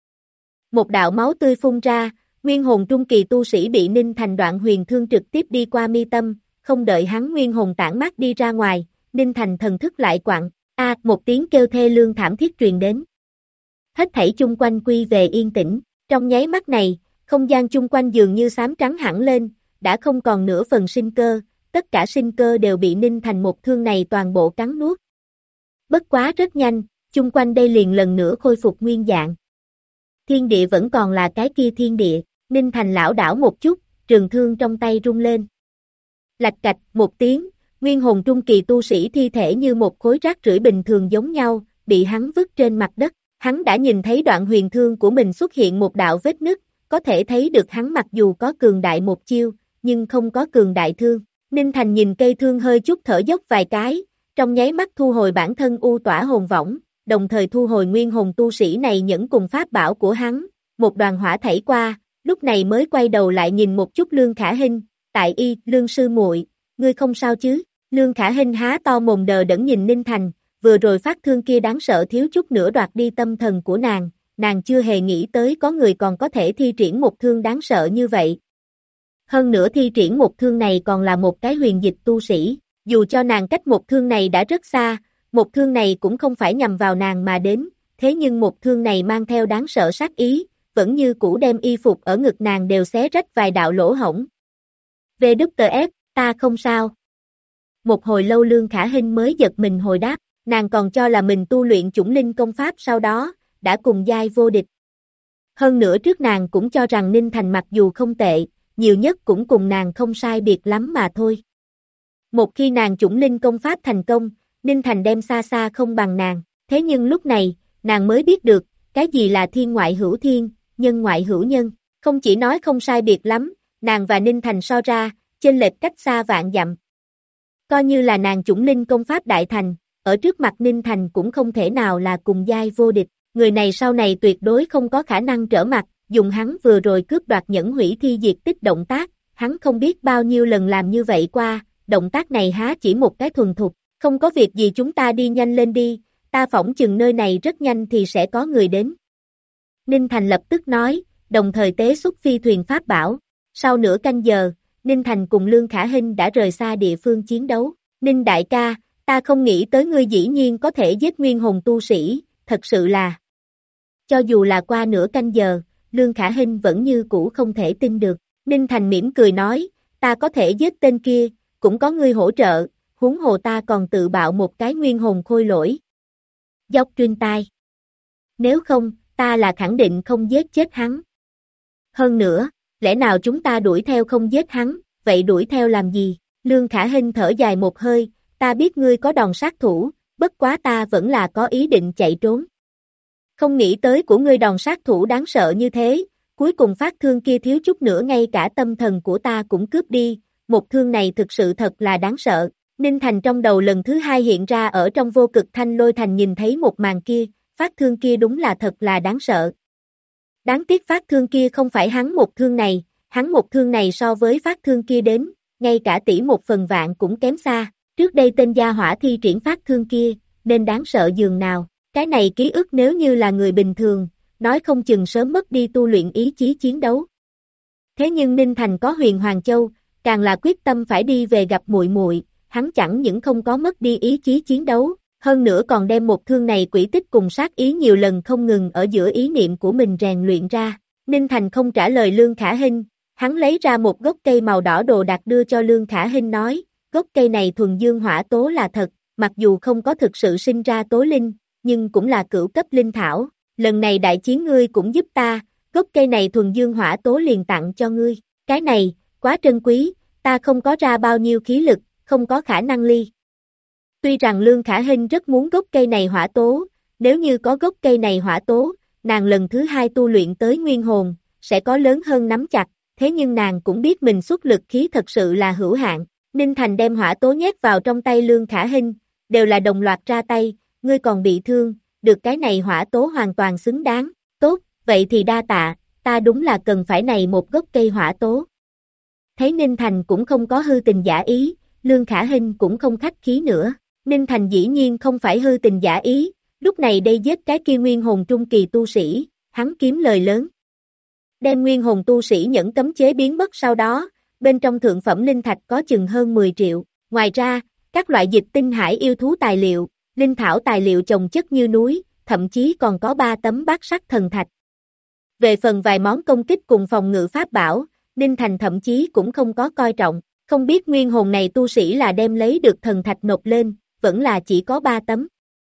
Một đạo máu tươi phun ra, nguyên hồn trung kỳ tu sĩ bị Ninh Thành đoạn huyền thương trực tiếp đi qua mi tâm, không đợi hắn nguyên hồn tản mát đi ra ngoài, Ninh Thành thần thức lại quặn, một tiếng kêu thê lương thảm thiết truyền đến. Hết thảy chung quanh quy về yên tĩnh, trong nháy mắt này, không gian chung quanh dường như xám trắng hẳn lên, đã không còn nửa phần sinh cơ, tất cả sinh cơ đều bị Ninh Thành một thương này toàn bộ cắn nuốt. Bất quá rất nhanh, chung quanh đây liền lần nữa khôi phục nguyên dạng. Thiên địa vẫn còn là cái kia thiên địa, Ninh Thành lảo đảo một chút, trường thương trong tay rung lên. Lạch cạch một tiếng, nguyên hồn trung kỳ tu sĩ thi thể như một khối rác rưởi bình thường giống nhau, bị hắn vứt trên mặt đất. Hắn đã nhìn thấy đoạn huyền thương của mình xuất hiện một đạo vết nứt, có thể thấy được hắn mặc dù có cường đại một chiêu, nhưng không có cường đại thương. Ninh Thành nhìn cây thương hơi chút thở dốc vài cái, trong nháy mắt thu hồi bản thân u tỏa hồn võng, đồng thời thu hồi nguyên hồn tu sĩ này nhẫn cùng pháp bảo của hắn, một đoàn hỏa thảy qua, lúc này mới quay đầu lại nhìn một chút Lương Khả Hinh, tại Lương sư muội, ngươi không sao chứ? Lương Khả Hinh há to mồm đờ đẫn nhìn Ninh Thành, vừa rồi phát thương kia đáng sợ thiếu chút nữa đoạt đi tâm thần của nàng chưa hề nghĩ tới có người còn có thể thi triển một thương đáng sợ như vậy. Hơn nữa thi triển một thương này còn là một cái huyền dịch tu sĩ, dù cho nàng cách một thương này đã rất xa, một thương này cũng không phải nhằm vào nàng mà đến, thế nhưng một thương này mang theo đáng sợ sát ý, vẫn như cũ đem y phục ở ngực nàng đều xé rách vài đạo lỗ hổng. VWF, ta không sao. Một hồi lâu Lương Khả Hinh mới giật mình hồi đáp, nàng còn cho là mình tu luyện chủng linh công pháp sau đó, đã cùng giai vô địch. Hơn nữa trước nàng cũng cho rằng Ninh Thành mặc dù không tệ, nhiều nhất cũng cùng nàng không sai biệt lắm mà thôi. Một khi nàng chủng linh công pháp thành công, Ninh Thành đem xa xa không bằng nàng, thế nhưng lúc này, nàng mới biết được, cái gì là thiên ngoại hữu thiên, nhân ngoại hữu nhân, không chỉ nói không sai biệt lắm, nàng và Ninh Thành so ra, chênh lệch cách xa vạn dặm. Coi như là nàng chủng linh công pháp đại thành, ở trước mặt Ninh Thành cũng không thể nào là cùng giai vô địch, người này sau này tuyệt đối không có khả năng trở mặt, dùng hắn vừa rồi cướp đoạt nhẫn hủy thi diệt tích động tác, hắn không biết bao nhiêu lần làm như vậy qua, động tác này há chỉ một cái thuần thục, không có việc gì chúng ta đi nhanh lên đi, ta phỏng chừng nơi này rất nhanh thì sẽ có người đến. Ninh Thành lập tức nói, đồng thời tế xuất phi thuyền pháp bảo, sau nửa canh giờ, Ninh Thành cùng Lương Khả Hinh đã rời xa địa phương chiến đấu, Ninh đại ca, ta không nghĩ tới ngươi dĩ nhiên có thể giết nguyên hồn tu sĩ, thật sự là. Cho dù là qua nửa canh giờ, Lương Khả Hinh vẫn như cũ không thể tin được, Ninh Thành mỉm cười nói, ta có thể giết tên kia, cũng có ngươi hỗ trợ, huống hồ ta còn tự bạo một cái nguyên hồn khôi lỗi. Dốc truyền tai. Nếu không, ta là khẳng định không giết chết hắn. Hơn nữa, lẽ nào chúng ta đuổi theo không giết hắn, vậy đuổi theo làm gì? Lương Khả Hinh thở dài một hơi, ta biết ngươi có đòn sát thủ, bất quá ta vẫn là có ý định chạy trốn. Không nghĩ tới của ngươi đòn sát thủ đáng sợ như thế, cuối cùng phát thương kia thiếu chút nữa ngay cả tâm thần của ta cũng cướp đi, một thương này thực sự thật là đáng sợ. Ninh Thành trong đầu lần thứ hai hiện ra ở trong vô cực thanh lôi thành nhìn thấy một màn kia, phát thương kia đúng là thật là đáng sợ. Đáng tiếc phát thương kia không phải hắn một thương này so với phát thương kia đến, ngay cả tỷ một phần vạn cũng kém xa, trước đây tên gia hỏa thi triển phát thương kia, nên đáng sợ dường nào, cái này ký ức nếu như là người bình thường, nói không chừng sớm mất đi tu luyện ý chí chiến đấu. Thế nhưng Ninh Thành có Huyền Hoàng Châu, càng là quyết tâm phải đi về gặp muội muội, hắn chẳng những không có mất đi ý chí chiến đấu, hơn nữa còn đem một thương này quỷ tích cùng sát ý nhiều lần không ngừng ở giữa ý niệm của mình rèn luyện ra. Ninh Thành không trả lời Lương Khả Hinh, hắn lấy ra một gốc cây màu đỏ đồ đạc đưa cho Lương Khả Hinh nói, gốc cây này thuần dương hỏa tố là thật, mặc dù không có thực sự sinh ra tố linh, nhưng cũng là cửu cấp linh thảo, lần này đại chiến ngươi cũng giúp ta, gốc cây này thuần dương hỏa tố liền tặng cho ngươi, cái này, quá trân quý, ta không có ra bao nhiêu khí lực, không có khả năng ly. Tuy rằng Lương Khả Hinh rất muốn gốc cây này hỏa tố, nếu như có gốc cây này hỏa tố, nàng lần thứ hai tu luyện tới nguyên hồn, sẽ có lớn hơn nắm chặt, thế nhưng nàng cũng biết mình xuất lực khí thật sự là hữu hạn. Ninh Thành đem hỏa tố nhét vào trong tay Lương Khả Hinh, đều là đồng loạt ra tay, ngươi còn bị thương, được cái này hỏa tố hoàn toàn xứng đáng, tốt, vậy thì đa tạ, ta đúng là cần phải này một gốc cây hỏa tố. Thấy Ninh Thành cũng không có hư tình giả ý, Lương Khả Hinh cũng không khách khí nữa. Ninh Thành dĩ nhiên không phải hư tình giả ý, lúc này đây giết cái kia nguyên hồn trung kỳ tu sĩ, hắn kiếm lời lớn. Đem nguyên hồn tu sĩ nhẫn cấm chế biến mất sau đó, bên trong thượng phẩm linh thạch có chừng hơn 10 triệu. Ngoài ra, các loại dịch tinh hải yêu thú tài liệu, linh thảo tài liệu chồng chất như núi, thậm chí còn có 3 tấm bát sắc thần thạch. Về phần vài món công kích cùng phòng ngự pháp bảo, Ninh Thành thậm chí cũng không có coi trọng, không biết nguyên hồn này tu sĩ là đem lấy được thần thạch nộp lên, vẫn là chỉ có 3 tấm.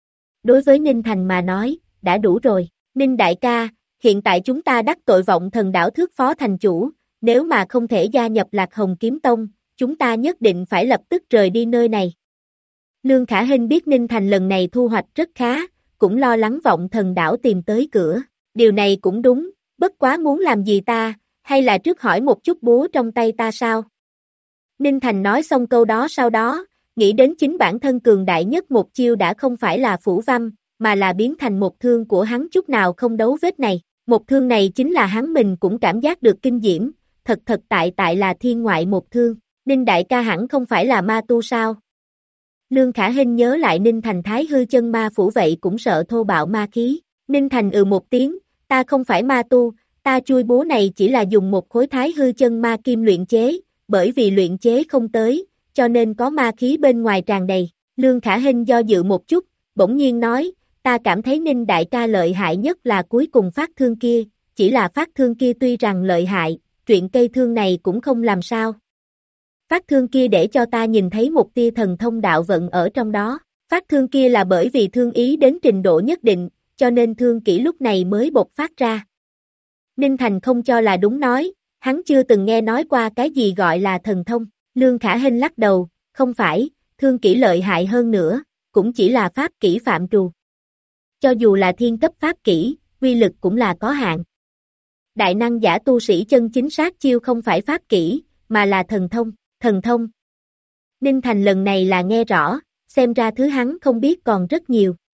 Đối với Ninh Thành mà nói, đã đủ rồi. Ninh đại ca, hiện tại chúng ta đắc tội Vọng Thần đảo thước phó thành chủ, nếu mà không thể gia nhập Lạc Hồng Kiếm Tông, chúng ta nhất định phải lập tức rời đi nơi này. Lương Khả Hinh biết Ninh Thành lần này thu hoạch rất khá, cũng lo lắng Vọng Thần đảo tìm tới cửa. Điều này cũng đúng, bất quá muốn làm gì ta, hay là trước hỏi một chút búa trong tay ta sao? Ninh Thành nói xong câu đó sau đó, nghĩ đến chính bản thân cường đại nhất một chiêu đã không phải là phủ văm, mà là biến thành một thương của hắn chút nào không đấu vết này. Một thương này chính là hắn mình cũng cảm giác được kinh diễm, thật tại là thiên ngoại một thương. Ninh đại ca hẳn không phải là ma tu sao? Lương Khả Hinh nhớ lại Ninh Thành thái hư chân ma phủ vậy cũng sợ thô bạo ma khí. Ninh Thành một tiếng, ta không phải ma tu, ta chui búa này chỉ là dùng một khối thái hư chân ma kim luyện chế, bởi vì luyện chế không tới, cho nên có ma khí bên ngoài tràn đầy. Lương Khả Hinh do dự một chút, bỗng nhiên nói, ta cảm thấy Ninh đại ca lợi hại nhất là cuối cùng phát thương kia, chỉ là phát thương kia tuy rằng lợi hại, chuyện cây thương này cũng không làm sao. Phát thương kia để cho ta nhìn thấy một tia thần thông đạo vận ở trong đó, phát thương kia là bởi vì thương ý đến trình độ nhất định, cho nên thương kỹ lúc này mới bộc phát ra. Ninh Thành không cho là đúng nói, hắn chưa từng nghe nói qua cái gì gọi là thần thông. Lương Khả Hinh lắc đầu, không phải, thương kỹ lợi hại hơn nữa, cũng chỉ là pháp kỹ phạm trù. Cho dù là thiên cấp pháp kỹ, uy lực cũng là có hạn. Đại năng giả tu sĩ chân chính sát chiêu không phải pháp kỹ, mà là thần thông. Ninh Thành lần này là nghe rõ, xem ra thứ hắn không biết còn rất nhiều.